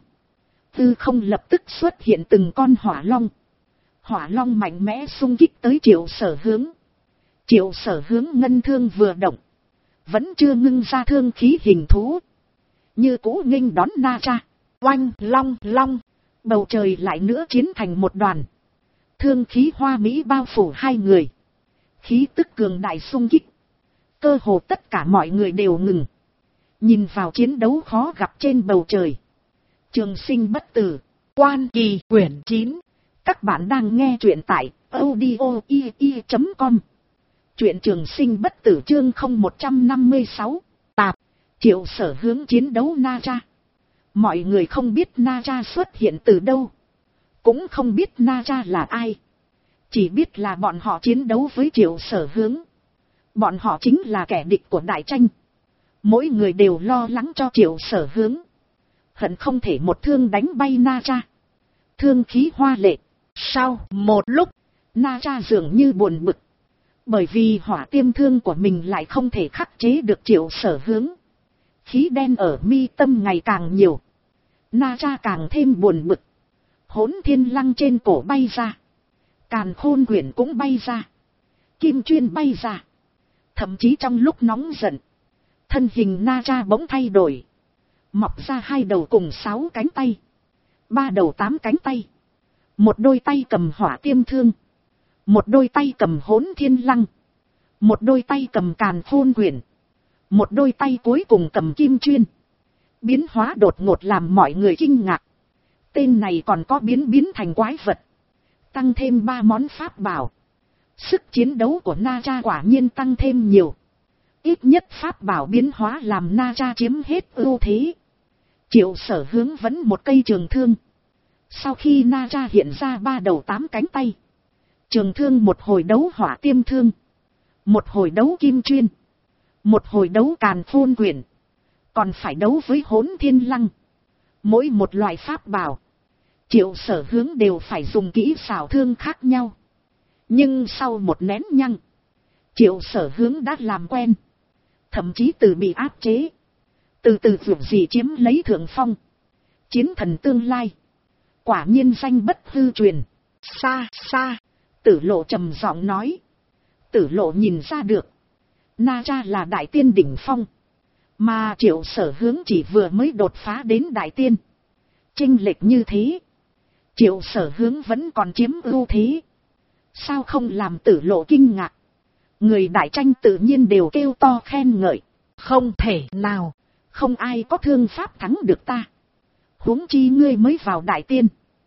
tư không lập tức xuất hiện từng con hỏa long. Hỏa long mạnh mẽ xung kích tới Triệu Sở Hướng. Triệu Sở Hướng ngân thương vừa động, vẫn chưa ngưng ra thương khí hình thú, như cũ nghênh đón Na Tra. Oanh long long, bầu trời lại nữa chiến thành một đoàn. Thương khí hoa mỹ bao phủ hai người, khí tức cường đại xung kích. Cơ hồ tất cả mọi người đều ngừng, nhìn vào chiến đấu khó gặp trên bầu trời. Trường Sinh Bất Tử, Quan Kỳ quyển 9. Các bạn đang nghe truyện tại audio.com. Truyện Trường Sinh Bất Tử chương 0156. Tạp. Triệu Sở Hướng chiến đấu Na Tra. Mọi người không biết Na Tra xuất hiện từ đâu, cũng không biết Na Tra là ai, chỉ biết là bọn họ chiến đấu với Triệu Sở Hướng. Bọn họ chính là kẻ địch của đại tranh. Mỗi người đều lo lắng cho Triệu Sở Hướng, hận không thể một thương đánh bay Na Tra. Thương khí hoa lệ. Sau một lúc, Na Tra dường như buồn bực, bởi vì hỏa tiêm thương của mình lại không thể khắc chế được Triệu Sở Hướng. Khí đen ở mi tâm ngày càng nhiều, Na Tra càng thêm buồn bực. Hỗn thiên lăng trên cổ bay ra. Càn khôn quyển cũng bay ra. Kim chuyên bay ra. Thậm chí trong lúc nóng giận, thân hình Na Tra bỗng thay đổi. Mọc ra 2 đầu cùng 6 cánh tay. 3 đầu 8 cánh tay. Một đôi tay cầm hỏa tiêm thương. Một đôi tay cầm hỗn thiên lăng. Một đôi tay cầm càn khôn quyển. Một đôi tay cuối cùng cầm kim chuyên. Biến hóa đột ngột làm mọi người kinh ngạc. Tên này còn có biến thành quái vật. Tăng thêm 3 món pháp bảo. Sức chiến đấu của Na Tra quả nhiên tăng thêm nhiều. Ít nhất pháp bảo biến hóa làm Na Tra chiếm hết ưu thế. Triệu Sở Hướng vẫn một cây trường thương. Sau khi Na Tra hiện ra 3 đầu 8 cánh tay. Trường thương một hồi đấu hỏa tiêm thương. Một hồi đấu kim chuyên. Một hồi đấu càn khôn quyển. Còn phải đấu với hỗn thiên lăng. Mỗi một loại pháp bảo, Triệu Sở Hướng đều phải dùng kỹ xảo thương khác nhau. Nhưng sau một nén nhăng, Triệu Sở Hướng đã làm quen. Thậm chí từ bị áp chế, từ từ vượt gì chiếm lấy thượng phong. Chiến thần tương lai, quả nhiên danh bất hư truyền. Xa xa, Tử Lộ trầm giọng nói. Tử Lộ nhìn ra được, Na Tra là đại tiên đỉnh phong, mà Triệu Sở Hướng chỉ vừa mới đột phá đến đại tiên. Chênh lệch như thế, Triệu Sở Hướng vẫn còn chiếm ưu thế. Sao không làm Tử Lộ kinh ngạc? Người đại tranh tự nhiên đều kêu to khen ngợi. Không thể nào, không ai có thương pháp thắng được ta. Huống chi ngươi mới vào đại tiên.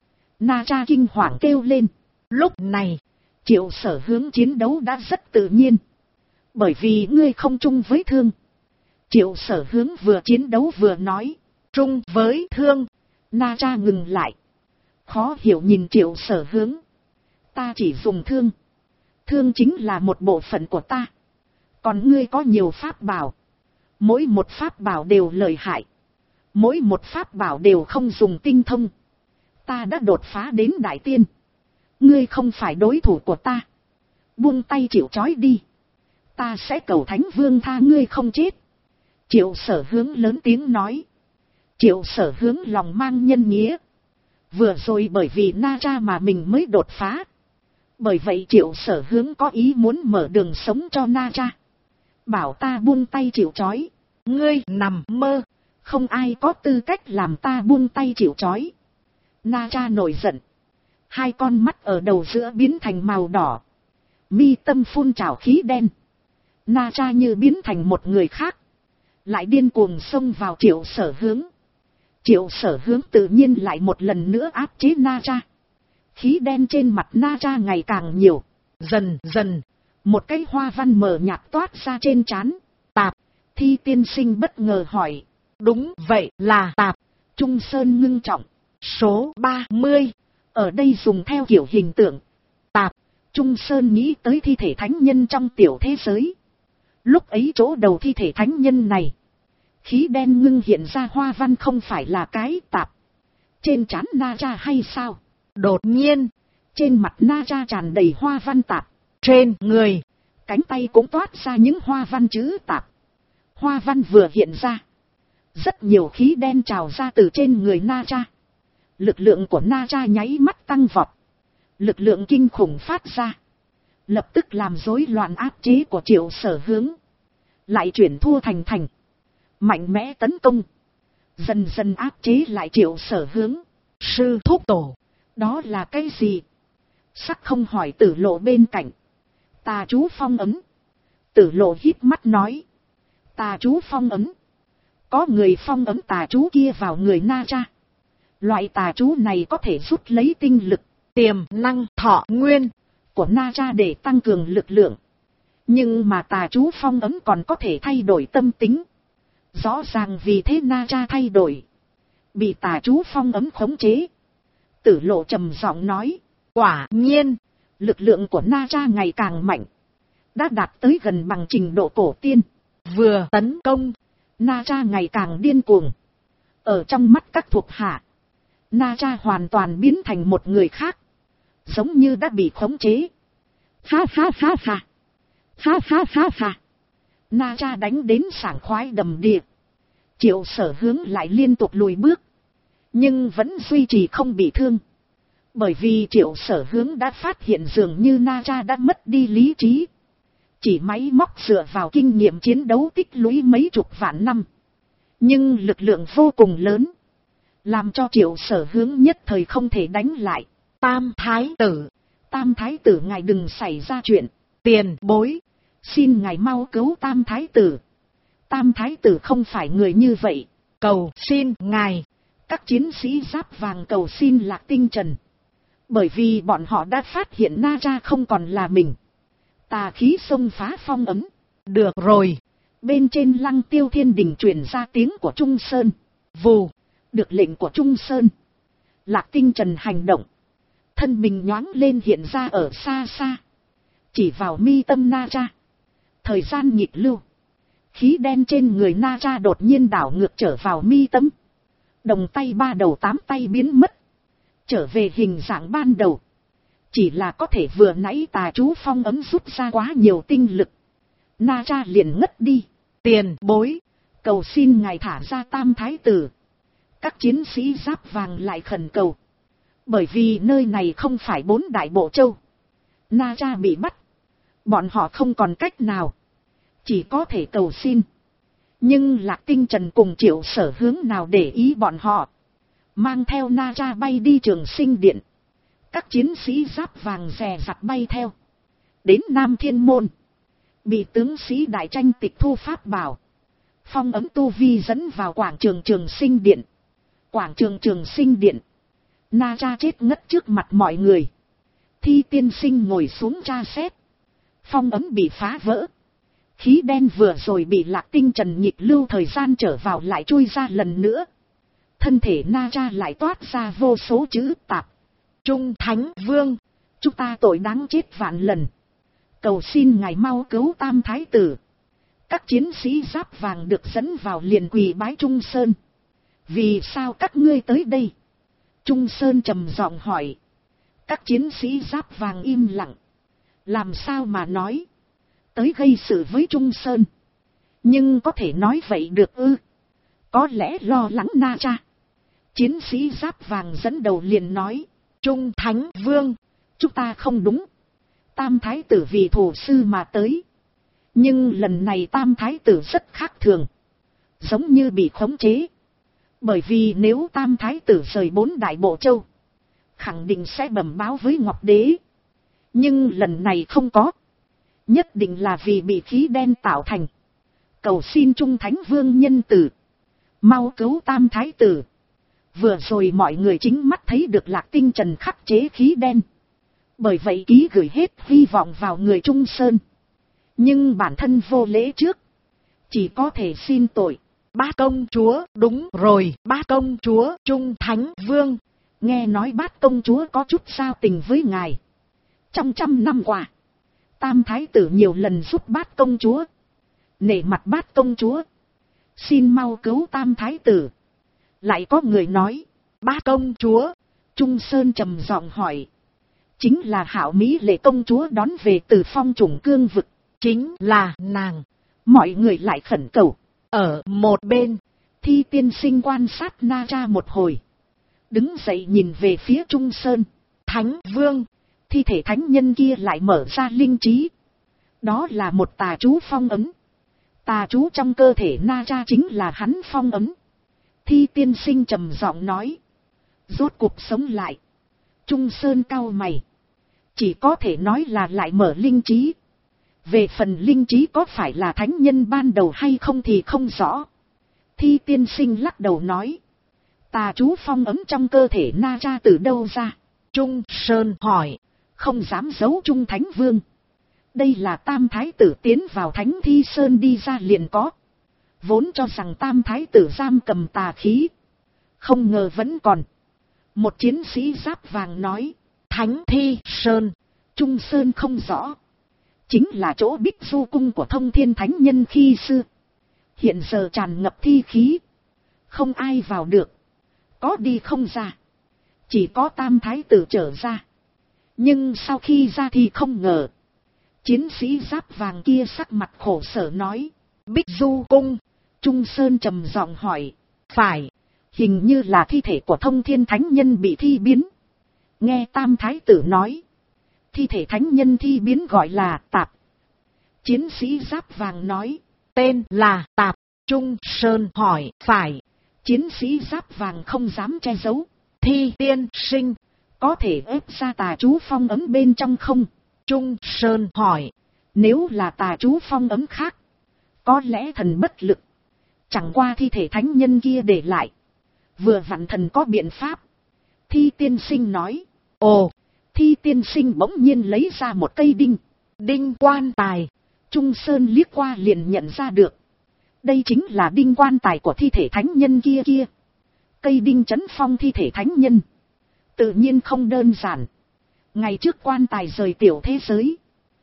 Na Tra kinh hoàng kêu lên. Lúc này, Triệu Sở Hướng chiến đấu đã rất tự nhiên. Bởi vì ngươi không chung với thương. Triệu Sở Hướng vừa chiến đấu vừa nói. Chung với thương. Na Tra ngừng lại. Khó hiểu nhìn Triệu Sở Hướng. Ta chỉ dùng thương. Thương chính là một bộ phận của ta. Còn ngươi có nhiều pháp bảo. Mỗi một pháp bảo đều lợi hại. Mỗi một pháp bảo đều không dùng tinh thông. Ta đã đột phá đến đại tiên. Ngươi không phải đối thủ của ta. Buông tay chịu trói đi. Ta sẽ cầu Thánh Vương tha ngươi không chết. Triệu Sở Hướng lớn tiếng nói. Triệu Sở Hướng lòng mang nhân nghĩa. Vừa rồi bởi vì Na Tra mà mình mới đột phá. Bởi vậy Triệu Sở Hướng có ý muốn mở đường sống cho Na Tra. Bảo ta buông tay chịu trói. Ngươi nằm mơ. Không ai có tư cách làm ta buông tay chịu trói. Na Tra nổi giận. 2 con mắt ở đầu giữa biến thành màu đỏ. Mi tâm phun trào khí đen. Na Tra như biến thành một người khác. Lại điên cuồng xông vào Triệu Sở Hướng. Triệu Sở Hướng tự nhiên lại một lần nữa áp chế Na Tra. Khí đen trên mặt Na Tra ngày càng nhiều. Dần dần, một cái hoa văn mờ nhạt toát ra trên trán. Tạp, Thi tiên sinh bất ngờ hỏi. Đúng vậy là tạp. Trung Sơn ngưng trọng. Số 30. Ở đây dùng theo kiểu hình tượng. Tạp, Trung Sơn nghĩ tới thi thể thánh nhân trong tiểu thế giới. Lúc ấy chỗ đầu thi thể thánh nhân này, khí đen ngưng hiện ra hoa văn không phải là cái tạp. Trên trán Na Tra hay sao? Đột nhiên, trên mặt Na Tra tràn đầy hoa văn tạp. Trên người, cánh tay cũng toát ra những hoa văn chữ tạp. Hoa văn vừa hiện ra, rất nhiều khí đen trào ra từ trên người Na Tra. Lực lượng của Na Tra nháy mắt tăng vọt. Lực lượng kinh khủng phát ra. Lập tức làm rối loạn áp chế của Triệu Sở Hướng. Lại chuyển thua thành thành. Mạnh mẽ tấn công. Dần dần áp chế lại Triệu Sở Hướng. Sư thúc tổ. Đó là cái gì? Sắc không hỏi Tử Lộ bên cạnh. Tà chú phong ấn. Tử Lộ híp mắt nói. Tà chú phong ấn. Có người phong ấn tà chú kia vào người Na Tra. Loại tà chú này có thể rút lấy tinh lực, tiềm năng, thọ nguyên của Na Tra để tăng cường lực lượng. Nhưng mà tà chú phong ấn còn có thể thay đổi tâm tính. Rõ ràng vì thế Na Tra thay đổi. Bị tà chú phong ấn khống chế. Tử Lộ trầm giọng nói. Quả nhiên, lực lượng của Na Tra ngày càng mạnh. Đã đạt tới gần bằng trình độ cổ tiên. Vừa tấn công, Na Tra ngày càng điên cuồng. Ở trong mắt các thuộc hạ, Na Tra hoàn toàn biến thành một người khác. Giống như đã bị khống chế. Ha ha ha ha. Ha ha ha ha. Na Tra đánh đến sảng khoái đầm đìa. Triệu Sở Hướng lại liên tục lùi bước. Nhưng vẫn duy trì không bị thương. Bởi vì Triệu Sở Hướng đã phát hiện dường như Na Tra đã mất đi lý trí. Chỉ máy móc dựa vào kinh nghiệm chiến đấu tích lũy mấy chục vạn năm. Nhưng lực lượng vô cùng lớn. Làm cho Triệu Sở Hướng nhất thời không thể đánh lại. Tam Thái tử ngài đừng xảy ra chuyện. Tiền bối. Xin ngài mau cứu Tam Thái tử. Tam Thái tử không phải người như vậy. Cầu xin ngài. Các chiến sĩ giáp vàng cầu xin Lạc Tinh Trần. Bởi vì bọn họ đã phát hiện Na Tra không còn là mình. Tà khí xông phá phong ấm. Được rồi. Bên trên Lăng Tiêu Thiên Đình truyền ra tiếng của Trung Sơn. Vù. Được lệnh của Trung Sơn. Lạc Tinh Trần hành động. Thân mình nhoáng lên hiện ra ở xa xa. Chỉ vào mi tâm Na Tra. Thời gian nhịp lưu. Khí đen trên người Na Tra đột nhiên đảo ngược trở vào mi tâm. Đồng tay 3 đầu 8 tay biến mất. Trở về hình dạng ban đầu. Chỉ là có thể vừa nãy tà chú phong ấm rút ra quá nhiều tinh lực. Na Tra liền ngất đi. Tiền bối. Cầu xin ngài thả ra Tam Thái tử. Các chiến sĩ giáp vàng lại khẩn cầu. Bởi vì nơi này không phải 4 đại bộ châu. Na Tra bị bắt. Bọn họ không còn cách nào. Chỉ có thể cầu xin. Nhưng Lạc Tinh Trần cùng Triệu Sở Hướng nào để ý bọn họ. Mang theo Na Tra bay đi Trường Sinh Điện. Các chiến sĩ giáp vàng dè dặt bay theo. Đến Nam Thiên Môn. Bị tướng sĩ đại tranh tịch thu pháp bảo. Phong ấm tu vi dẫn vào quảng trường Trường Sinh Điện. Quảng trường Trường Sinh Điện. Na Tra chết ngất trước mặt mọi người. Thi tiên sinh ngồi xuống tra xét. Phong ấm bị phá vỡ. Khí đen vừa rồi bị Lạc Tinh Trần nhịp lưu thời gian trở vào lại chui ra lần nữa. Thân thể Na Tra lại toát ra vô số chữ tạp. Trung Thánh Vương. Chúng ta tội đáng chết vạn lần. Cầu xin ngài mau cứu Tam Thái tử. Các chiến sĩ giáp vàng được dẫn vào liền quỳ bái Trung Sơn. Vì sao các ngươi tới đây? Trung Sơn trầm giọng hỏi. Các chiến sĩ giáp vàng im lặng. Làm sao mà nói? Tới gây sự với Trung Sơn. Nhưng có thể nói vậy được ư? Có lẽ lo lắng Na Tra. Chiến sĩ giáp vàng dẫn đầu liền nói. Trung Thánh Vương. Chúng ta không đúng. Tam Thái tử vì thủ sư mà tới. Nhưng lần này Tam Thái tử rất khác thường. Giống như bị khống chế. Bởi vì nếu Tam Thái tử rời 4 đại bộ châu. Khẳng định sẽ bẩm báo với Ngọc Đế. Nhưng lần này không có. Nhất định là vì bị khí đen tạo thành. Cầu xin Trung Thánh Vương nhân tử. Mau cứu Tam Thái tử. Vừa rồi mọi người chính mắt thấy được Lạc Tinh Trần khắc chế khí đen. Bởi vậy ký gửi hết hy vọng vào người Trung Sơn. Nhưng bản thân vô lễ trước. Chỉ có thể xin tội. Bát công chúa, đúng rồi, Bát công chúa, Trung Thánh Vương. Nghe nói Bát công chúa có chút giao tình với ngài. Trong 100 năm qua, Tam Thái tử nhiều lần giúp Bát công chúa. Nể mặt Bát công chúa. Xin mau cứu Tam Thái tử. Lại có người nói, Bát công chúa. Trung Sơn trầm giọng hỏi. Chính là Hạo Mỹ Lệ công chúa đón về từ Phong Trùng Cương vực. Chính là nàng. Mọi người lại khẩn cầu. Ở một bên, Thi tiên sinh quan sát Na Tra một hồi. Đứng dậy nhìn về phía Trung Sơn. Thánh Vương. Thi thể thánh nhân kia lại mở ra linh trí. Đó là một tà chú phong ấn. Tà chú trong cơ thể Na Tra chính là hắn phong ấn. Thi tiên sinh trầm giọng nói. Rốt cuộc sống lại. Trung Sơn cau mày. Chỉ có thể nói là lại mở linh trí. Về phần linh trí có phải là thánh nhân ban đầu hay không thì không rõ. Thi tiên sinh lắc đầu nói. Tà chú phong ấn trong cơ thể Na Tra từ đâu ra? Trung Sơn hỏi. Không dám giấu Trung Thánh Vương. Đây là Tam Thái tử tiến vào Thánh Thi Sơn đi ra liền có. Vốn cho rằng Tam Thái tử giam cầm tà khí. Không ngờ vẫn còn. Một chiến sĩ giáp vàng nói. Thánh Thi Sơn. Trung Sơn không rõ. Chính là chỗ Bích Du cung của Thông Thiên Thánh Nhân khi xưa. Hiện giờ tràn ngập thi khí. Không ai vào được. Có đi không ra. Chỉ có Tam Thái tử trở ra. Nhưng sau khi ra thì không ngờ. Chiến sĩ giáp vàng kia sắc mặt khổ sở nói. Bích Du cung. Trung Sơn trầm giọng hỏi. Phải. Hình như là thi thể của Thông Thiên Thánh Nhân bị thi biến. Nghe Tam Thái tử nói, thi thể thánh nhân thi biến gọi là Tạp. Chiến sĩ giáp vàng nói, tên là Tạp. Trung Sơn hỏi, phải. Chiến sĩ giáp vàng không dám che giấu, Thi tiên sinh, có thể ép ra tà chú phong ấm bên trong không? Trung Sơn hỏi, nếu là tà chú phong ấm khác, có lẽ thần bất lực. Chẳng qua thi thể thánh nhân kia để lại, vừa vặn thần có biện pháp. Thi tiên sinh nói, ồ. Thi tiên sinh bỗng nhiên lấy ra một cây đinh. Đinh quan tài. Trung Sơn liếc qua liền nhận ra được, đây chính là đinh quan tài của thi thể thánh nhân kia kia. Cây đinh chấn phong thi thể thánh nhân, tự nhiên không đơn giản. Ngày trước quan tài rời tiểu thế giới,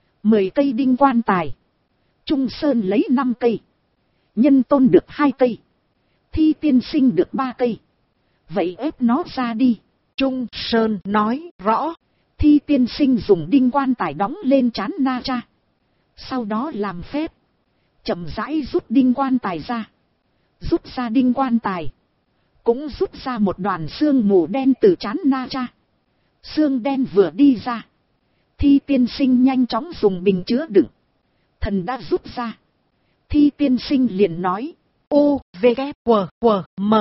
10 cây đinh quan tài, Trung Sơn lấy 5 cây, Nhân Tôn được 2 cây, Thi tiên sinh được 3 cây. Vậy ép nó ra đi. Trung Sơn nói rõ. Thi tiên sinh dùng đinh quan tài đóng lên trán Na Cha, sau đó làm phép, chậm rãi rút đinh quan tài ra. Rút ra đinh quan tài, cũng rút ra một đoàn xương mù đen từ trán Na Cha. Xương đen vừa đi ra, Thi tiên sinh nhanh chóng dùng bình chứa đựng. Thần đã rút ra. Thi tiên sinh liền nói, U, V, K, W, W, M.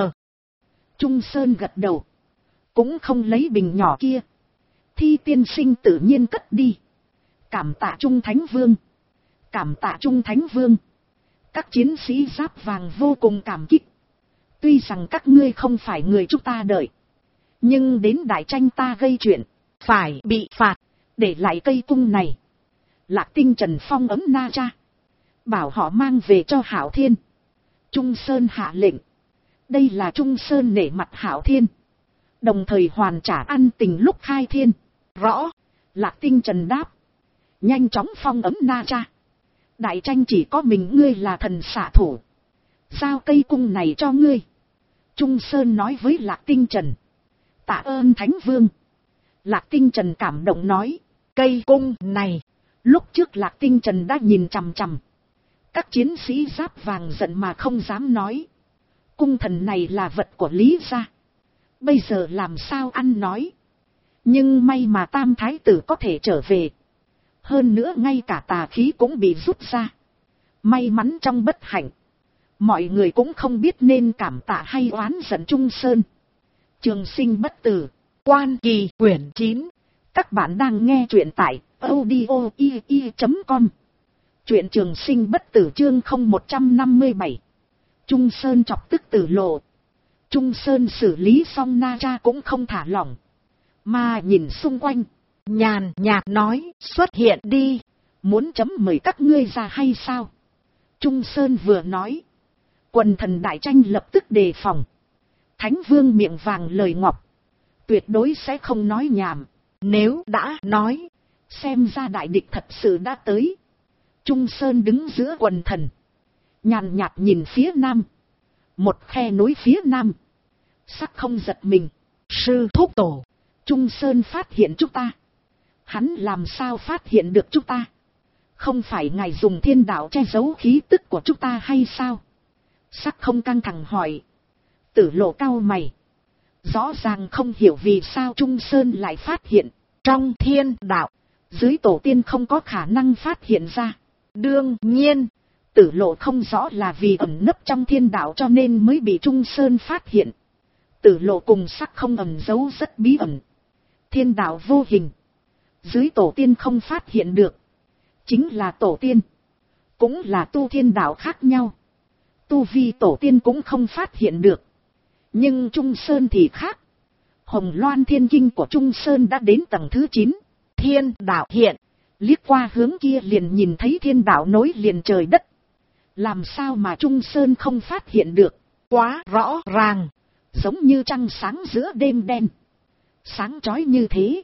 Trung Sơn gật đầu, cũng không lấy bình nhỏ kia. Thi tiên sinh tự nhiên cất đi. Cảm tạ Trung Thánh Vương. Cảm tạ Trung Thánh Vương. Các chiến sĩ giáp vàng vô cùng cảm kích. Tuy rằng các ngươi không phải người chúng ta đợi, nhưng đến đại tranh ta gây chuyện, phải bị phạt. Để lại cây cung này, Lạc Tinh Trần phong ấm Na Cha, bảo họ mang về cho Hạo Thiên. Trung Sơn hạ lệnh. Đây là Trung Sơn nể mặt Hạo Thiên, đồng thời hoàn trả ăn tình lúc khai thiên. Rõ. Lạc Tinh Trần đáp. Nhanh chóng phong ấm Na Cha. Đại tranh chỉ có mình ngươi là thần xạ thủ, giao cây cung này cho ngươi. Trung Sơn nói với Lạc Tinh Trần, tạ ơn Thánh Vương. Lạc Tinh Trần cảm động nói, cây cung này, lúc trước Lạc Tinh Trần đã nhìn chằm chằm. Các chiến sĩ giáp vàng giận mà không dám nói. Cung thần này là vật của Lý gia, bây giờ làm sao ăn nói. Nhưng may mà Tam Thái tử có thể trở về. Hơn nữa ngay cả tà khí cũng bị rút ra. May mắn trong bất hạnh, mọi người cũng không biết nên cảm tạ hay oán giận Trung Sơn. Trường Sinh bất tử, Quan Kỳ quyển 9. Các bạn đang nghe truyện tại audio.com. Truyện Trường Sinh bất tử chương 0157. Trung Sơn chọc tức Tử Lộ. Trung Sơn xử lý xong Na Cha cũng không thả lỏng, mà nhìn xung quanh, nhàn nhạt nói, xuất hiện đi. Muốn chấm mời các ngươi ra hay sao? Trung Sơn vừa nói, quần thần đại tranh lập tức đề phòng. Thánh Vương miệng vàng lời ngọc, tuyệt đối sẽ không nói nhảm. Nếu đã nói, xem ra đại địch thật sự đã tới. Trung Sơn đứng giữa quần thần, nhàn nhạt nhìn phía nam. Một khe núi phía nam, sắc không giật mình. Sư thúc tổ, Trung Sơn phát hiện chúng ta. Hắn làm sao phát hiện được chúng ta? Không phải ngài dùng thiên đạo che giấu khí tức của chúng ta hay sao? Sắc không căng thẳng hỏi. Tử Lộ cau mày, rõ ràng không hiểu vì sao Trung Sơn lại phát hiện. Trong thiên đạo, dưới tổ tiên không có khả năng phát hiện ra. Đương nhiên, Tử Lộ không rõ là vì ẩn nấp trong thiên đạo cho nên mới bị Trung Sơn phát hiện. Tử Lộ cùng Sắc không ẩn giấu rất bí ẩn. Thiên đạo vô hình, dưới tổ tiên không phát hiện được. Chính là tổ tiên, cũng là tu thiên đạo khác nhau. Tu vi tổ tiên cũng không phát hiện được. Nhưng Trung Sơn thì khác. Hồng Loan Thiên Kinh của Trung Sơn đã đến tầng thứ 9. Thiên đạo hiện, liếc qua hướng kia liền nhìn thấy thiên đạo nối liền trời đất. Làm sao mà Trung Sơn không phát hiện được? Quá rõ ràng, giống như trăng sáng giữa đêm đen, sáng chói như thế.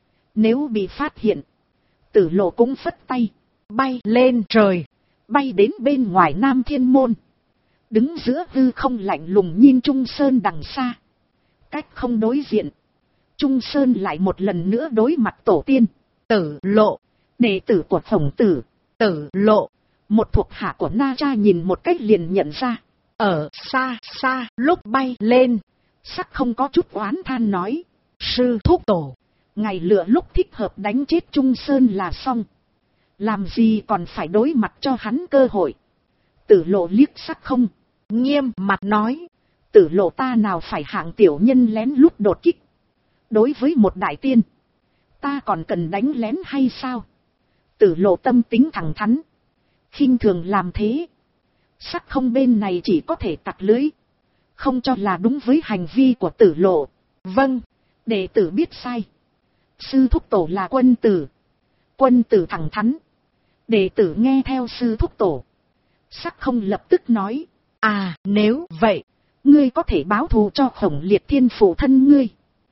Nếu bị phát hiện, Tử Lộ cũng phất tay, bay lên trời, bay đến bên ngoài Nam Thiên Môn. Đứng giữa hư không lạnh lùng nhìn Trung Sơn đằng xa. Cách không đối diện, Trung Sơn lại một lần nữa đối mặt tổ tiên. Tử Lộ, đệ tử của Khổng Tử. Tử Lộ, một thuộc hạ của Na Cha nhìn một cách liền nhận ra. Ở xa xa lúc bay lên, Sắc không có chút oán than nói, sư thúc tổ, Ngài lựa lúc thích hợp đánh chết Trung Sơn là xong. Làm gì còn phải đối mặt cho hắn cơ hội. Tử Lộ liếc Sắc Không, nghiêm mặt nói. Tử Lộ, ta nào phải hạng tiểu nhân lén lút đột kích. Đối với một đại tiên, ta còn cần đánh lén hay sao? Tử Lộ tâm tính thẳng thắn, khinh thường làm thế. Sắc Không bên này chỉ có thể tặc lưới, không cho là đúng với hành vi của Tử Lộ. Vâng, đệ tử biết sai. Sư thúc tổ là quân tử. Quân tử thẳng thắn, đệ tử nghe theo sư thúc tổ. Sắc Không lập tức nói. À, nếu vậy, ngươi có thể báo thù cho Khổng Liệt Thiên phụ thân ngươi.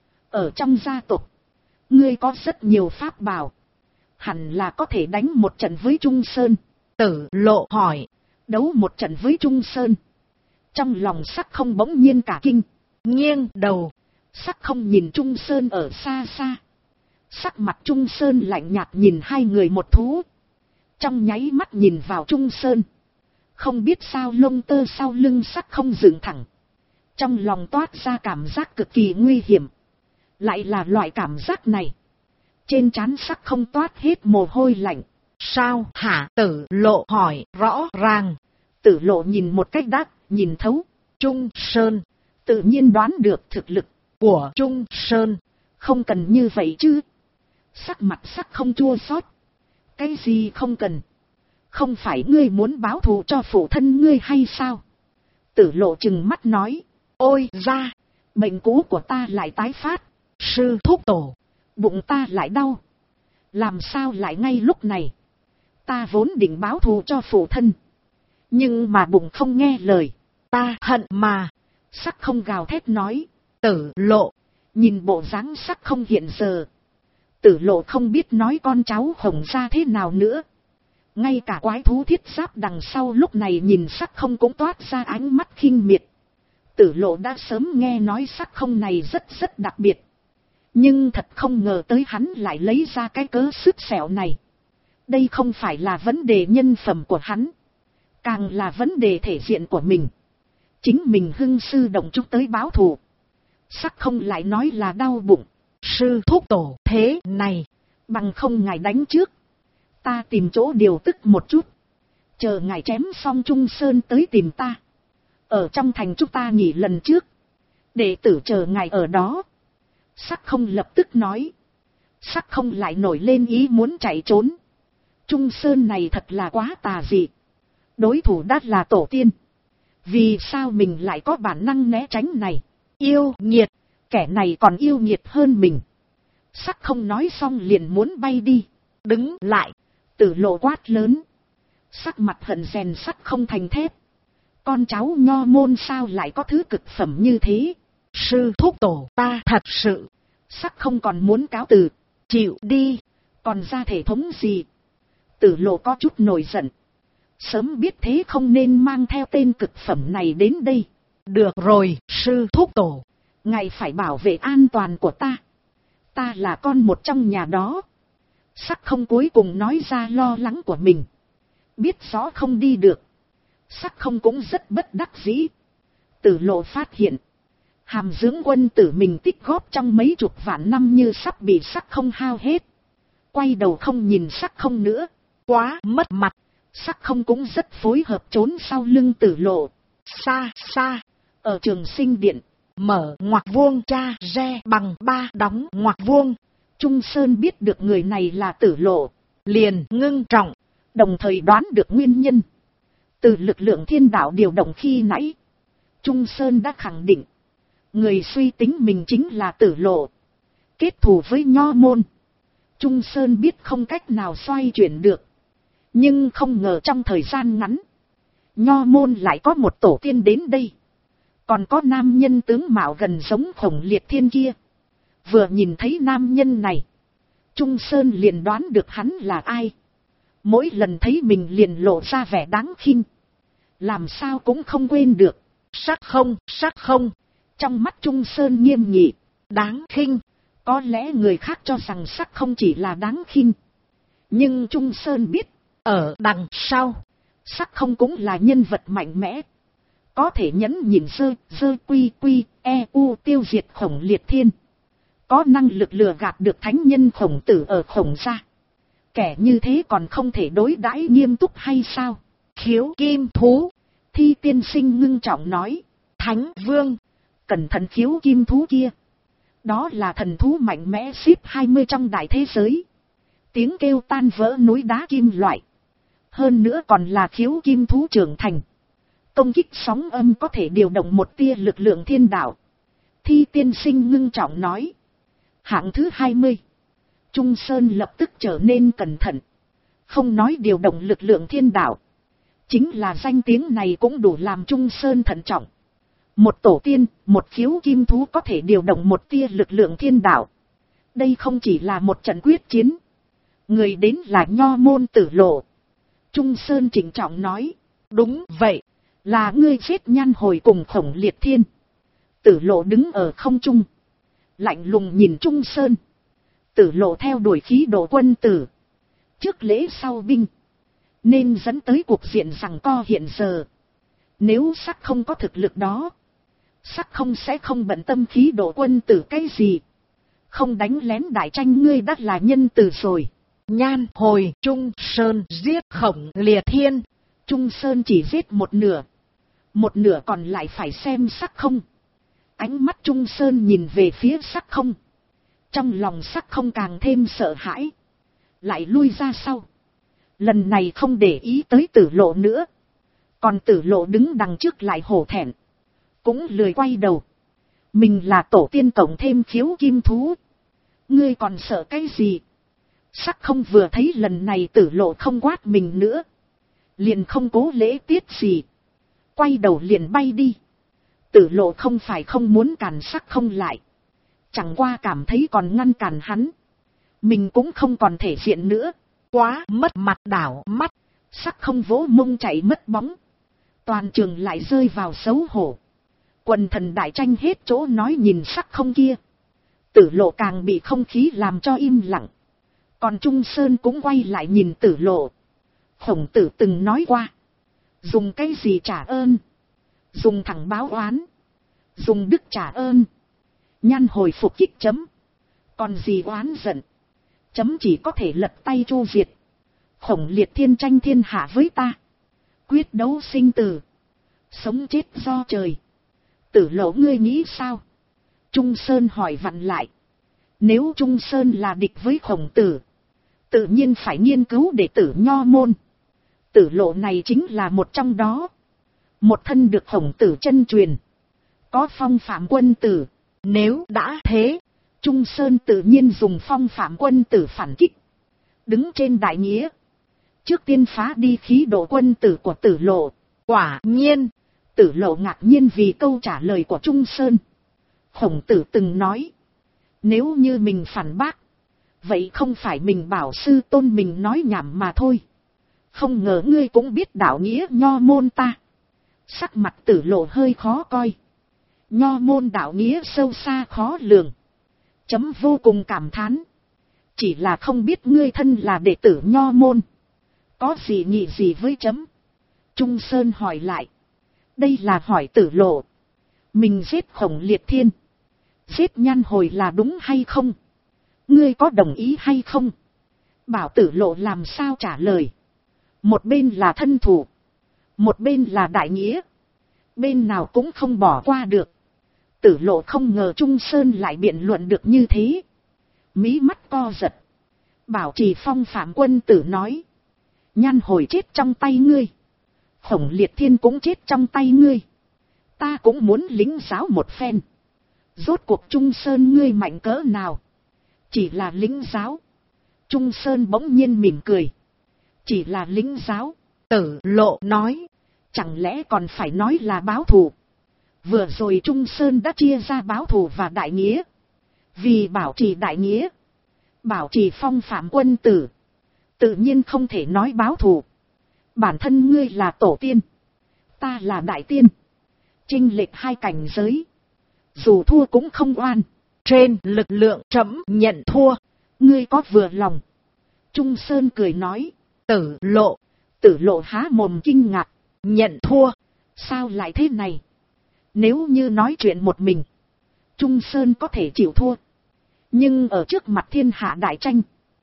Ở trong gia tộc, ngươi có rất nhiều pháp bảo, hẳn là có thể đánh một trận với Trung Sơn. Tử Lộ hỏi. Đấu một trận với Trung Sơn? Trong lòng Sắc Không bỗng nhiên cả kinh, nghiêng đầu. Sắc Không nhìn Trung Sơn ở xa xa. Sắc mặt Trung Sơn lạnh nhạt nhìn hai người một thú. Trong nháy mắt nhìn vào Trung Sơn, không biết sao lông tơ sau lưng Sắc Không dựng thẳng. Trong lòng toát ra cảm giác cực kỳ nguy hiểm. Lại là loại cảm giác này, trên trán Sắc Không toát hết mồ hôi lạnh. Sao hả? Tử Lộ hỏi rõ ràng. Tử Lộ nhìn một cách đã nhìn thấu Trung Sơn, tự nhiên đoán được thực lực của Trung Sơn. Không cần như vậy chứ. Sắc mặt Sắc Không chua xót. Cái gì không cần? Không phải ngươi muốn báo thù cho phụ thân ngươi hay sao? Tử Lộ trừng mắt nói. Ôi ra, bệnh cũ của ta lại tái phát. Sư thúc tổ, bụng ta lại đau. Làm sao lại ngay lúc này? Ta vốn định báo thù cho phụ thân, nhưng mà bụng không nghe lời. Ta hận mà. Sắc Không gào thét nói. Tử Lộ, nhìn bộ dáng Sắc Không hiện giờ, Tử Lộ không biết nói con cháu Khổng gia thế nào nữa. Ngay cả quái thú thiết giáp đằng sau lúc này nhìn Sắc Không cũng toát ra ánh mắt khinh miệt. Tử Lộ đã sớm nghe nói Sắc Không này rất đặc biệt, nhưng thật không ngờ tới hắn lại lấy ra cái cớ sứt sẹo này. Đây không phải là vấn đề nhân phẩm của hắn, càng là vấn đề thể diện của mình. Chính mình hưng sư động chúng tới báo thù, Sắc Không lại nói là đau bụng. Sư thúc tổ, thế này, bằng không ngài đánh trước, ta tìm chỗ điều tức một chút, chờ ngài chém xong Trung Sơn tới tìm ta. Ở trong thành chúng ta nghỉ lần trước, đệ tử chờ ngài ở đó. Sắc Không lập tức nói. Sắc Không lại nổi lên ý muốn chạy trốn. Trung Sơn này thật là quá tà dị. Đối thủ đã là tổ tiên, vì sao mình lại có bản năng né tránh này? Yêu nghiệt, kẻ này còn yêu nghiệt hơn mình. Sắc Không nói xong liền muốn bay đi. Đứng lại. Tử Lộ quát lớn. Sắc mặt hận rèn sắt không thành thép. Con cháu Nho môn sao lại có thứ cực phẩm như thế? Sư thúc tổ, ta thật sự. Sắc Không còn muốn cáo từ. Chịu đi. Còn ra thể thống gì? Tử Lộ có chút nổi giận. Sớm biết thế không nên mang theo tên cực phẩm này đến đây. Được rồi, sư thúc tổ, ngài phải bảo vệ an toàn của ta. Ta là con một trong nhà đó. Sắc Không cuối cùng nói ra lo lắng của mình. Biết rõ không đi được, Sắc Không cũng rất bất đắc dĩ. Tử Lộ phát hiện, hàm dưỡng quân tử mình tích góp trong mấy chục vạn năm như sắp bị Sắc Không hao hết. Quay đầu không nhìn Sắc Không nữa, quá mất mặt. Sắc Không cũng rất phối hợp trốn sau lưng Tử Lộ. Xa xa, ở Trường Sinh Điện, mở ngoặc vuông tra re bằng 3 đóng ngoặc vuông. Trung Sơn biết được người này là Tử Lộ, liền ngưng trọng, đồng thời đoán được nguyên nhân. Từ lực lượng thiên đạo điều động khi nãy, Trung Sơn đã khẳng định, người suy tính mình chính là Tử Lộ. Kết thù với Nho môn, Trung Sơn biết không cách nào xoay chuyển được. Nhưng không ngờ trong thời gian ngắn, Nho môn lại có một tổ tiên đến đây. Còn có nam nhân tướng mạo gần giống Khổng Liệt Thiên kia. Vừa nhìn thấy nam nhân này, Trung Sơn liền đoán được hắn là ai. Mỗi lần thấy mình liền lộ ra vẻ đáng khinh, làm sao cũng không quên được. Sắc không. Trong mắt Trung Sơn nghiêm nghị. Đáng khinh. Có lẽ người khác cho rằng Sắc không chỉ là đáng khinh, nhưng Trung Sơn biết, ở đằng sau, Sắc không cũng là nhân vật mạnh mẽ, có thể nhẫn nhịn quy tiêu diệt Khổng Liệt Thiên. có năng lực lừa gạt được thánh nhân Khổng Tử ở Khổng gia. Kẻ như thế còn không thể đối đãi nghiêm túc hay sao? Khiếu kim thú. Thi tiên sinh ngưng trọng nói. Thánh vương. Cẩn thận khiếu kim thú kia. Đó là thần thú mạnh mẽ xếp 20 trong đại thế giới. Tiếng kêu tan vỡ núi đá kim loại. Hơn nữa còn là khiếu kim thú trưởng thành. Công kích sóng âm có thể điều động một tia lực lượng thiên đạo. Thi tiên sinh ngưng trọng nói. Hạng thứ 20. Trung Sơn lập tức trở nên cẩn thận. Không nói điều động lực lượng thiên đạo. Chính là danh tiếng này cũng đủ làm Trung Sơn thận trọng. Một tổ tiên, một khiếu kim thú có thể điều động một tia lực lượng thiên đạo. Đây không chỉ là một trận quyết chiến. Người đến là Nho môn Tử Lộ. Trung Sơn trịnh trọng nói. Đúng vậy, là ngươi giết Nhan Hồi cùng Khổng Liệt Thiên. Tử Lộ đứng ở không trung. Lạnh lùng nhìn Trung Sơn. Tử Lộ theo đuổi khí độ quân tử. Trước lễ sau binh. Nên dẫn tới cuộc diện giằng co hiện giờ. Nếu sắc không có thực lực đó. Sắc không sẽ không bận tâm khí độ quân tử cái gì. Không đánh lén đại tranh ngươi đã là nhân từ rồi. Nhan Hồi, Trung Sơn giết Khổng Liệt Thiên. Trung Sơn chỉ giết một nửa. Một nửa còn lại phải xem sắc không. Ánh mắt Trung Sơn nhìn về phía sắc không. Trong lòng sắc không càng thêm sợ hãi. Lại lui ra sau. Lần này không để ý tới Tử Lộ nữa. Còn Tử Lộ đứng đằng trước lại hổ thẹn. Cũng lười quay đầu. Mình là tổ tiên cộng thêm khiếu kim thú. Ngươi còn sợ cái gì? Sắc không vừa thấy lần này Tử Lộ không quát mình nữa. Liền không cố lễ tiết gì. Quay đầu liền bay đi. Tử Lộ không phải không muốn cản sắc không lại. Chẳng qua cảm thấy còn ngăn cản hắn. Mình cũng không còn thể diện nữa. Quá mất mặt đảo mắt. Sắc không vỗ mông chạy mất bóng. Toàn trường lại rơi vào xấu hổ. Quần thần đại tranh hết chỗ nói nhìn sắc không kia. Tử Lộ càng bị không khí làm cho im lặng. Còn Trung Sơn cũng quay lại nhìn Tử Lộ. Khổng Tử từng nói qua. Dùng cái gì trả ơn? Dùng thẳng báo oán. Dùng đức trả ơn. Nhan Hồi phục kích chấm. Còn gì oán giận? Chấm chỉ có thể lật tay chu diệt. Khổng Liệt Thiên tranh thiên hạ với ta. Quyết đấu sinh tử. Sống chết do trời. Tử Lộ ngươi nghĩ sao? Trung Sơn hỏi vặn lại. Nếu Trung Sơn là địch với Khổng Tử. Tự nhiên phải nghiên cứu đệ tử Nho môn. Tử Lộ này chính là một trong đó. Một thân được Khổng Tử chân truyền. Có phong phạm quân tử. Nếu đã thế, Trung Sơn tự nhiên dùng phong phạm quân tử phản kích. Đứng trên đại nghĩa. Trước tiên phá đi khí độ quân tử của Tử Lộ. Quả nhiên, Tử Lộ ngạc nhiên vì câu trả lời của Trung Sơn. Khổng Tử từng nói. Nếu như mình phản bác. Vậy không phải mình bảo sư tôn mình nói nhảm mà thôi. Không ngờ ngươi cũng biết đạo nghĩa Nho môn ta. Sắc mặt Tử Lộ hơi khó coi. Nho môn đạo nghĩa sâu xa khó lường. Chấm vô cùng cảm thán. Chỉ là không biết ngươi thân là đệ tử Nho môn. Có gì nghị gì với chấm? Trung Sơn hỏi lại. Đây là hỏi Tử Lộ. Mình giết Khổng Liệt Thiên. Giết Nhan Hồi là đúng hay không? Ngươi có đồng ý hay không? Bảo Tử Lộ làm sao trả lời. Một bên là thân thủ. Một bên là đại nghĩa. Bên nào cũng không bỏ qua được. Tử Lộ không ngờ Trung Sơn lại biện luận được như thế. Mí mắt co giật. Bảo Trì phong phạm quân tử nói. Nhan Hồi chết trong tay ngươi. Khổng Liệt Thiên cũng chết trong tay ngươi. Ta cũng muốn lĩnh giáo một phen. Rốt cuộc Trung Sơn ngươi mạnh cỡ nào? Chỉ là lĩnh giáo. Trung Sơn bỗng nhiên mỉm cười. Chỉ là lĩnh giáo. Tử Lộ nói. Chẳng lẽ còn phải nói là báo thù? Vừa rồi Trung Sơn đã chia ra báo thù và đại nghĩa. Vì bảo trì đại nghĩa. Bảo trì phong phạm quân tử. Tự nhiên không thể nói báo thù. Bản thân ngươi là tổ tiên. Ta là đại tiên. Chênh lệch hai cảnh giới. Dù thua cũng không oan. Trên lực lượng trẫm nhận thua. Ngươi có vừa lòng? Trung Sơn cười nói. Tử Lộ. Tử Lộ há mồm kinh ngạc. Nhận thua. Sao lại thế này? Nếu như nói chuyện một mình. Trung Sơn có thể chịu thua. Nhưng ở trước mặt thiên hạ đại tranh,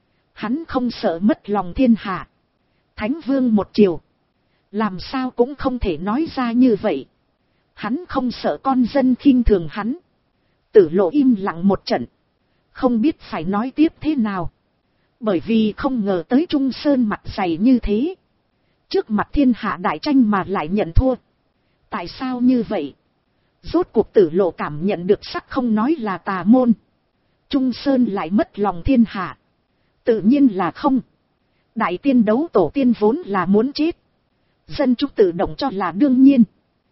hắn không sợ mất lòng thiên hạ. Thánh vương một chiều, làm sao cũng không thể nói ra như vậy. Hắn không sợ con dân khinh thường hắn. Tử Lộ im lặng một trận, không biết phải nói tiếp thế nào. Bởi vì không ngờ tới Trung Sơn mặt dày như thế, trước mặt thiên hạ đại tranh mà lại nhận thua. Tại sao như vậy? Rốt cuộc Tử Lộ cảm nhận được sắc không nói là tà môn, Trung Sơn lại mất lòng thiên hạ. Tự nhiên là không. Đại tiên đấu tổ tiên vốn là muốn chết, dân chúng tự động cho là đương nhiên.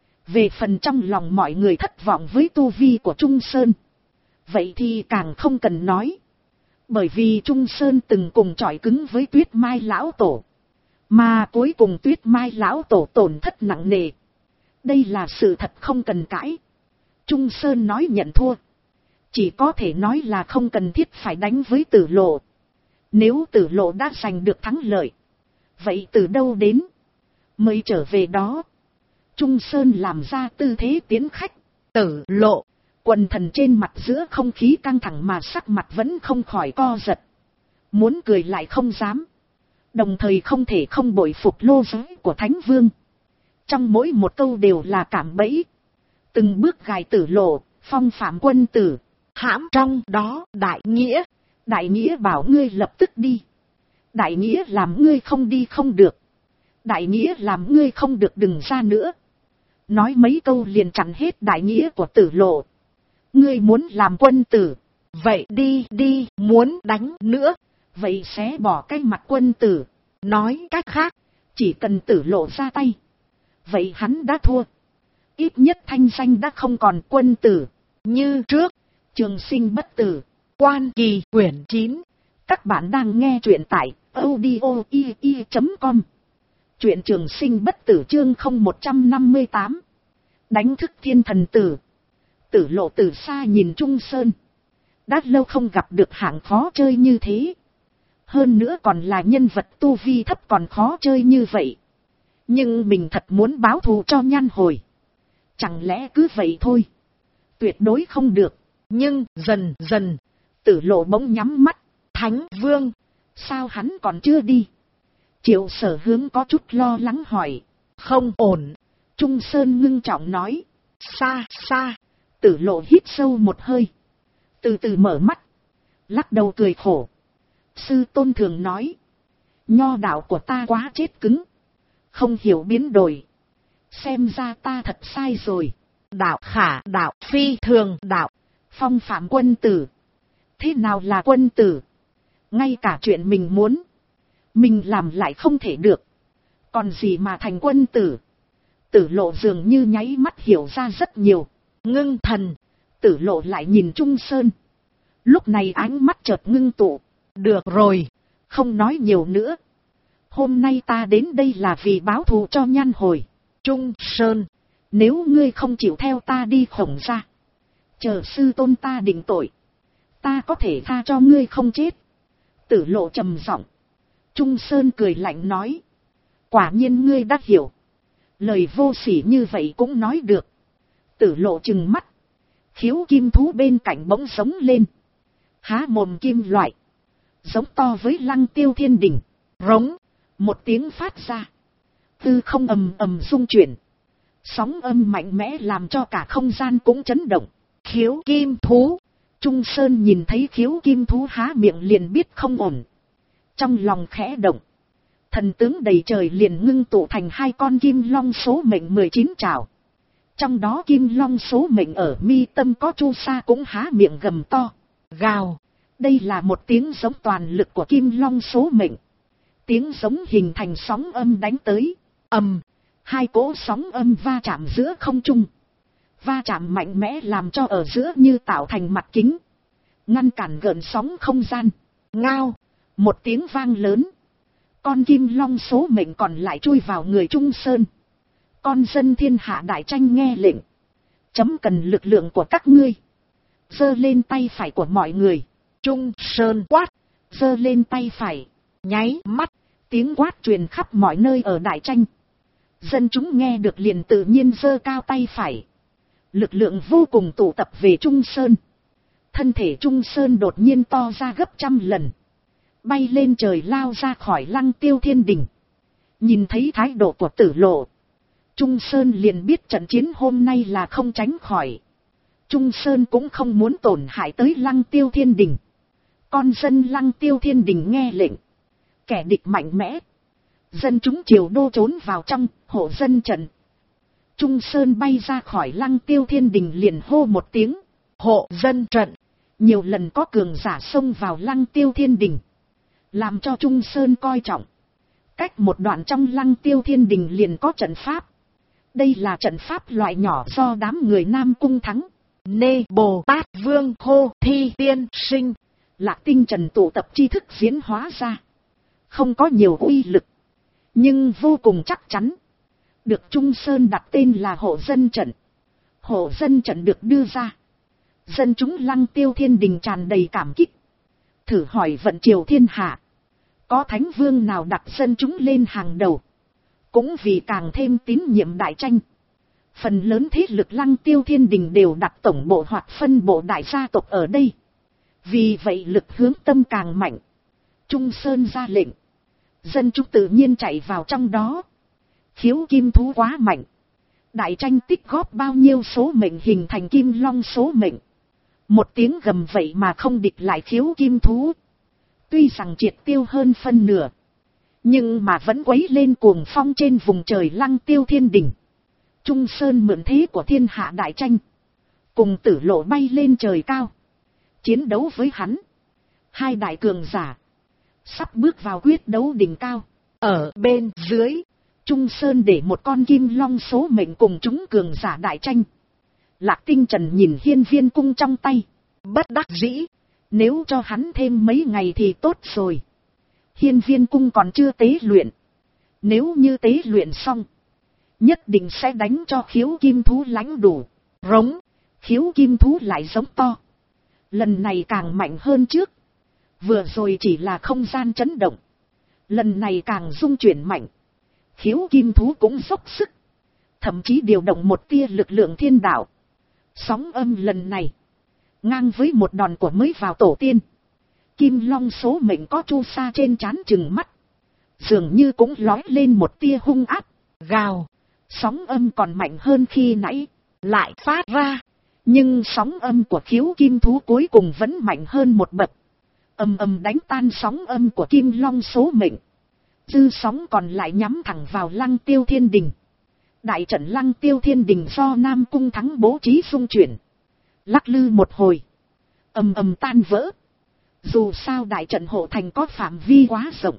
Về phần trong lòng mọi người thất vọng với tu vi của Trung Sơn, vậy thì càng không cần nói. Bởi vì Trung Sơn từng cùng chọi cứng với Tuyết Mai lão tổ, mà cuối cùng Tuyết Mai lão tổ tổn thất nặng nề. Đây là sự thật không cần cãi. Trung Sơn nói nhận thua, chỉ có thể nói là không cần thiết phải đánh với Tử Lộ. Nếu Tử Lộ đã giành được thắng lợi, vậy từ đâu đến mới trở về đó. Trung Sơn làm ra tư thế tiến khách. Tử Lộ, quần thần trên mặt giữa không khí căng thẳng mà sắc mặt vẫn không khỏi co giật. Muốn cười lại không dám. Đồng thời không thể không bội phục lô giới của Thánh Vương. Trong mỗi một câu đều là cạm bẫy. Từng bước gài Tử Lộ, phong phạm quân tử, hãm trong đó đại nghĩa. Đại nghĩa bảo ngươi lập tức đi, đại nghĩa làm ngươi không đi không được, đại nghĩa làm ngươi không được đừng ra nữa. Nói mấy câu liền chặn hết đại nghĩa của Tử Lộ. Ngươi muốn làm quân tử, vậy đi đi, muốn đánh nữa, vậy sẽ bỏ cái mặt quân tử. Nói cách khác, chỉ cần Tử Lộ ra tay, vậy hắn đã thua. Ít nhất thanh danh đã không còn quân tử như trước. Trường sinh bất tử, Quan Kỳ quyển 9. Các bạn đang nghe truyện tại audio.com. Truyện Trường Sinh bất tử chương 0158. Đánh thức thiên thần tử. Tử Lộ từ xa nhìn Trung Sơn. Đã lâu không gặp được hạng khó chơi như thế. Hơn nữa còn là nhân vật tu vi thấp còn khó chơi như vậy. Nhưng mình thật muốn báo thù cho Nhan Hồi. Chẳng lẽ cứ vậy thôi? Tuyệt đối không được. Nhưng dần dần, Tử Lộ bỗng nhắm mắt. Thánh Vương, sao hắn còn chưa đi? Triệu Sở Hướng có chút lo lắng hỏi. Không ổn. Trung Sơn ngưng trọng nói. Xa xa. Tử Lộ hít sâu một hơi, từ từ mở mắt, lắc đầu cười khổ. Sư tôn thường nói, nho đạo của ta quá chết cứng, không hiểu biến đổi. Xem ra ta thật sai rồi. Đạo khả đạo, phi thường đạo, phong phạm quân tử. Thế nào là quân tử? Ngay cả chuyện mình muốn, mình làm lại không thể được, còn gì mà thành quân tử? Tử Lộ dường như nháy mắt hiểu ra rất nhiều. Ngưng thần, Tử Lộ lại nhìn Trung Sơn. Lúc này ánh mắt chợt ngưng tụ. Được rồi, không nói nhiều nữa. Hôm nay ta đến đây là vì báo thù cho Nhan Hồi. Trung Sơn, nếu ngươi không chịu theo ta đi Khổng Gia, chờ sư tôn ta định tội, ta có thể tha cho ngươi không chết. Tử Lộ trầm giọng. Trung Sơn cười lạnh nói. Quả nhiên ngươi đã hiểu. Lời vô sỉ như vậy cũng nói được. Tử Lộ trừng mắt. Khiếu kim thú bên cạnh bỗng sống lên. Há mồm kim loại, giống to với Lăng Tiêu Thiên Đỉnh. Rống, một tiếng phát ra. Tư không ầm ầm rung chuyển. Sóng âm mạnh mẽ làm cho cả không gian cũng chấn động. Khiếu kim thú. Trung Sơn nhìn thấy khiếu kim thú há miệng liền biết không ổn. Trong lòng khẽ động. Thần tướng đầy trời liền ngưng tụ thành hai con kim long số mệnh 19 trảo. Trong đó kim long số mệnh ở mi tâm có Chu Sa cũng há miệng gầm to. Gào. Đây là một tiếng giống toàn lực của kim long số mệnh. Tiếng giống hình thành sóng âm đánh tới. Ầm. Hai cỗ sóng âm va chạm giữa không trung. Va chạm mạnh mẽ làm cho ở giữa như tạo thành mặt kính, ngăn cản gợn sóng không gian. Ngao. Một tiếng vang lớn. Con kim long số mệnh còn lại chui vào người Trung Sơn. Con dân thiên hạ đại tranh nghe lệnh. Chấm cần lực lượng của các ngươi. Giơ lên tay phải của mọi người. Trung Sơn quát. Giơ lên tay phải. Nháy mắt. Tiếng quát truyền khắp mọi nơi ở đại tranh. Dân chúng nghe được liền tự nhiên giơ cao tay phải. Lực lượng vô cùng tụ tập về Trung Sơn. Thân thể Trung Sơn đột nhiên to ra gấp 100 lần. Bay lên trời lao ra khỏi Lăng Tiêu Thiên Đình. Nhìn thấy thái độ của Tử Lộ, Trung Sơn liền biết trận chiến hôm nay là không tránh khỏi. Trung Sơn cũng không muốn tổn hại tới Lăng Tiêu Thiên Đình. Con dân Lăng Tiêu Thiên Đình nghe lệnh. Kẻ địch mạnh mẽ. Dân chúng triều đô trốn vào trong hộ dân trận. Trung Sơn bay ra khỏi Lăng Tiêu Thiên Đình liền hô một tiếng. Hộ dân trận. Nhiều lần có cường giả xông vào Lăng Tiêu Thiên Đình. Làm cho Trung Sơn coi trọng. Cách một đoạn trong Lăng Tiêu Thiên Đình liền có trận pháp. Đây là trận pháp loại nhỏ do đám người Nam Cung Thắng, Nê Bồ Tát Vương Hô Thi Tiên Sinh, Lạc Tinh Trần tụ tập tri thức diễn hóa ra. Không có nhiều uy lực, nhưng vô cùng chắc chắn. Được Trung Sơn đặt tên là hộ dân trận. Hộ dân trận được đưa ra. Dân chúng Lăng Tiêu Thiên Đình tràn đầy cảm kích. Thử hỏi vận triều thiên hạ. Có thánh vương nào đặt dân chúng lên hàng đầu. Cũng vì càng thêm tín nhiệm Đại Tranh. Phần lớn thế lực Lăng Tiêu Thiên Đình đều đặt tổng bộ hoặc phân bộ đại gia tộc ở đây. Vì vậy lực hướng tâm càng mạnh. Trung Sơn ra lệnh. Dân chúng tự nhiên chạy vào trong đó. Khiếu kim thú quá mạnh. Đại Tranh tích góp bao nhiêu số mệnh hình thành kim long số mệnh. Một tiếng gầm vậy mà không địch lại khiếu kim thú. Tuy rằng triệt tiêu hơn phân nửa. Nhưng mà vẫn quấy lên cuồng phong trên vùng trời Lăng Tiêu Thiên Đình. Trung Sơn mượn thế của thiên hạ Đại Tranh. Cùng Tử Lộ bay lên trời cao. Chiến đấu với hắn. Hai đại cường giả. Sắp bước vào quyết đấu đỉnh cao. Ở bên dưới. Trung Sơn để một con kim long số mệnh cùng chúng cường giả Đại Tranh. Lạc Tinh Trần nhìn hiên viên cung trong tay. Bất đắc dĩ. Nếu cho hắn thêm mấy ngày thì tốt rồi. Hiên viên cung còn chưa tế luyện. Nếu như tế luyện xong. Nhất định sẽ đánh cho khiếu kim thú lãnh đủ. Rống. Khiếu kim thú lại giống to. Lần này càng mạnh hơn trước. Vừa rồi chỉ là không gian chấn động. Lần này càng rung chuyển mạnh. Khiếu kim thú cũng dốc sức. Thậm chí điều động một tia lực lượng thiên đạo. Sóng âm lần này. Ngang với một đòn của mới vào tổ tiên. Kim long số mệnh có chu sa trên trán chừng mắt. Dường như cũng lói lên một tia hung ác. Gào. Sóng âm còn mạnh hơn khi nãy. Lại phát ra. Nhưng sóng âm của khiếu kim thú cuối cùng vẫn mạnh hơn một bậc. Ầm ầm đánh tan sóng âm của kim long số mệnh. Dư sóng còn lại nhắm thẳng vào Lăng Tiêu Thiên Đình. Đại trận Lăng Tiêu Thiên Đình do Nam Cung Thắng bố trí xung chuyển. Lắc lư một hồi. Ầm ầm tan vỡ. Dù sao đại trận hộ thành có phạm vi quá rộng.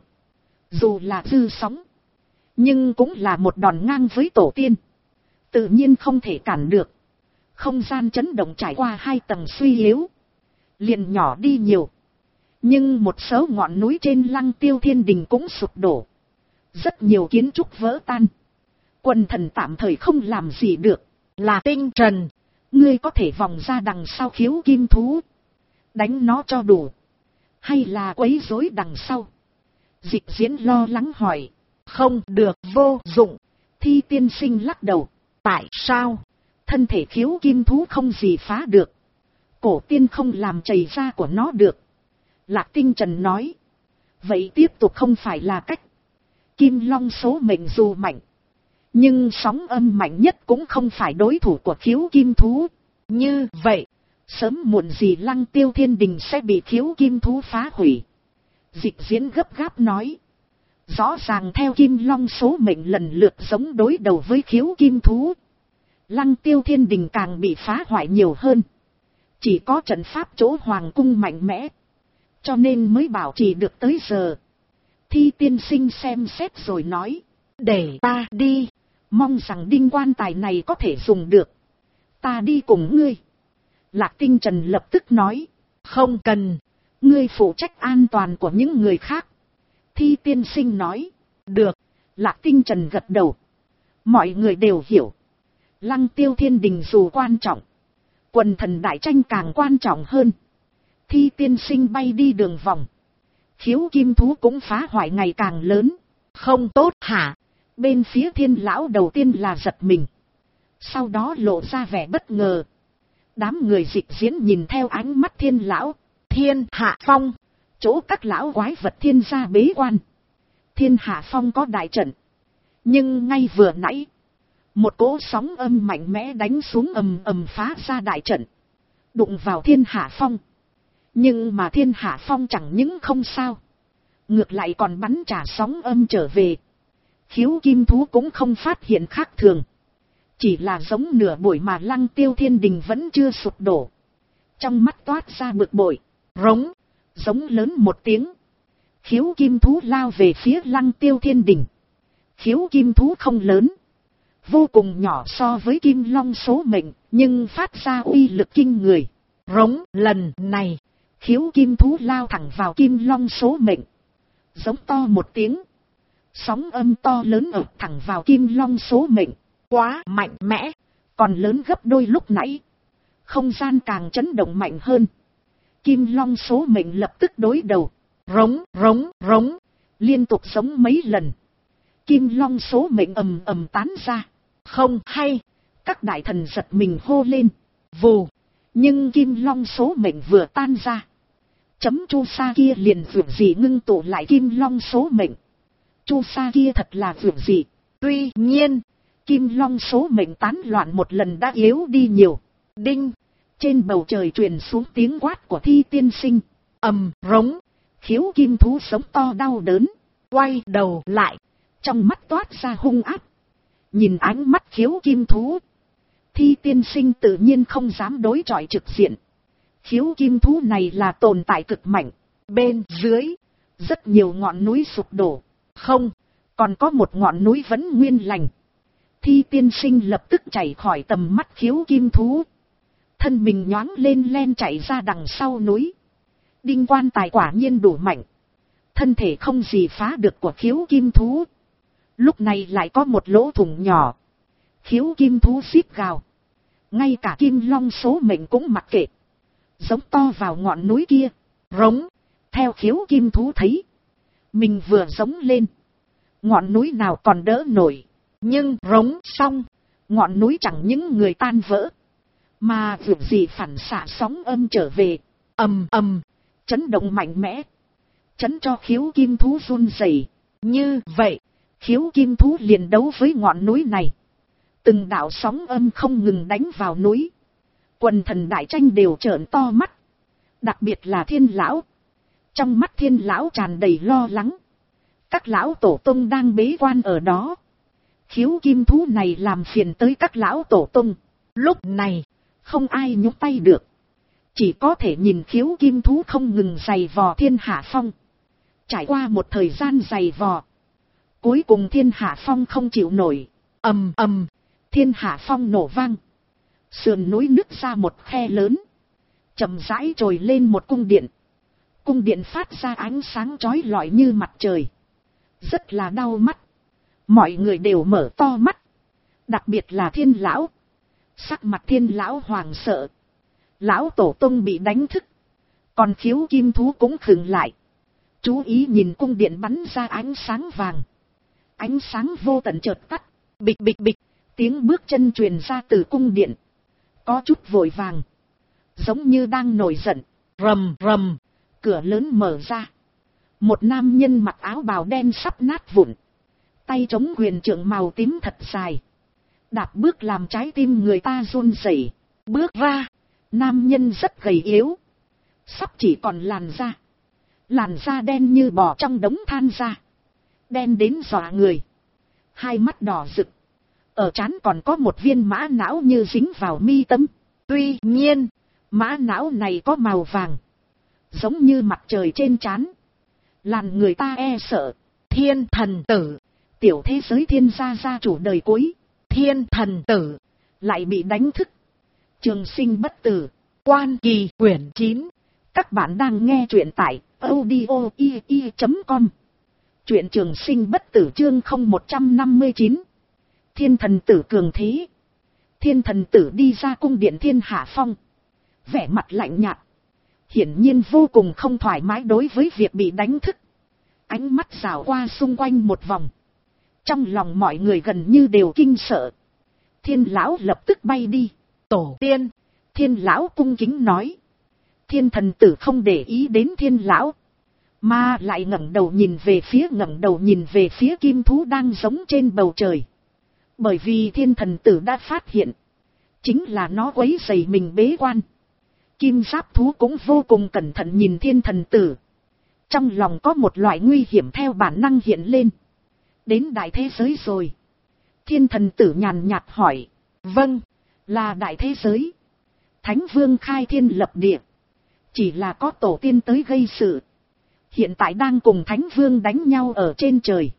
Dù là dư sóng. Nhưng cũng là một đòn ngang với tổ tiên. Tự nhiên không thể cản được. Không gian chấn động trải qua 2 tầng suy yếu. Liền nhỏ đi nhiều. Nhưng một số ngọn núi trên Lăng Tiêu Thiên Đình cũng sụp đổ. Rất nhiều kiến trúc vỡ tan. Quần thần tạm thời không làm gì được. Là Tinh Trần. Ngươi có thể vòng ra đằng sau khiếu kim thú. Đánh nó cho đủ. Hay là quấy rối đằng sau. Dịch Diễn lo lắng hỏi. Không được, vô dụng. Thi tiên sinh lắc đầu. Tại sao? Thân thể khiếu kim thú không gì phá được. Cổ tiên không làm chảy ra của nó được. Lạc Tinh Trần nói. Vậy tiếp tục không phải là cách. Kim long số mệnh dù mạnh. Nhưng sóng âm mạnh nhất cũng không phải đối thủ của khiếu kim thú. Như vậy, sớm muộn gì Lăng Tiêu Thiên Đình sẽ bị khiếu kim thú phá hủy. Dịch Diễn gấp gáp nói. Rõ ràng theo kim long số mệnh lần lượt giống đối đầu với khiếu kim thú. Lăng Tiêu Thiên Đình càng bị phá hoại nhiều hơn. Chỉ có trận pháp chỗ hoàng cung mạnh mẽ. Cho nên mới bảo trì được tới giờ. Thi tiên sinh xem xét rồi nói. Để ta đi. Mong rằng đinh quan tài này có thể dùng được. Ta đi cùng ngươi. Lạc Tinh Trần lập tức nói. Không cần. Ngươi phụ trách an toàn của những người khác. Thi tiên sinh nói. Được. Lạc Tinh Trần gật đầu. Mọi người đều hiểu. Lăng Tiêu Thiên Đình dù quan trọng. Quần thần Đại Tranh càng quan trọng hơn. Thi tiên sinh bay đi đường vòng. Khiếu kim thú cũng phá hoại ngày càng lớn. Không tốt hả? Bên phía Thiên lão đầu tiên là giật mình. Sau đó lộ ra vẻ bất ngờ. Đám người dịch diễn nhìn theo ánh mắt Thiên lão. Thiên Hạ Phong, chỗ các lão quái vật thiên gia bế quan. Thiên Hạ Phong có đại trận. Nhưng ngay vừa nãy, một cỗ sóng âm mạnh mẽ đánh xuống ầm ầm phá ra đại trận. Đụng vào Thiên Hạ Phong. Nhưng mà Thiên Hạ Phong chẳng những không sao. Ngược lại còn bắn trả sóng âm trở về. Khiếu kim thú cũng không phát hiện khác thường. Chỉ là giống nửa buổi mà Lăng Tiêu Thiên Đình vẫn chưa sụp đổ. Trong mắt toát ra bực bội. Rống, giống lớn một tiếng. Khiếu kim thú lao về phía Lăng Tiêu Thiên Đình. Khiếu kim thú không lớn. Vô cùng nhỏ so với kim long số mệnh. Nhưng phát ra uy lực kinh người. Rống, lần này. Khiếu kim thú lao thẳng vào kim long số mệnh. Giống to một tiếng. Sóng âm to lớn ập thẳng vào kim long số mệnh. Quá mạnh mẽ. Còn lớn gấp đôi lúc nãy. Không gian càng chấn động mạnh hơn. Kim long số mệnh lập tức đối đầu. Rống, rống, rống. Liên tục giống mấy lần. Kim long số mệnh ầm ầm tán ra. Không hay. Các đại thần giật mình hô lên. Vù. Nhưng kim long số mệnh vừa tan ra. Chấm chu sa kia liền vượt gì ngưng tụ lại kim long số mệnh. Chu sa kia thật là vượt gì. Tuy nhiên, kim long số mệnh tán loạn một lần đã yếu đi nhiều. Đinh, trên bầu trời truyền xuống tiếng quát của Thi tiên sinh. Ầm, rống, khiếu kim thú sống to đau đớn. Quay đầu lại, trong mắt toát ra hung ác. Nhìn ánh mắt khiếu kim thú. Thi tiên sinh tự nhiên không dám đối chọi trực diện. Khiếu kim thú này là tồn tại cực mạnh. Bên dưới, rất nhiều ngọn núi sụp đổ. Không, còn có một ngọn núi vẫn nguyên lành. Thi tiên sinh lập tức chạy khỏi tầm mắt khiếu kim thú. Thân mình nhoáng lên len chạy ra đằng sau núi. Đinh quan tài quả nhiên đủ mạnh. Thân thể không gì phá được của khiếu kim thú. Lúc này lại có một lỗ thủng nhỏ. Khiếu kim thú xít gào. Ngay cả kim long số mệnh cũng mặc kệ. Giống to vào ngọn núi kia. Rống. Theo khiếu kim thú thấy. Mình vừa giống lên. Ngọn núi nào còn đỡ nổi. Nhưng rống xong. Ngọn núi chẳng những người tan vỡ. Mà việc gì phản xạ sóng âm trở về. Ầm ầm. Chấn động mạnh mẽ. Chấn cho khiếu kim thú run rẩy. Như vậy. Khiếu kim thú liền đấu với ngọn núi này. Từng đạo sóng âm không ngừng đánh vào núi. Quần thần đại tranh đều trợn to mắt. Đặc biệt là Thiên lão. Trong mắt Thiên lão tràn đầy lo lắng. Các lão tổ tông đang bế quan ở đó. Khiếu kim thú này làm phiền tới các lão tổ tông. Lúc này, không ai nhúc tay được. Chỉ có thể nhìn khiếu kim thú không ngừng giày vò Thiên Hạ Phong. Trải qua một thời gian giày vò. Cuối cùng Thiên Hạ Phong không chịu nổi. Ầm ầm, Thiên Hạ Phong nổ vang. Sườn núi nứt ra một khe lớn. Chậm rãi trồi lên một cung điện. Cung điện phát ra ánh sáng chói lọi như mặt trời. Rất là đau mắt. Mọi người đều mở to mắt. Đặc biệt là Thiên lão. Sắc mặt Thiên lão hoàng sợ. Lão tổ tông bị đánh thức. Còn khiếu kim thú cũng khựng lại. Chú ý nhìn cung điện bắn ra ánh sáng vàng. Ánh sáng vô tận chợt tắt. Bịch bịch bịch. Tiếng bước chân truyền ra từ cung điện. Có chút vội vàng. Giống như đang nổi giận. Rầm rầm. Cửa lớn mở ra. Một nam nhân mặc áo bào đen sắp nát vụn. Tay chống quyền trượng màu tím thật dài. Đạp bước làm trái tim người ta run rẩy. Bước ra. Nam nhân rất gầy yếu. Sắp chỉ còn làn da. Làn da đen như bò trong đống than ra. Đen đến dọa người. Hai mắt đỏ rực. Ở trán còn có một viên mã não như dính vào mi tâm. Tuy nhiên, mã não này có màu vàng. Giống như mặt trời trên trán. Làm người ta e sợ. Thiên thần tử. Tiểu thế giới thiên gia gia chủ đời cuối. Thiên thần tử. Lại bị đánh thức. Trường sinh bất tử. Quan Kỳ quyển 9. Các bạn đang nghe truyện tại audio.com. Truyện Trường sinh bất tử chương 0159. Thiên thần tử cường thế. Thiên thần tử đi ra cung điện Thiên Hạ Phong. Vẻ mặt lạnh nhạt. Hiển nhiên vô cùng không thoải mái đối với việc bị đánh thức. Ánh mắt rảo qua xung quanh một vòng. Trong lòng mọi người gần như đều kinh sợ. Thiên lão lập tức bay đi. Tổ tiên. Thiên lão cung kính nói. Thiên thần tử không để ý đến thiên lão, mà lại ngẩng đầu nhìn về phía kim thú đang giống trên bầu trời. Bởi vì thiên thần tử đã phát hiện, chính là nó quấy rầy mình bế quan. Kim giáp thú cũng vô cùng cẩn thận nhìn thiên thần tử. Trong lòng có một loại nguy hiểm theo bản năng hiện lên. Đến đại thế giới rồi. Thiên thần tử nhàn nhạt hỏi. Vâng, là đại thế giới. Thánh vương khai thiên lập địa. Chỉ là có tổ tiên tới gây sự. Hiện tại đang cùng thánh vương đánh nhau ở trên trời.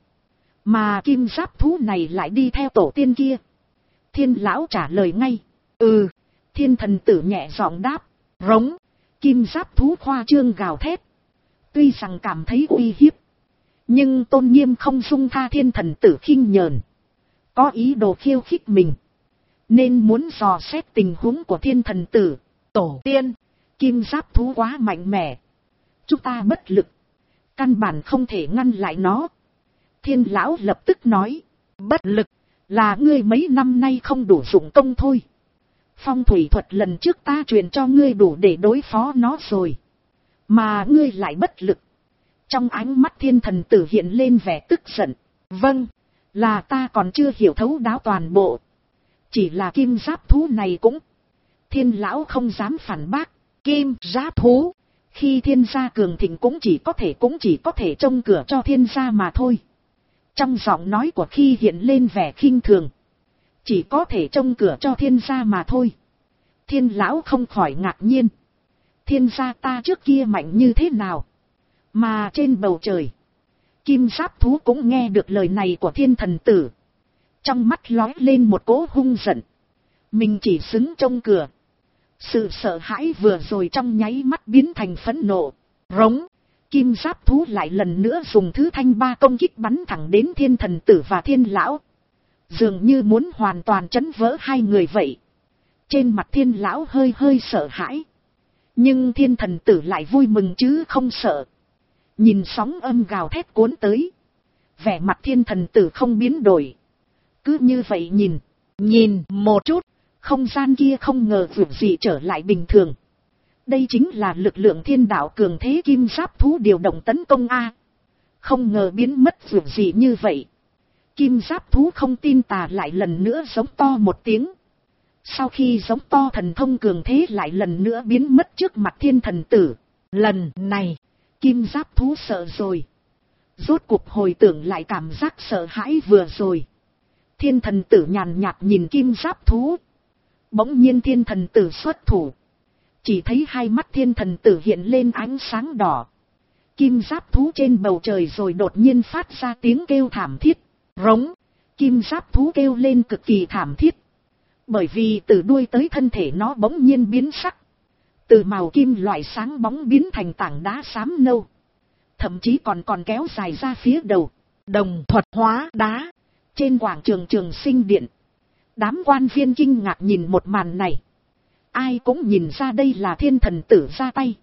Mà kim giáp thú này lại đi theo tổ tiên kia. Thiên lão trả lời ngay. Ừ, thiên thần tử nhẹ giọng đáp. Rống, kim giáp thú khoa trương gào thét. Tuy rằng cảm thấy uy hiếp, nhưng tôn nghiêm không dung tha thiên thần tử khinh nhờn. Có ý đồ khiêu khích mình, nên muốn dò xét tình huống của thiên thần tử. Tổ tiên, kim giáp thú quá mạnh mẽ. Chúng ta bất lực, căn bản không thể ngăn lại nó. Thiên lão lập tức nói. Bất lực, là ngươi mấy năm nay không đủ dụng công thôi. Phong thủy thuật lần trước ta truyền cho ngươi đủ để đối phó nó rồi, mà ngươi lại bất lực. Trong ánh mắt thiên thần tử hiện lên vẻ tức giận. Vâng, là ta còn chưa hiểu thấu đáo toàn bộ. Chỉ là kim giáp thú này cũng. Thiên lão không dám phản bác. Kim giáp thú, khi thiên gia cường thịnh cũng chỉ có thể trông cửa cho thiên gia mà thôi. Trong giọng nói của khi hiện lên vẻ khinh thường. Chỉ có thể trông cửa cho thiên gia mà thôi. Thiên lão không khỏi ngạc nhiên. Thiên gia ta trước kia mạnh như thế nào? Mà trên bầu trời, kim giáp thú cũng nghe được lời này của thiên thần tử. Trong mắt lóe lên một cỗ hung giận. Mình chỉ xứng trông cửa. Sự sợ hãi vừa rồi trong nháy mắt biến thành phẫn nộ. Rống, kim giáp thú lại lần nữa dùng thứ thanh ba công kích bắn thẳng đến thiên thần tử và thiên lão. Dường như muốn hoàn toàn chấn vỡ hai người vậy. Trên mặt thiên lão hơi sợ hãi. Nhưng thiên thần tử lại vui mừng chứ không sợ. Nhìn sóng âm gào thét cuốn tới. Vẻ mặt thiên thần tử không biến đổi. Cứ như vậy nhìn một chút. Không gian kia không ngờ vượt gì trở lại bình thường. Đây chính là lực lượng thiên đạo cường thế kim giáp thú điều động tấn công A. Không ngờ biến mất vượt gì như vậy. Kim giáp thú không tin tà lại lần nữa giống to một tiếng. Sau khi giống to thần thông cường thế lại lần nữa biến mất trước mặt thiên thần tử. Lần này, kim giáp thú sợ rồi. Rốt cuộc hồi tưởng lại cảm giác sợ hãi vừa rồi. Thiên thần tử nhàn nhạt nhìn kim giáp thú. Bỗng nhiên thiên thần tử xuất thủ. Chỉ thấy hai mắt thiên thần tử hiện lên ánh sáng đỏ. Kim giáp thú trên bầu trời rồi đột nhiên phát ra tiếng kêu thảm thiết. Rống, kim giáp thú kêu lên cực kỳ thảm thiết. Bởi vì từ đuôi tới thân thể nó bỗng nhiên biến sắc. Từ màu kim loại sáng bóng biến thành tảng đá xám nâu. Thậm chí còn kéo dài ra phía đầu. Đồng thuật hóa đá. Trên quảng trường Trường Sinh Điện. Đám quan viên kinh ngạc nhìn một màn này. Ai cũng nhìn ra đây là thiên thần tử ra tay.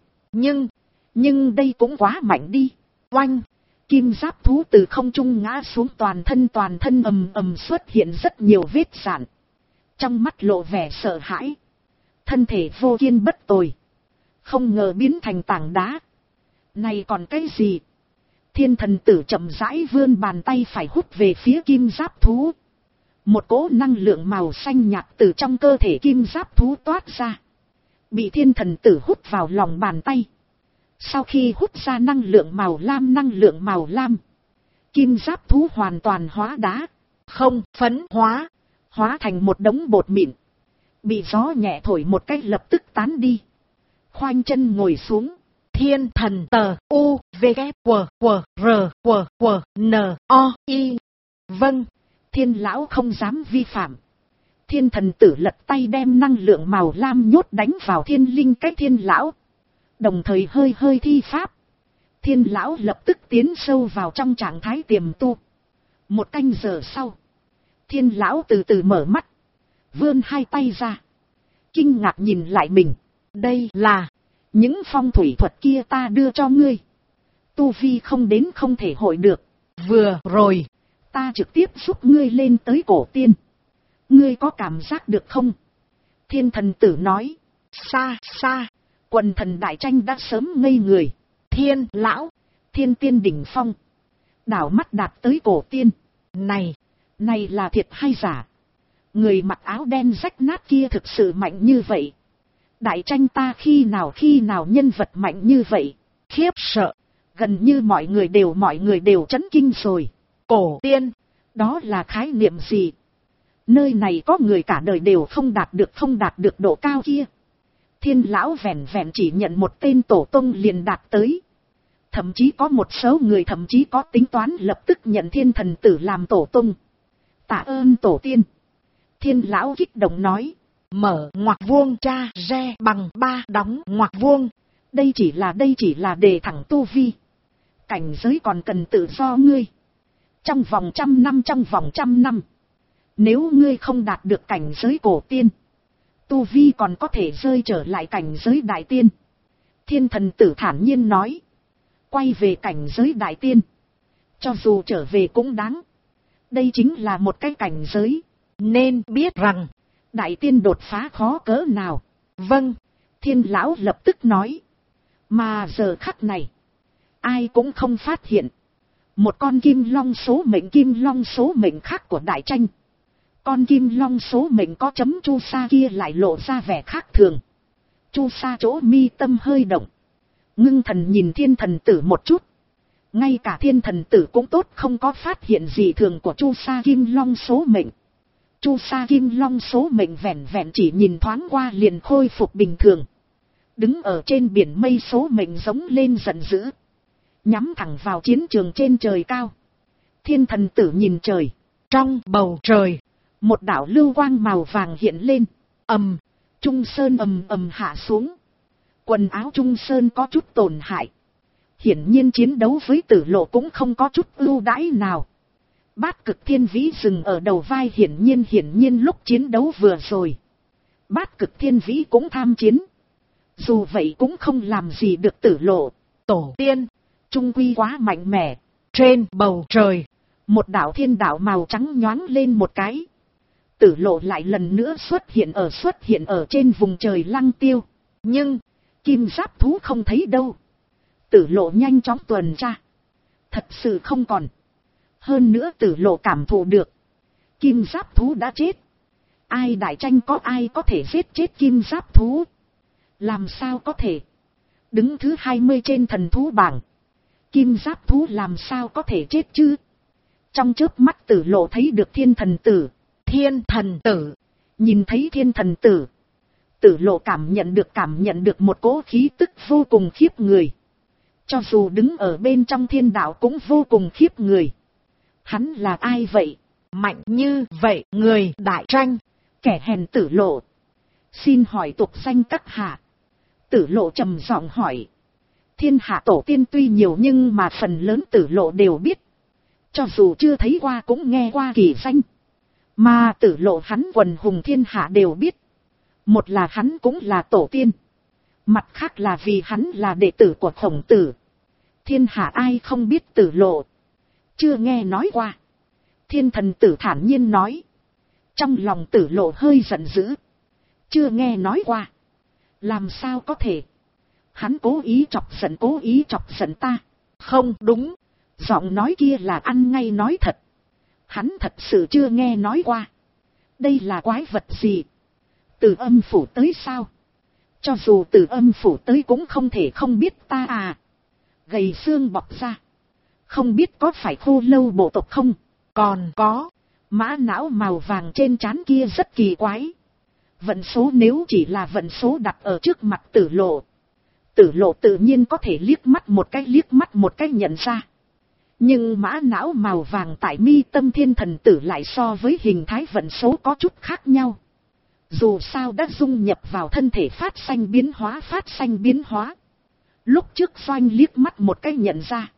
Nhưng đây cũng quá mạnh đi. Oanh! Kim giáp thú từ không trung ngã xuống, toàn thân ầm xuất hiện rất nhiều vết rạn. Trong mắt lộ vẻ sợ hãi. Thân thể vô kiên bất tồi. Không ngờ biến thành tảng đá. Này còn cái gì? Thiên thần tử chậm rãi vươn bàn tay phải hút về phía kim giáp thú. Một cỗ năng lượng màu xanh nhạt từ trong cơ thể kim giáp thú toát ra. Bị thiên thần tử hút vào lòng bàn tay. Sau khi hút ra năng lượng màu lam. Kim giáp thú hoàn toàn hóa đá. Không phấn hóa. Hóa thành một đống bột mịn. Bị gió nhẹ thổi một cách lập tức tán đi. Khoanh chân ngồi xuống. Thiên thần tờ U V K W R N O I. Vâng. Thiên lão không dám vi phạm. Thiên thần tử lật tay đem năng lượng màu lam nhốt đánh vào thiên linh cái thiên lão. Đồng thời hơi thi pháp. Thiên lão lập tức tiến sâu vào trong trạng thái tiềm tu. Một canh giờ sau. Thiên lão từ từ mở mắt. Vươn hai tay ra. Kinh ngạc nhìn lại mình. Đây là những phong thủy thuật kia ta đưa cho ngươi. Tu vi không đến không thể hội được. Vừa rồi ta trực tiếp giúp ngươi lên tới cổ tiên. Ngươi có cảm giác được không? Thiên thần tử nói. Xa xa, quần thần đại tranh đã sớm ngây người. Thiên lão, thiên tiên đỉnh phong. Đảo mắt đạt tới cổ tiên. Này là thiệt hay giả? Người mặc áo đen rách nát kia thực sự mạnh như vậy? Đại tranh ta khi nào nhân vật mạnh như vậy? Khiếp sợ, gần như mọi người đều chấn kinh rồi. Cổ tiên, đó là khái niệm gì? Nơi này có người cả đời đều không đạt được độ cao kia. Thiên lão vẹn vẹn chỉ nhận một tên tổ tông liền đạt tới. Thậm chí có một số người thậm chí có tính toán lập tức nhận thiên thần tử làm tổ tông. Tạ ơn tổ tiên. Thiên lão kích động nói. Mở ngoặc vuông tra re bằng 3 đóng ngoặc vuông. Đây chỉ là đề thẳng tu vi. Cảnh giới còn cần tự do ngươi. Trong vòng trăm năm. Nếu ngươi không đạt được cảnh giới cổ tiên, tu vi còn có thể rơi trở lại cảnh giới đại tiên. Thiên thần tử thản nhiên nói. Quay về cảnh giới đại tiên, cho dù trở về cũng đáng. Đây chính là một cái cảnh giới, nên biết rằng đại tiên đột phá khó cỡ nào. Vâng, thiên lão lập tức nói. Mà giờ khắc này, ai cũng không phát hiện một con kim long số mệnh khác của đại tranh. Con kim long số mệnh có chấm chu sa kia lại lộ ra vẻ khác thường. Chu sa chỗ mi tâm hơi động, ngưng thần nhìn thiên thần tử một chút. Ngay cả thiên thần tử cũng tốt không có phát hiện gì thường của chu sa kim long số mệnh. Chu sa kim long số mệnh vẹn vẹn chỉ nhìn thoáng qua liền khôi phục bình thường. Đứng ở trên biển mây số mệnh giống lên giận dữ, nhắm thẳng vào chiến trường trên trời cao. Thiên thần tử nhìn trời, trong bầu trời một đạo lưu quang màu vàng hiện lên. Trung sơn ầm hạ xuống. Quần áo Trung sơn có chút tổn hại. Hiển nhiên chiến đấu với Tử Lộ cũng không có chút ưu đãi nào. Bát Cực Thiên Vĩ dừng ở đầu vai, hiển nhiên lúc chiến đấu vừa rồi Bát Cực Thiên Vĩ cũng tham chiến. Dù vậy cũng không làm gì được Tử Lộ. Tổ tiên trung quy quá mạnh mẽ. Trên bầu trời, một đạo thiên đạo màu trắng nhoáng lên một cái. Tử Lộ lại lần nữa xuất hiện ở trên vùng trời Lăng Tiêu. Nhưng kim giáp thú không thấy đâu. Tử Lộ nhanh chóng tuần tra, thật sự không còn. Hơn nữa Tử Lộ cảm thụ được kim giáp thú đã chết. Ai đại tranh có ai có thể giết chết kim giáp thú? Làm sao có thể? Đứng thứ 20 trên thần thú bảng, kim giáp thú làm sao có thể chết chứ? Trong chớp mắt Tử Lộ thấy được thiên thần tử. Nhìn thấy thiên thần tử, Tử Lộ cảm nhận được một cỗ khí tức vô cùng khiếp người. Cho dù đứng ở bên trong thiên đạo cũng vô cùng khiếp người. Hắn là ai vậy? Mạnh như vậy người đại tranh. Kẻ hèn Tử Lộ, xin hỏi tục danh các hạ? Tử Lộ trầm giọng hỏi. Thiên hạ tổ tiên tuy nhiều nhưng mà phần lớn Tử Lộ đều biết. Cho dù chưa thấy qua cũng nghe qua kỳ danh. Mà Tử Lộ hắn quần hùng thiên hạ đều biết. Một là hắn cũng là tổ tiên, mặt khác là vì hắn là đệ tử của Khổng Tử. Thiên hạ ai không biết Tử Lộ? Chưa nghe nói qua. Thiên thần tử thản nhiên nói. Trong lòng Tử Lộ hơi giận dữ. Chưa nghe nói qua? Làm sao có thể? Hắn cố ý chọc giận ta. Không đúng, giọng nói kia là ăn ngay nói thật. Hắn thật sự chưa nghe nói qua. Đây là quái vật gì? Từ âm phủ tới sao? Cho dù từ âm phủ tới cũng không thể không biết ta à? Gầy xương bọc ra, không biết có phải Khô Lâu bộ tộc không? Còn có mã não màu vàng trên trán kia rất kỳ quái. Vận số nếu chỉ là vận số đặt ở trước mặt Tử Lộ, Tử Lộ tự nhiên có thể liếc mắt một cái nhận ra. Nhưng mã não màu vàng tại mi tâm thiên thần tử lại so với hình thái vận số có chút khác nhau. Dù sao đã dung nhập vào thân thể phát sinh biến hóa. Lúc trước Doanh liếc mắt một cái nhận ra,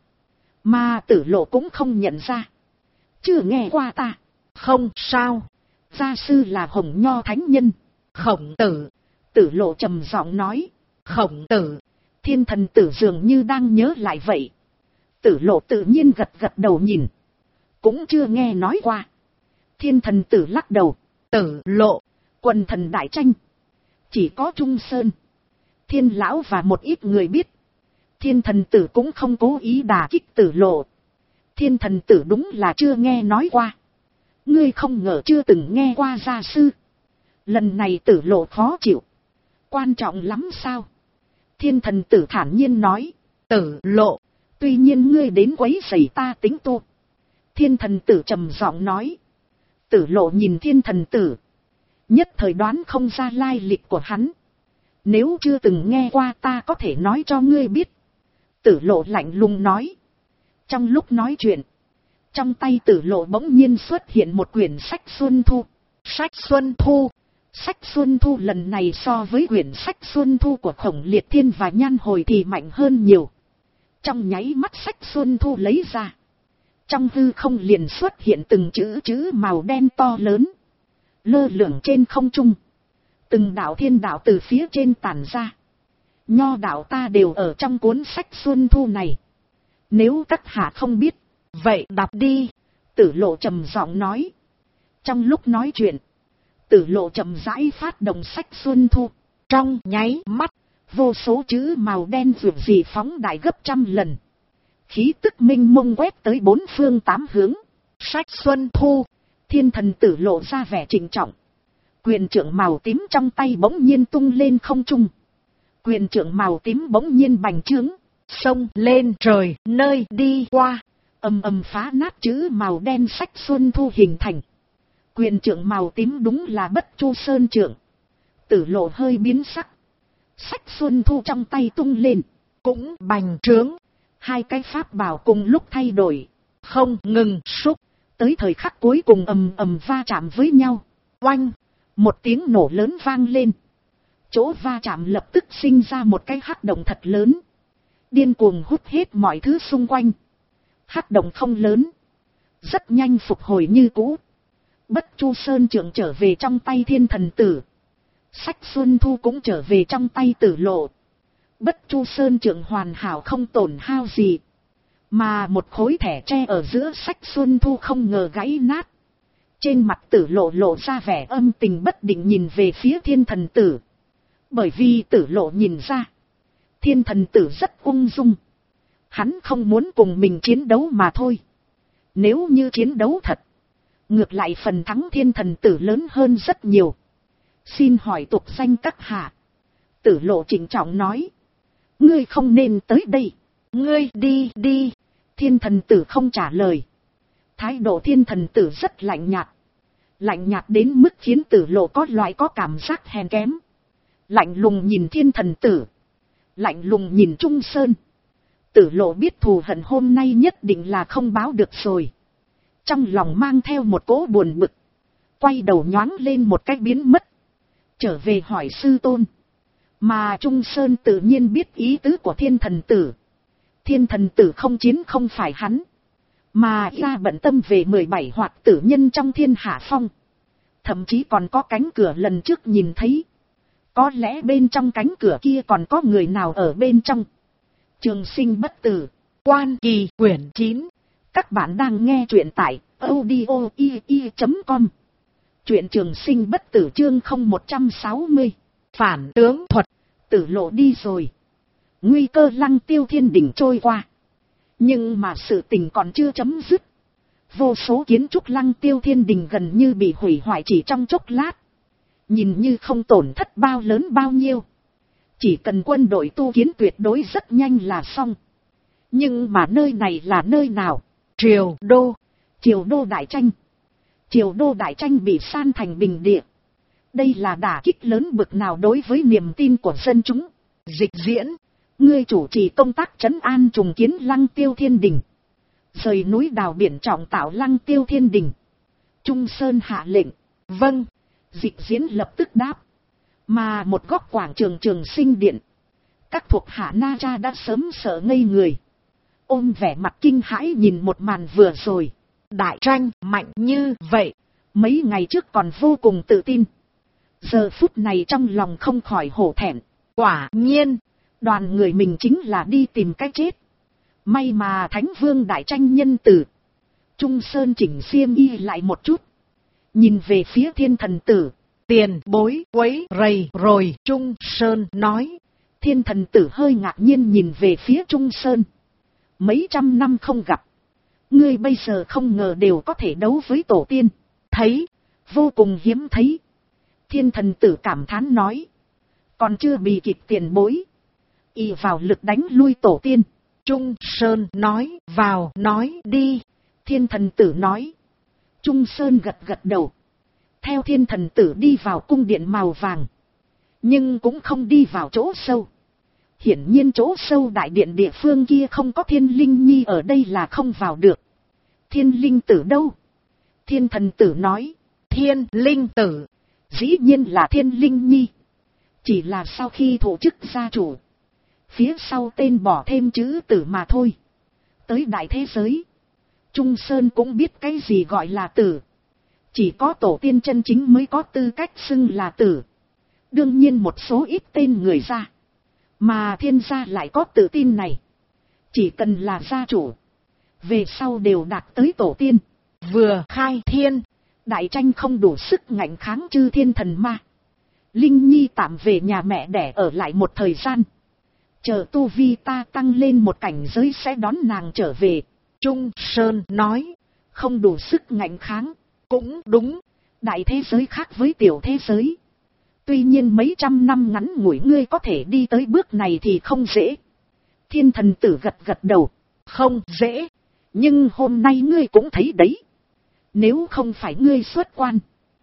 mà Tử Lộ cũng không nhận ra. Chưa nghe qua ta? Không sao. Gia sư là Hồng Nho Thánh Nhân. Khổng Tử. Tử Lộ trầm giọng nói. Khổng Tử. Thiên thần tử dường như đang nhớ lại vậy. Tử Lộ tự nhiên gật đầu nhìn. Cũng chưa nghe nói qua. Thiên thần tử lắc đầu. Tử Lộ, quần thần đại tranh. Chỉ có Trung Sơn, Thiên lão và một ít người biết. Thiên thần tử cũng không cố ý đả kích Tử Lộ. Thiên thần tử đúng là chưa nghe nói qua. Ngươi không ngờ chưa từng nghe qua gia sư. Lần này Tử Lộ khó chịu. Quan trọng lắm sao? Thiên thần tử thản nhiên nói. Tử Lộ, tuy nhiên ngươi đến quấy rầy ta tính tu. Thiên thần tử trầm giọng nói. Tử Lộ nhìn thiên thần tử, nhất thời đoán không ra lai lịch của hắn. Nếu chưa từng nghe qua ta có thể nói cho ngươi biết. Tử Lộ lạnh lùng nói. Trong lúc nói chuyện, trong tay Tử Lộ bỗng nhiên xuất hiện một quyển sách Xuân Thu. Sách Xuân Thu. Sách Xuân Thu lần này so với quyển sách Xuân Thu của Khổng Liệt Thiên và Nhan Hồi thì mạnh hơn nhiều. Trong nháy mắt sách Xuân Thu lấy ra, trong hư không liền xuất hiện từng chữ màu đen to lớn, lơ lửng trên không trung. Từng đạo thiên đạo từ phía trên tản ra. Nho đạo ta đều ở trong cuốn sách Xuân Thu này. Nếu các hạ không biết, vậy đọc đi. Tử Lộ trầm giọng nói. Trong lúc nói chuyện, Tử Lộ chậm rãi phát động sách Xuân Thu. Trong nháy mắt, vô số chữ màu đen vượt dị phóng đại gấp 100 lần. Khí tức minh mông quét tới 4 phương 8 hướng. Sách Xuân Thu. Thiên thần Tử Lộ ra vẻ trịnh trọng. Quyền trượng màu tím trong tay bỗng nhiên tung lên không trung. Quyền trượng màu tím bỗng nhiên bành trướng, xông lên trời nơi đi qua. Ầm ầm phá nát chữ màu đen sách Xuân Thu hình thành. Quyền trượng màu tím đúng là Bất Chu Sơn trượng. Tử Lộ hơi biến sắc. Sách Xuân Thu trong tay tung lên, cũng bành trướng. Hai cái pháp bảo cùng lúc thay đổi, không ngừng xúc. Tới thời khắc cuối cùng ầm ầm va chạm với nhau. Oanh! Một tiếng nổ lớn vang lên. Chỗ va chạm lập tức sinh ra một cái hắc động thật lớn. Điên cuồng hút hết mọi thứ xung quanh. Hắc động không lớn, rất nhanh phục hồi như cũ. Bất Chu Sơn trượng trở về trong tay thiên thần tử. Sách Xuân Thu cũng trở về trong tay Tử Lộ. Bất Chu Sơn trượng hoàn hảo không tổn hao gì. Mà một khối thẻ tre ở giữa sách Xuân Thu không ngờ gãy nát. Trên mặt Tử Lộ lộ ra vẻ âm tình bất định nhìn về phía thiên thần tử. Bởi vì Tử Lộ nhìn ra, thiên thần tử rất ung dung. Hắn không muốn cùng mình chiến đấu mà thôi. Nếu như chiến đấu thật, ngược lại phần thắng thiên thần tử lớn hơn rất nhiều. Xin hỏi tục danh các hạ. Tử Lộ trịnh trọng nói. Ngươi không nên tới đây. Ngươi đi đi. Thiên thần tử không trả lời. Thái độ thiên thần tử rất lạnh nhạt. Lạnh nhạt đến mức khiến Tử Lộ có loại có cảm giác hèn kém. Lạnh lùng nhìn thiên thần tử. Lạnh lùng nhìn Trung Sơn. Tử Lộ biết thù hận hôm nay nhất định là không báo được rồi. Trong lòng mang theo một cỗ buồn bực. Quay đầu nhoáng lên một cách biến mất. Trở về hỏi sư tôn. Mà Trung Sơn tự nhiên biết ý tứ của thiên thần tử. Thiên thần tử không chiến không phải hắn. Mà ra bận tâm về 17 hoạt tử nhân trong Thiên Hạ Phong. Thậm chí còn có cánh cửa lần trước nhìn thấy. Có lẽ bên trong cánh cửa kia còn có người nào ở bên trong. Trường Sinh Bất Tử, Quan Kỳ quyển 9. Các bạn đang nghe truyện tại audio.com. Truyện Trường Sinh Bất Tử chương 0160. Phản tướng thuật. Tử Lộ đi rồi. Nguy cơ Lăng Tiêu Thiên Đỉnh trôi qua. Nhưng mà sự tình còn chưa chấm dứt. Vô số kiến trúc Lăng Tiêu Thiên Đình gần như bị hủy hoại chỉ trong chốc lát. Nhìn như không tổn thất bao lớn bao nhiêu. Chỉ cần quân đội tu kiến tuyệt đối rất nhanh là xong. Nhưng mà nơi này là nơi nào? Triều Đô. Triều Đô Đại Tranh. Triều Đô Đại Tranh bị san thành bình địa. Đây là đả kích lớn bực nào đối với niềm tin của dân chúng. Dịch Diễn, ngươi chủ trì công tác trấn an trùng kiến Lăng Tiêu Thiên Đình. Rời núi đào biển trọng tạo Lăng Tiêu Thiên Đình. Trung Sơn hạ lệnh. Vâng. Dịch Diễn lập tức đáp. Mà một góc quảng trường Trường Sinh Điện, các thuộc hạ Na Cha đã sớm sợ ngây người. Ôm vẻ mặt kinh hãi nhìn một màn vừa rồi. Đại tranh mạnh như vậy, mấy ngày trước còn vô cùng tự tin. Giờ phút này trong lòng không khỏi hổ thẹn. Quả nhiên, đoàn người mình chính là đi tìm cái chết. May mà Thánh Vương Đại Tranh nhân tử. Trung Sơn chỉnh xiêm y lại một chút. Nhìn về phía thiên thần tử. tiền bối quấy rầy rồi. Trung Sơn nói. Thiên thần tử hơi ngạc nhiên nhìn về phía Trung Sơn. Mấy trăm năm không gặp. Ngươi bây giờ không ngờ đều có thể đấu với tổ tiên. Thấy, vô cùng hiếm thấy. Thiên thần tử cảm thán nói. Còn chưa bị kịp tiền bối. Y vào lực đánh lui tổ tiên. Trung Sơn nói, vào nói đi. Thiên thần tử nói. Trung Sơn gật gật đầu. Theo thiên thần tử đi vào cung điện màu vàng. Nhưng cũng không đi vào chỗ sâu. Hiển nhiên chỗ sâu đại điện địa phương kia không có Thiên Linh Nhi ở đây là không vào được. Thiên Linh Tử đâu? Thiên thần tử nói. Thiên Linh Tử. Dĩ nhiên là Thiên Linh Nhi. Chỉ là sau khi thụ chức gia chủ. Phía sau tên bỏ thêm chữ tử mà thôi. Tới đại thế giới. Trung Sơn cũng biết cái gì gọi là tử. Chỉ có tổ tiên chân chính mới có tư cách xưng là tử. Đương nhiên một số ít tên người ra. Mà thiên gia lại có tự tin này. Chỉ cần là gia chủ. Về sau đều đạt tới tổ tiên. Vừa khai thiên. Đại tranh không đủ sức ngạnh kháng chư thiên thần ma. Linh Nhi tạm về nhà mẹ đẻ ở lại một thời gian. Chờ tu vi ta tăng lên một cảnh giới sẽ đón nàng trở về. Trung Sơn nói. Không đủ sức ngạnh kháng. Cũng đúng. Đại thế giới khác với tiểu thế giới. Tuy nhiên mấy trăm năm ngắn ngủi ngươi có thể đi tới bước này thì không dễ. Thiên thần tử gật gật đầu. Không dễ. Nhưng hôm nay ngươi cũng thấy đấy. Nếu không phải ngươi xuất quan.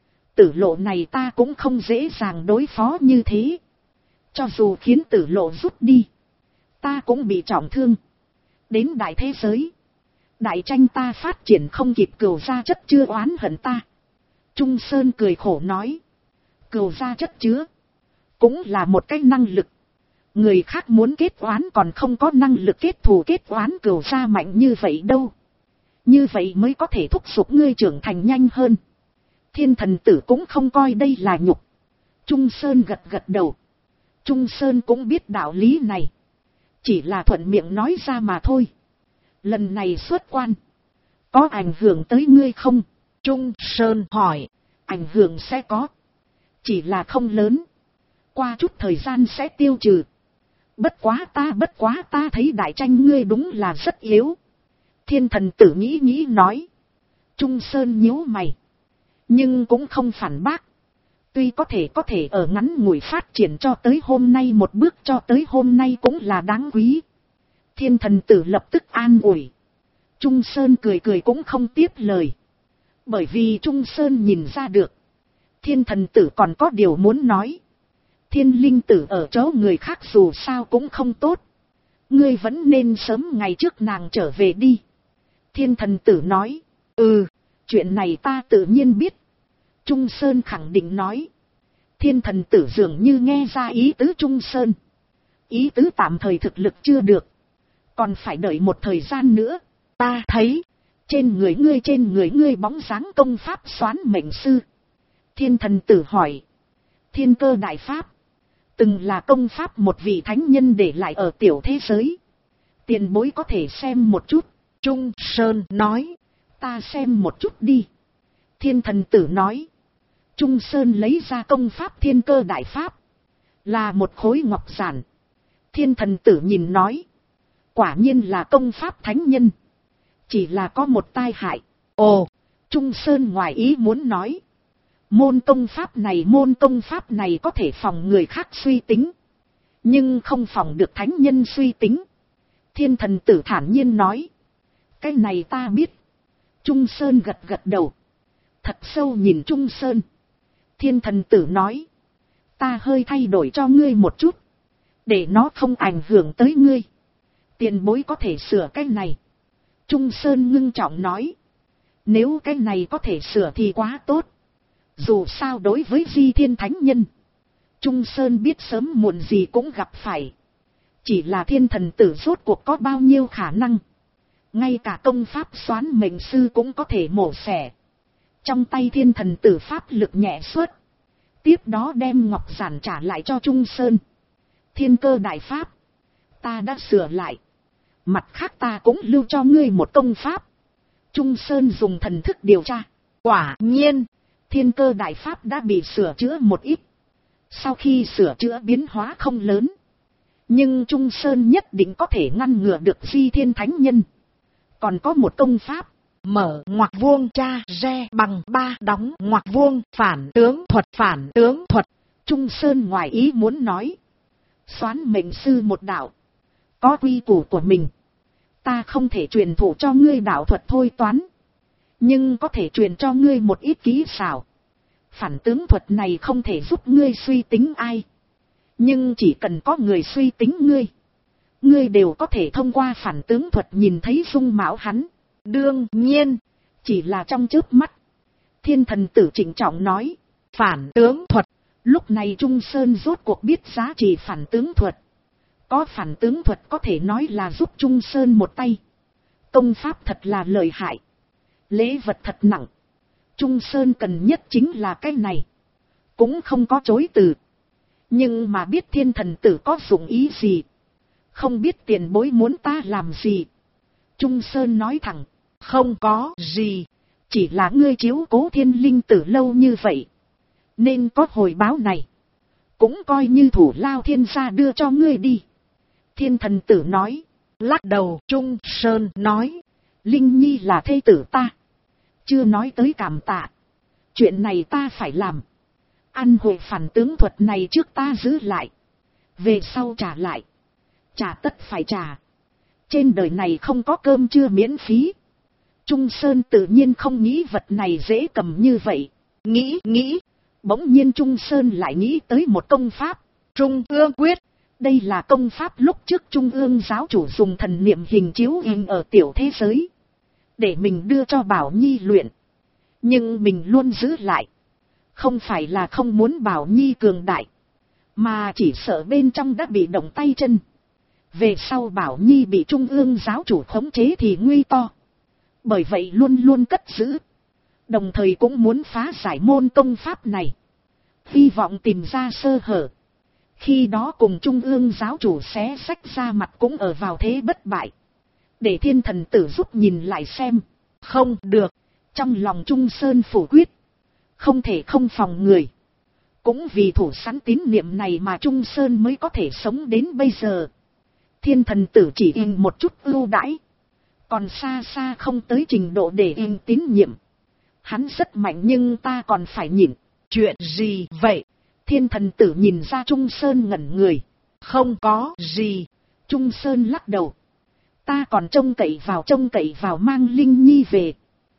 Tử lộ này ta cũng không dễ dàng đối phó như thế. Cho dù khiến tử lộ rút đi. Ta cũng bị trọng thương. Đến đại thế giới. Đại tranh ta phát triển không kịp cừu gia chất chứa oán hận ta. Trung Sơn cười khổ nói. Cừu gia chất chứa. Cũng là một cái năng lực. Người khác muốn kết oán còn không có năng lực kết thù kết oán cừu gia mạnh như vậy đâu. Như vậy mới có thể thúc giục ngươi trưởng thành nhanh hơn. Thiên thần tử cũng không coi đây là nhục. Trung Sơn gật gật đầu. Trung Sơn cũng biết đạo lý này. Chỉ là thuận miệng nói ra mà thôi. Lần này xuất quan. Có ảnh hưởng tới ngươi không? Trung Sơn hỏi. Ảnh hưởng sẽ có. Chỉ là không lớn. Qua chút thời gian sẽ tiêu trừ. Bất quá ta thấy đại tranh ngươi đúng là rất yếu. Thiên thần tử nghĩ nói. Trung Sơn nhíu mày. Nhưng cũng không phản bác. Tuy có thể ở ngắn ngủi phát triển cho tới hôm nay một bước cho tới hôm nay cũng là đáng quý. Thiên thần tử lập tức an ủi. Trung Sơn cười cũng không tiếp lời. Bởi vì Trung Sơn nhìn ra được. Thiên thần tử còn có điều muốn nói. Thiên linh tử ở chỗ người khác dù sao cũng không tốt. Ngươi vẫn nên sớm ngày trước nàng trở về đi. Thiên thần tử nói. Chuyện này ta tự nhiên biết. Trung Sơn khẳng định nói. Thiên thần tử dường như nghe ra ý tứ Trung Sơn. Ý tứ tạm thời thực lực chưa được. Còn phải đợi một thời gian nữa. Ta thấy. Trên người ngươi bóng dáng công pháp xoán mệnh sư. Thiên thần tử hỏi. Thiên cơ đại pháp. Từng là công pháp một vị thánh nhân để lại ở tiểu thế giới. Tiền bối có thể xem một chút. Trung Sơn nói. Ta xem một chút đi. Thiên thần tử nói. Trung Sơn lấy ra công pháp thiên cơ đại pháp. Là một khối ngọc giản. Thiên thần tử nhìn nói. Quả nhiên là công pháp thánh nhân. Chỉ là có một tai hại. Ồ, Trung Sơn ngoài ý muốn nói. Môn công pháp này có thể phòng người khác suy tính. Nhưng không phòng được thánh nhân suy tính. Thiên thần tử thản nhiên nói. Cái này ta biết. Trung Sơn gật gật đầu. Thật sâu nhìn Trung Sơn. Thiên thần tử nói. Ta hơi thay đổi cho ngươi một chút. Để nó không ảnh hưởng tới ngươi. Tiền bối có thể sửa cái này. Trung Sơn ngưng trọng nói. Nếu cái này có thể sửa thì quá tốt. Dù sao đối với Di Thiên Thánh Nhân. Trung Sơn biết sớm muộn gì cũng gặp phải. Chỉ là thiên thần tử rốt cuộc có bao nhiêu khả năng. Ngay cả công pháp xoán mệnh sư cũng có thể mổ xẻ. Trong tay thiên thần tử pháp lực nhẹ suốt. Tiếp đó đem ngọc giản trả lại cho Trung Sơn. Thiên cơ đại pháp. Ta đã sửa lại. Mặt khác ta cũng lưu cho ngươi một công pháp. Trung Sơn dùng thần thức điều tra. Quả nhiên. Thiên Cơ Đại Pháp đã bị sửa chữa một ít. Sau khi sửa chữa biến hóa không lớn, nhưng Trung Sơn nhất định có thể ngăn ngừa được Di Thiên Thánh Nhân. Còn có một công pháp, mở ngoặc vuông tra re bằng 3 đóng ngoặc vuông phản tướng thuật. Phản tướng thuật, Trung Sơn ngoài ý muốn nói. Soán mệnh sư một đạo, có quy củ của mình. Ta không thể truyền thụ cho ngươi đạo thuật thôi toán, nhưng có thể truyền cho ngươi một ít kỹ xảo. Phản tướng thuật này không thể giúp ngươi suy tính ai, nhưng chỉ cần có người suy tính ngươi đều có thể thông qua phản tướng thuật nhìn thấy dung mạo hắn. Đương nhiên, chỉ là trong chớp mắt. Thiên Thần Tử trịnh trọng nói. Phản tướng thuật. Lúc này Trung Sơn rốt cuộc biết giá trị phản tướng thuật. Có phản tướng thuật có thể nói là giúp Trung Sơn một tay. Công pháp thật là lợi hại. Lễ vật thật nặng. Trung Sơn cần nhất chính là cái này. Cũng không có chối từ. Nhưng mà biết Thiên Thần Tử có dụng ý gì. Không biết tiền bối muốn ta làm gì. Trung Sơn nói thẳng. Không có gì. Chỉ là ngươi chiếu cố Thiên Linh Tử lâu như vậy, nên có hồi báo này. Cũng coi như thủ lao Thiên gia đưa cho ngươi đi. Thiên Thần Tử nói. Lắc đầu. Trung Sơn nói. Linh Nhi là thê tử ta. Chưa nói tới cảm tạ. Chuyện này ta phải làm. Ăn hội phản tướng thuật này trước ta giữ lại. Về sau trả lại. Trả tất phải trả. Trên đời này không có cơm trưa miễn phí. Trung Sơn tự nhiên không nghĩ vật này dễ cầm như vậy. Nghĩ. Bỗng nhiên Trung Sơn lại nghĩ tới một công pháp. Trung ương quyết. Đây là công pháp lúc trước Trung ương giáo chủ dùng thần niệm hình chiếu hình ở tiểu thế giới. Để mình đưa cho Bảo Nhi luyện. Nhưng mình luôn giữ lại. Không phải là không muốn Bảo Nhi cường đại, mà chỉ sợ bên trong đã bị động tay chân. Về sau Bảo Nhi bị Trung ương giáo chủ khống chế thì nguy to. Bởi vậy luôn luôn cất giữ. Đồng thời cũng muốn phá giải môn công pháp này. Hy vọng tìm ra sơ hở. Khi đó cùng Trung ương giáo chủ xé xách ra mặt cũng ở vào thế bất bại. Để Thiên Thần Tử giúp nhìn lại xem. Không được. Trong lòng Trung Sơn phủ quyết. Không thể không phòng người. Cũng vì thủ sẵn tín niệm này mà Trung Sơn mới có thể sống đến bây giờ. Thiên Thần Tử chỉ in một chút ưu đãi. Còn xa xa không tới trình độ để in tín nhiệm. Hắn rất mạnh nhưng ta còn phải nhịn. Chuyện gì vậy? Thiên Thần Tử nhìn ra Trung Sơn ngẩn người. Không có gì. Trung Sơn lắc đầu. Ta còn trông cậy vào mang Linh Nhi về.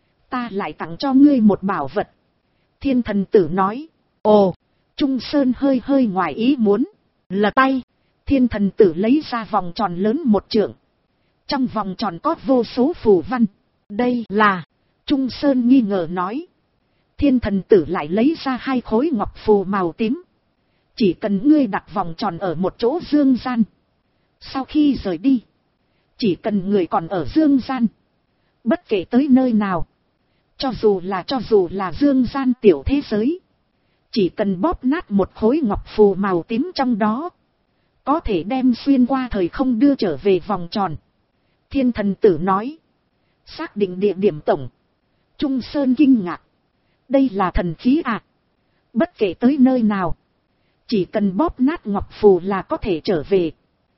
Ta lại tặng cho ngươi một bảo vật. Thiên Thần Tử nói. Ồ. Trung Sơn hơi ngoài ý muốn. Lật tay. Thiên Thần Tử lấy ra vòng tròn lớn 1 trượng. Trong vòng tròn có vô số phù văn. Đây là. Trung Sơn nghi ngờ nói. Thiên Thần Tử lại lấy ra 2 khối ngọc phù màu tím. Chỉ cần ngươi đặt vòng tròn ở một chỗ dương gian. Sau khi rời đi. Chỉ cần người còn ở dương gian. Bất kể tới nơi nào. Cho dù là dương gian tiểu thế giới. Chỉ cần bóp nát một khối ngọc phù màu tím trong đó. Có thể đem xuyên qua thời không đưa trở về vòng tròn. Thiên Thần Tử nói. Xác định địa điểm tổng. Trung Sơn kinh ngạc. Đây là thần khí à? Bất kể tới nơi nào. Chỉ cần bóp nát ngọc phù là có thể trở về.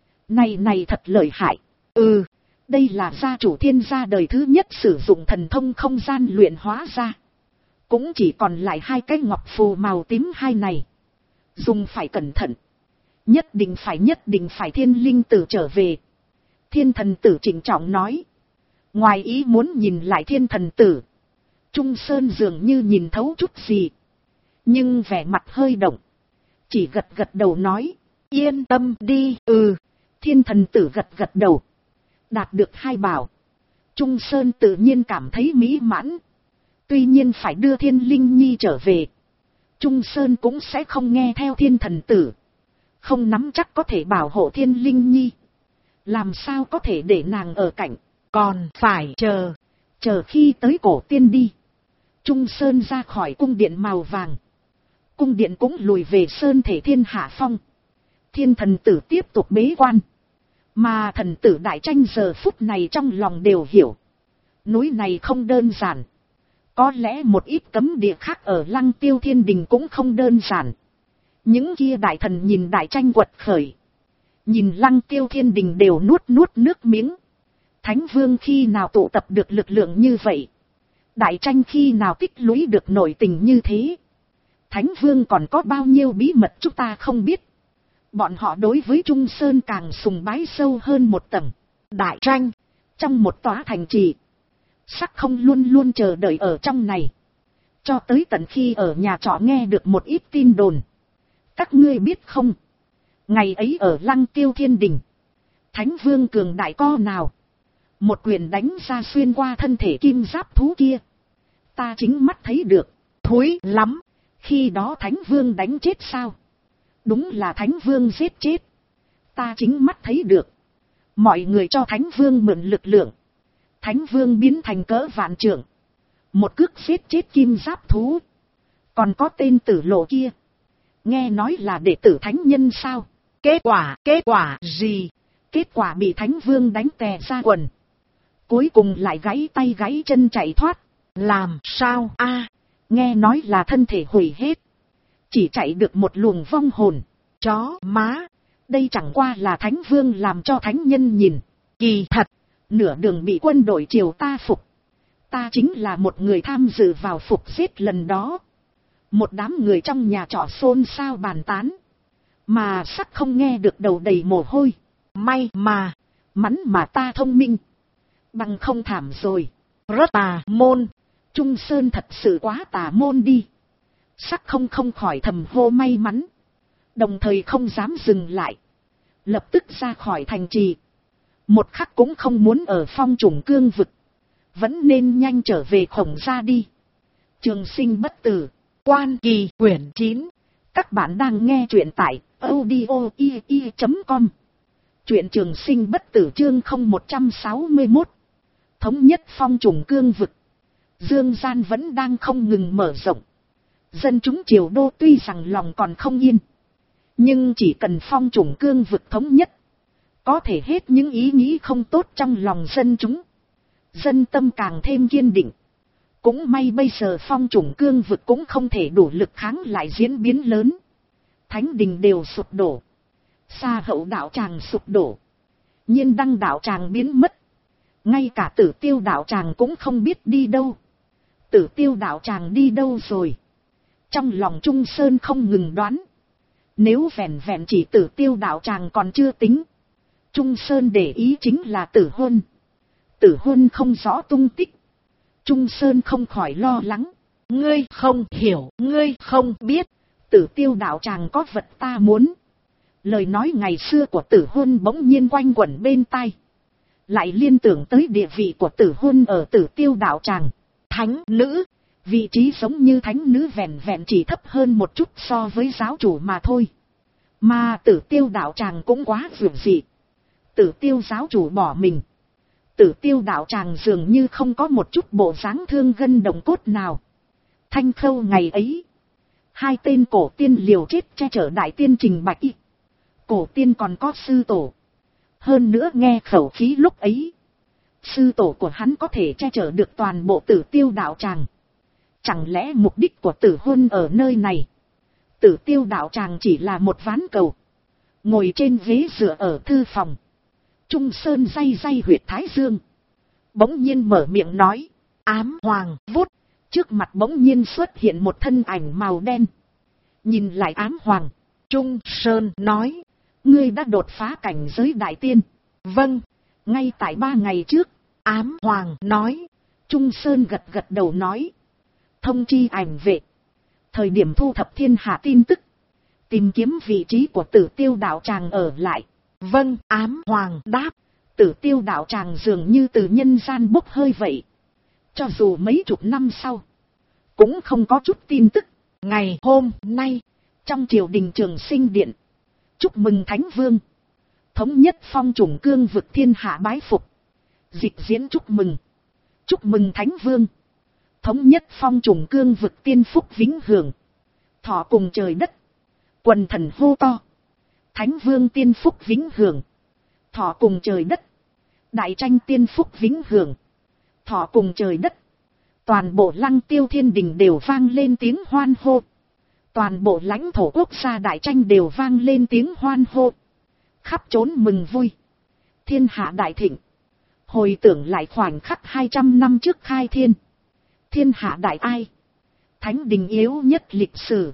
Này thật lợi hại. Ừ. Đây là gia chủ Thiên gia đời thứ nhất sử dụng thần thông không gian luyện hóa ra. Cũng chỉ còn lại 2 cái ngọc phù màu tím 2 này. Dùng phải cẩn thận. Nhất định phải Thiên Linh Tử trở về. Thiên Thần Tử trịnh trọng nói. Ngoài ý muốn nhìn lại Thiên Thần Tử. Trung Sơn dường như nhìn thấu chút gì. Nhưng vẻ mặt hơi động. Chỉ gật đầu nói. Yên tâm đi. Ừ. Thiên Thần Tử gật đầu. Đạt được 2 bảo. Trung Sơn tự nhiên cảm thấy mỹ mãn. Tuy nhiên phải đưa Thiên Linh Nhi trở về. Trung Sơn cũng sẽ không nghe theo Thiên Thần Tử. Không nắm chắc có thể bảo hộ Thiên Linh Nhi. Làm sao có thể để nàng ở cạnh. Còn phải chờ khi tới cổ tiên đi. Trung Sơn ra khỏi cung điện màu vàng. Cung điện cũng lùi về sơn thể Thiên Hạ Phong. Thiên Thần Tử tiếp tục bế quan. Mà Thần Tử Đại Tranh giờ phút này trong lòng đều hiểu. Núi này không đơn giản. Có lẽ một ít cấm địa khác ở Lăng Tiêu Thiên Đình cũng không đơn giản. Những kia đại thần nhìn đại tranh quật khởi. Nhìn Lăng Tiêu Thiên Đình đều nuốt nước miếng. Thánh Vương khi nào tụ tập được lực lượng như vậy? Đại tranh khi nào tích lũy được nội tình như thế? Thánh Vương còn có bao nhiêu bí mật chúng ta không biết. Bọn họ đối với Trung Sơn càng sùng bái sâu hơn một tầng. Đại tranh, trong một tòa thành trì. Sắc không luôn luôn chờ đợi ở trong này. Cho tới tận khi ở nhà trọ nghe được một ít tin đồn. Các ngươi biết không? Ngày ấy ở Lăng Tiêu Thiên Đình. Thánh Vương cường đại co nào. Một quyền đánh ra xuyên qua thân thể kim giáp thú kia. Ta chính mắt thấy được. Thối lắm. Khi đó Thánh Vương đánh chết sao? Đúng là Thánh Vương giết chết. Ta chính mắt thấy được. Mọi người cho Thánh Vương mượn lực lượng. Thánh Vương biến thành cỡ vạn trượng. Một cước giết chết kim giáp thú. Còn có tên Tử Lộ kia. Nghe nói là đệ tử thánh nhân sao? Kết quả gì? Kết quả bị Thánh Vương đánh tè ra quần. Cuối cùng lại gãy tay gãy chân chạy thoát. Làm sao a? Nghe nói là thân thể hủy hết. Chỉ chạy được một luồng vong hồn. Chó má. Đây chẳng qua là Thánh Vương làm cho thánh nhân nhìn. Kỳ thật. Nửa đường bị quân đội triều ta phục. Ta chính là một người tham dự vào phục giết lần đó. Một đám người trong nhà trọ xôn xao bàn tán. Mà sắc không nghe được đầu đầy mồ hôi. May mà. Mắn mà ta thông minh. Bằng không thảm rồi. Rất tà môn. Trung Sơn thật sự quá tà môn đi. Sắc không khỏi thầm hô may mắn. Đồng thời không dám dừng lại. Lập tức ra khỏi thành trì. Một khắc cũng không muốn ở Phong Trùng Cương vực. Vẫn nên nhanh trở về Khổng Gia đi. Trường Sinh Bất Tử. Quan Kỳ quyển 9. Các bạn đang nghe truyện tại audio.com. Truyện Trường Sinh Bất Tử chương 0161. Thống nhất Phong Trùng Cương vực. Dương gian vẫn đang không ngừng mở rộng. Dân chúng triều đô tuy rằng lòng còn không yên. Nhưng chỉ cần Phong Trùng Cương vực thống nhất. Có thể hết những ý nghĩ không tốt trong lòng dân chúng. Dân tâm càng thêm kiên định. Cũng may bây giờ Phong Trùng Cương vực cũng không thể đủ lực kháng lại diễn biến lớn. Thánh đình đều sụp đổ. Sa Hậu đạo tràng sụp đổ. Nhiên Đăng đạo tràng biến mất. Ngay cả Tử Tiêu đạo tràng cũng không biết đi đâu. Tử Tiêu đạo tràng đi đâu rồi? Trong lòng Trung Sơn không ngừng đoán. Nếu vẹn vẹn chỉ Tử Tiêu đạo tràng còn chưa tính. Trung Sơn để ý chính là Tử Huân. Tử Huân không rõ tung tích. Trung Sơn không khỏi lo lắng. Ngươi không hiểu, ngươi không biết. Tử Tiêu đạo tràng có vật ta muốn. Lời nói ngày xưa của Tử Huân bỗng nhiên quanh quẩn bên tai. Lại liên tưởng tới địa vị của Tử Huân ở Tử Tiêu đạo tràng. Thánh nữ. Vị trí giống như thánh nữ vẹn vẹn chỉ thấp hơn một chút so với giáo chủ mà thôi. Mà Tử Tiêu đạo tràng cũng quá dường dị. Tử Tiêu giáo chủ bỏ mình. Tử Tiêu đạo tràng dường như không có một chút bộ dáng thương gân động cốt nào. Thanh Khâu ngày ấy. Hai tên cổ tiên liều chết che chở đại tiên Trình Bạch Y. Cổ tiên còn có sư tổ. Hơn nữa nghe khẩu khí lúc ấy. Sư tổ của hắn có thể che chở được toàn bộ Tử Tiêu đạo tràng. Chẳng lẽ mục đích của Tử Huân ở nơi này? Tử Tiêu đạo tràng chỉ là một ván cầu. Ngồi trên ghế dựa ở thư phòng. Trung Sơn day day huyệt thái dương. Bỗng nhiên mở miệng nói. Ám hoàng vút. Trước mặt bỗng nhiên xuất hiện một thân ảnh màu đen. Nhìn lại ám hoàng. Trung Sơn nói. Ngươi đã đột phá cảnh giới đại tiên. Vâng. Ngay tại 3 ngày trước. Ám hoàng nói. Trung Sơn gật gật đầu nói. Thông chi ảnh vệ. Thời điểm thu thập thiên hạ tin tức. Tìm kiếm vị trí của Tử Tiêu đạo tràng ở lại. Vâng, ám hoàng đáp. Tử Tiêu đạo tràng dường như từ nhân gian bốc hơi vậy. Cho dù mấy chục năm sau. Cũng không có chút tin tức. Ngày hôm nay. Trong triều đình Trường Sinh điện. Chúc mừng Thánh Vương. Thống nhất Phong Trùng Cương vực thiên hạ bái phục. Dịch diễn chúc mừng. Chúc mừng Thánh Vương. Thống nhất Phong Trùng Cương vực tiên phúc vĩnh hưởng. Thọ cùng trời đất. Quần thần hô to. Thánh Vương tiên phúc vĩnh hưởng. Thọ cùng trời đất. Đại tranh tiên phúc vĩnh hưởng. Thọ cùng trời đất. Toàn bộ Lăng Tiêu Thiên Đình đều vang lên tiếng hoan hô. Toàn bộ lãnh thổ quốc gia đại tranh đều vang lên tiếng hoan hô. Khắp trốn mừng vui. Thiên hạ đại thịnh. Hồi tưởng lại khoảnh khắc 200 năm trước khai thiên. Thiên hạ đại ai? Thánh đình yếu nhất lịch sử.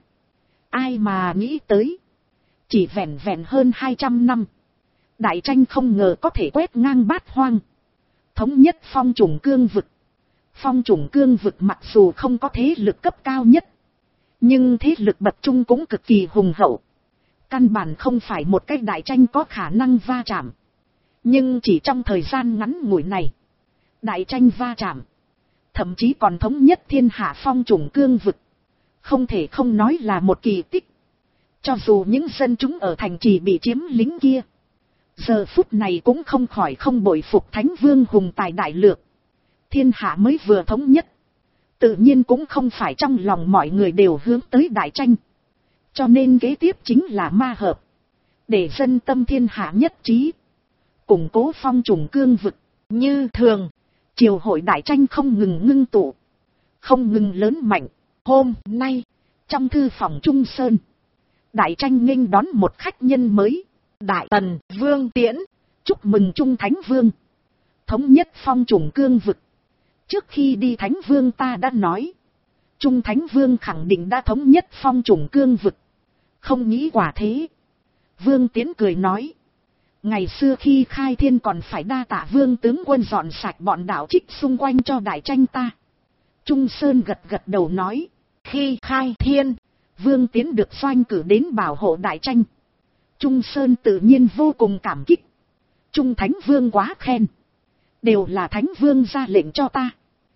Ai mà nghĩ tới. Chỉ vẹn vẹn hơn 200 năm. Đại tranh không ngờ có thể quét ngang bát hoang. Thống nhất phong chủng cương vực. Phong chủng cương vực mặc dù không có thế lực cấp cao nhất. Nhưng thế lực bậc trung cũng cực kỳ hùng hậu. Căn bản không phải một cái đại tranh có khả năng va chạm. Nhưng chỉ trong thời gian ngắn ngủi này. Đại tranh va chạm. Thậm chí còn thống nhất thiên hạ phong chủng cương vực. Không thể không nói là một kỳ tích. Cho dù những dân chúng ở thành trì bị chiếm lính kia. Giờ phút này cũng không khỏi không bội phục Thánh Vương hùng tài đại lược. Thiên hạ mới vừa thống nhất. Tự nhiên cũng không phải trong lòng mọi người đều hướng tới đại tranh. Cho nên kế tiếp chính là ma hợp. Để dân tâm thiên hạ nhất trí. Củng cố phong chủng cương vực. Như thường. Triều hội đại tranh không ngừng ngưng tụ. Không ngừng lớn mạnh. Hôm nay. Trong thư phòng Trung Sơn. Đại tranh nghênh đón một khách nhân mới. Đại Tần Vương Tiễn. Chúc mừng Trung Thánh Vương. Thống nhất phong chủng cương vực. Trước khi đi Thánh Vương ta đã nói. Trung Thánh Vương khẳng định đã thống nhất phong chủng cương vực. Không nghĩ quả thế. Vương Tiễn cười nói. Ngày xưa khi khai thiên còn phải đa tạ Vương tướng quân dọn sạch bọn đảo trích xung quanh cho đại tranh ta. Trung Sơn gật gật đầu nói. Khi khai thiên, Vương Tiễn được doanh cử đến bảo hộ đại tranh. Trung Sơn tự nhiên vô cùng cảm kích. Trung Thánh Vương quá khen. Đều là Thánh Vương ra lệnh cho ta.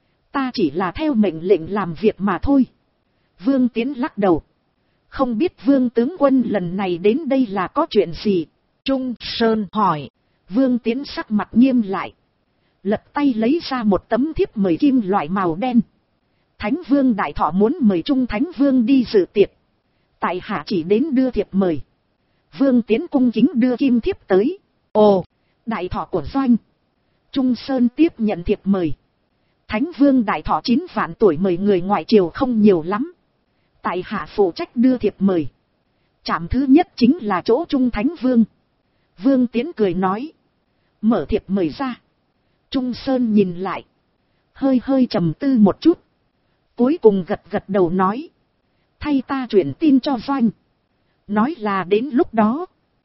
Ta chỉ là theo mệnh lệnh làm việc mà thôi. Vương Tiễn lắc đầu. Không biết Vương tướng quân lần này đến đây là có chuyện gì? Trung Sơn hỏi. Vương Tiễn sắc mặt nghiêm lại. Lật tay lấy ra một tấm thiếp mời kim loại màu đen. Thánh Vương Đại Thọ muốn mời Trung Thánh Vương đi dự tiệc. Tại hạ chỉ đến đưa thiệp mời. Vương Tiễn cung kính đưa kim thiếp tới. Ồ, Đại Thọ của doanh. Trung Sơn tiếp nhận thiệp mời. Thánh Vương Đại Thọ 9 vạn tuổi mời người ngoại triều không nhiều lắm. Tại hạ phụ trách đưa thiệp mời. Trạm thứ nhất chính là chỗ Trung Thánh Vương. Vương Tiễn cười nói. Mở thiệp mời ra. Trung Sơn nhìn lại. Hơi trầm tư một chút. Cuối cùng gật gật đầu nói. Thay ta chuyển tin cho doanh. Nói là đến lúc đó.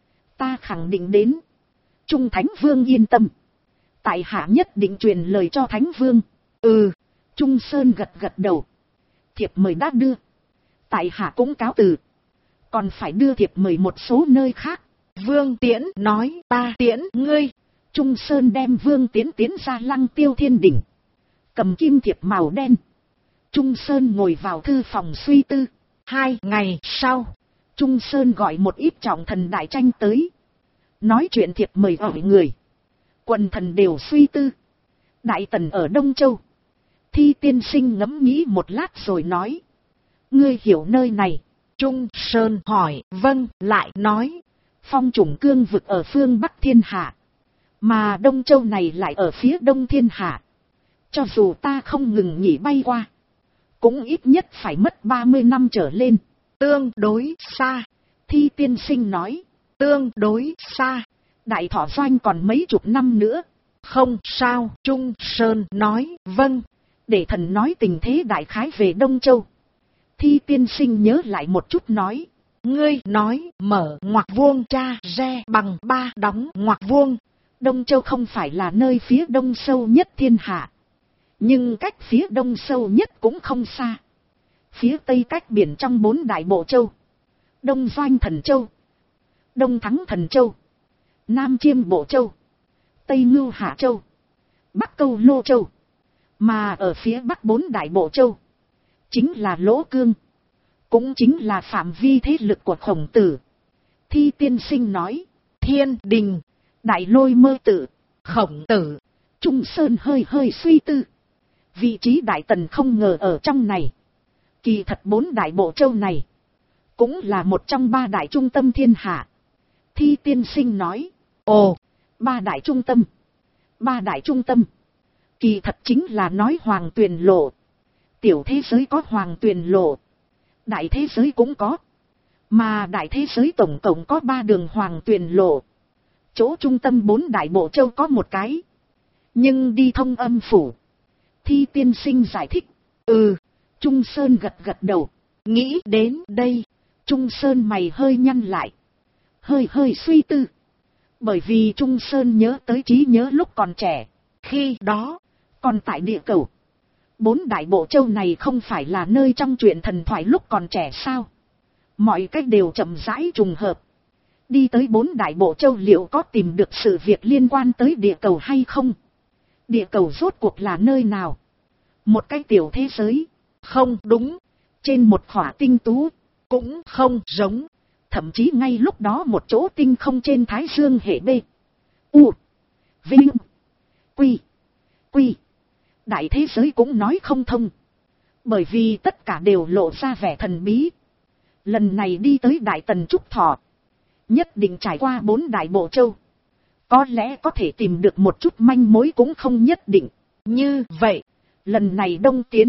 Ta khẳng định đến. Trung Thánh Vương yên tâm. Tại hạ nhất định truyền lời cho Thánh Vương. Ừ. Trung Sơn gật gật đầu. Thiệp mời đã đưa. Tại hạ cũng cáo từ. Còn phải đưa thiệp mời một số nơi khác. Vương Tiễn nói ta tiễn ngươi. Trung Sơn đem Vương Tiễn tiến ra Lăng Tiêu Thiên Đỉnh. Cầm kim thiệp màu đen. Trung Sơn ngồi vào thư phòng suy tư. 2 ngày sau. Trung Sơn gọi một ít trọng thần đại tranh tới. Nói chuyện thiệp mời ở người. Quần thần đều suy tư. Đại Tần ở Đông Châu. Thi tiên sinh ngẫm nghĩ một lát rồi nói. Ngươi hiểu nơi này. Trung Sơn hỏi. Vâng, lại nói. Phong chủng cương vực ở phương Bắc Thiên Hạ. Mà Đông Châu này lại ở phía Đông Thiên Hạ. Cho dù ta không ngừng nghỉ bay qua. Cũng ít nhất phải mất 30 năm trở lên. Tương đối xa. Thi tiên sinh nói. Tương đối xa. Đại Thọ doanh còn mấy chục năm nữa. Không sao. Trung Sơn nói. Vâng. Để thần nói tình thế đại khái về Đông Châu. Thi tiên sinh nhớ lại một chút nói. Ngươi nói mở ngoặc vuông tra re bằng 3 đóng ngoặc vuông. Đông Châu không phải là nơi phía đông sâu nhất thiên hạ. Nhưng cách phía đông sâu nhất cũng không xa. Phía tây cách biển trong 4 đại bộ châu. Đông Doanh Thần Châu. Đông Thắng Thần Châu. Nam Chiêm Bộ Châu. Tây Ngưu Hạ Châu. Bắc Câu Lô Châu. Mà ở phía bắc 4 đại bộ châu. Chính là Lỗ Cương. Cũng chính là phạm vi thế lực của Khổng Tử. Thi tiên sinh nói. Thiên Đình. Đại Lôi Mơ Tự. Khổng Tử. Trung Sơn hơi suy tư. Vị trí Đại Tần không ngờ ở trong này. Kỳ thật 4 đại bộ châu này. Cũng là một trong 3 đại trung tâm thiên hạ. Thi tiên sinh nói. Ồ, 3 đại trung tâm. 3 đại trung tâm. Kỳ thật chính là nói Hoàng Tuyền Lộ. tiểu thế giới có hoàng tuyền lộ, đại thế giới cũng có. Mà đại thế giới tổng cộng có 3 đường hoàng tuyền lộ. Chỗ trung tâm 4 đại bộ châu có một cái. Nhưng đi thông âm phủ. Thi tiên sinh giải thích. Trung Sơn gật gật đầu. Nghĩ đến đây, Trung Sơn mày hơi nhăn lại. Hơi suy tư. Bởi vì Trung Sơn nhớ tới trí nhớ lúc còn trẻ. Khi đó, còn tại địa cầu. 4 đại bộ châu này không phải là nơi trong truyện thần thoại lúc còn trẻ sao? Mọi cách đều chậm rãi trùng hợp. Đi tới 4 đại bộ châu liệu có tìm được sự việc liên quan tới địa cầu hay không? Địa cầu rốt cuộc là nơi nào? Một cái tiểu thế giới? Không đúng. Trên một khỏa tinh tú? Cũng không giống. Thậm chí ngay lúc đó một chỗ tinh không trên Thái Dương hệ B. U. Vinh. Quy. Quy. Đại thế giới cũng nói không thông. Bởi vì tất cả đều lộ ra vẻ thần bí. Lần này đi tới Đại Tần Trúc Thọ. Nhất định trải qua 4 đại bộ châu. Có lẽ có thể tìm được một chút manh mối cũng không nhất định. Như vậy, lần này Đông tiến.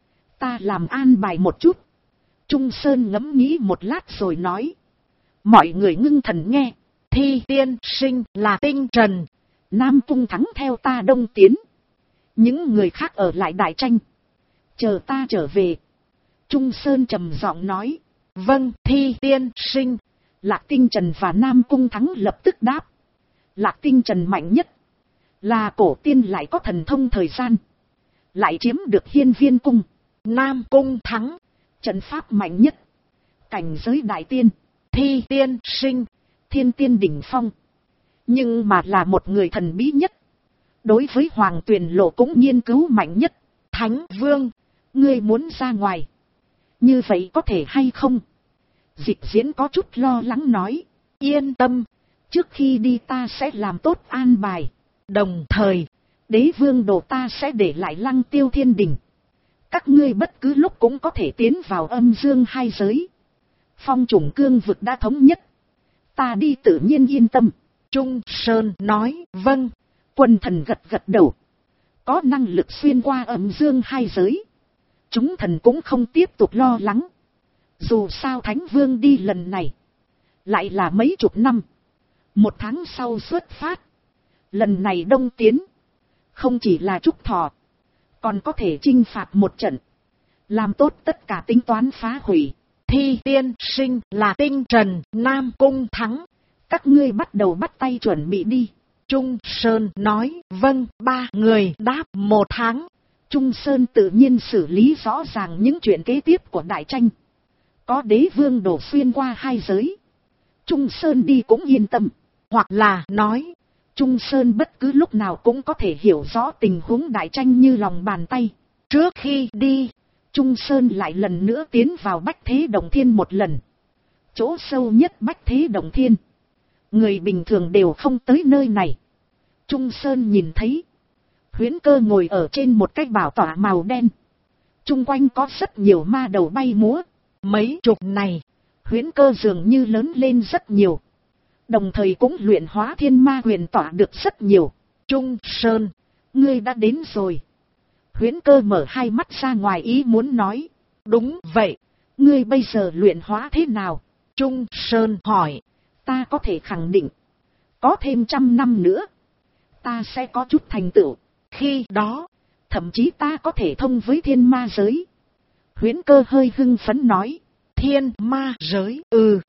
Ta làm an bài một chút. Trung Sơn ngẫm nghĩ một lát rồi nói. Mọi người ngưng thần nghe. Thi tiên sinh là Tinh Trần. Nam Cung Thắng theo ta Đông tiến. Những người khác ở lại Đại Tranh. Chờ ta trở về. Trung Sơn trầm giọng nói. Vâng, Thi tiên sinh. Lạc Tinh Trần và Nam Cung Thắng lập tức đáp. Lạc Tinh Trần mạnh nhất. Là cổ tiên lại có thần thông thời gian. Lại chiếm được Hiên Viên Cung. Nam Cung Thắng. Trận pháp mạnh nhất. Cảnh giới đại tiên. Thi tiên sinh. Thiên tiên đỉnh phong. Nhưng mà là một người thần bí nhất. Đối với Hoàng Tuyền Lộ cũng nghiên cứu mạnh nhất. Thánh Vương. Ngươi muốn ra ngoài. Như vậy có thể hay không? Dịch Diễn có chút lo lắng nói. Yên tâm. Trước khi đi ta sẽ làm tốt an bài. Đồng thời, Đế Vương đồ ta sẽ để lại Lăng Tiêu Thiên Đình. Các ngươi bất cứ lúc cũng có thể tiến vào âm dương hai giới. Phong chủng cương vực đã thống nhất. Ta đi tự nhiên yên tâm. Trung Sơn nói. Vâng. Quần thần gật gật đầu. Có năng lực xuyên qua âm dương hai giới. Chúng thần cũng không tiếp tục lo lắng. Dù sao Thánh Vương đi lần này. Lại là mấy chục năm. 1 tháng sau xuất phát. Lần này Đông tiến. Không chỉ là Trúc Thọ. Còn có thể chinh phạt một trận. Làm tốt tất cả tính toán phá hủy. Thi tiên sinh là Tinh Trần, Nam Cung Thắng. Các ngươi bắt đầu bắt tay chuẩn bị đi. Trung Sơn nói. Vâng. 3 người đáp 1 tháng. Trung Sơn tự nhiên xử lý rõ ràng những chuyện kế tiếp của Đại Tranh. Có Đế Vương đổ xuyên qua hai giới. Trung Sơn đi cũng yên tâm. Hoặc là nói, Trung Sơn bất cứ lúc nào cũng có thể hiểu rõ tình huống Đại Tranh như lòng bàn tay. Trước khi đi, Trung Sơn lại lần nữa tiến vào Bách Thế Động Thiên một lần. Chỗ sâu nhất Bách Thế Động Thiên. Người bình thường đều không tới nơi này. Trung Sơn nhìn thấy. Huyễn Cơ ngồi ở trên một cái bảo tọa màu đen. Trung quanh có rất nhiều ma đầu bay múa. Mấy chục này, Huyễn Cơ dường như lớn lên rất nhiều. Đồng thời cũng luyện hóa thiên ma huyền tỏa được rất nhiều. Trung Sơn, ngươi đã đến rồi. Huyễn Cơ mở hai mắt ra ngoài ý muốn nói. Đúng vậy, ngươi bây giờ luyện hóa thế nào? Trung Sơn hỏi. Ta có thể khẳng định, có thêm 100 năm nữa, ta sẽ có chút thành tựu. Khi đó, thậm chí ta có thể thông với thiên ma giới. Huyễn Cơ hơi hưng phấn nói. Thiên ma giới?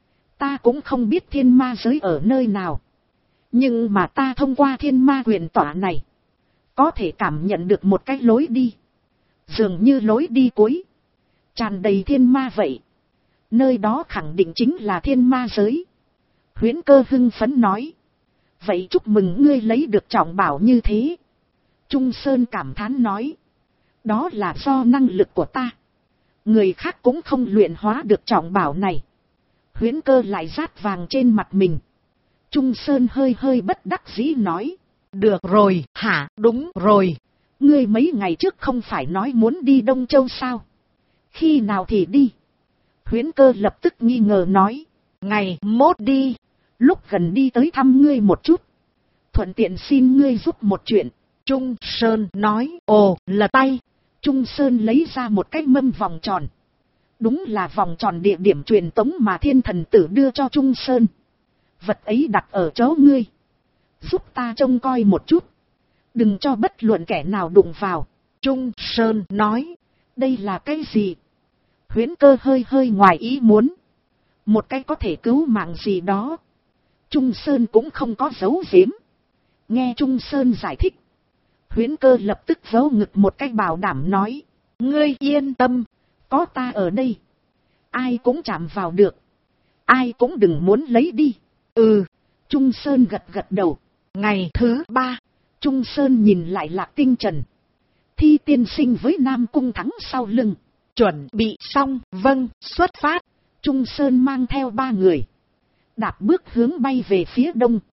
Ta cũng không biết thiên ma giới ở nơi nào. Nhưng mà ta thông qua thiên ma huyền tỏa này, có thể cảm nhận được một cái lối đi. Dường như lối đi cuối, tràn đầy thiên ma vậy. Nơi đó khẳng định chính là thiên ma giới. Huyễn Cơ hưng phấn nói. Vậy chúc mừng ngươi lấy được trọng bảo như thế. Trung Sơn cảm thán nói. Đó là do năng lực của ta. Người khác cũng không luyện hóa được trọng bảo này. Huyễn Cơ lại rát vàng trên mặt mình. Trung Sơn hơi bất đắc dĩ nói. Được rồi, hả? Đúng rồi. Ngươi mấy ngày trước không phải nói muốn đi Đông Châu sao? Khi nào thì đi? Huyễn Cơ lập tức nghi ngờ nói. Ngày mốt đi. Lúc gần đi tới thăm ngươi một chút. Thuận tiện xin ngươi giúp một chuyện. Trung Sơn nói. Ồ, là tay. Trung Sơn lấy ra một cái mâm vòng tròn. Đúng là vòng tròn địa điểm truyền tống mà thiên thần tử đưa cho Trung Sơn. Vật ấy đặt ở chỗ ngươi. Giúp ta trông coi một chút. Đừng cho bất luận kẻ nào đụng vào. Trung Sơn nói. Đây là cái gì? Huyễn Cơ hơi hơi ngoài ý muốn. Một cái có thể cứu mạng gì đó. Trung Sơn cũng không có giấu giếm. Nghe Trung Sơn giải thích. Huyễn Cơ lập tức vỗ ngực một cái bảo đảm nói. Ngươi yên tâm. Có ta ở đây. Ai cũng chạm vào được. Ai cũng đừng muốn lấy đi. Ừ. Trung Sơn gật gật đầu. Ngày thứ 3. Trung Sơn nhìn lại Lạc Tinh Trần. Thi tiên sinh với Nam Cung Thắng sau lưng. Chuẩn bị xong. Vâng, xuất phát. Trung Sơn mang theo 3 người. Đạp bước hướng bay về phía đông.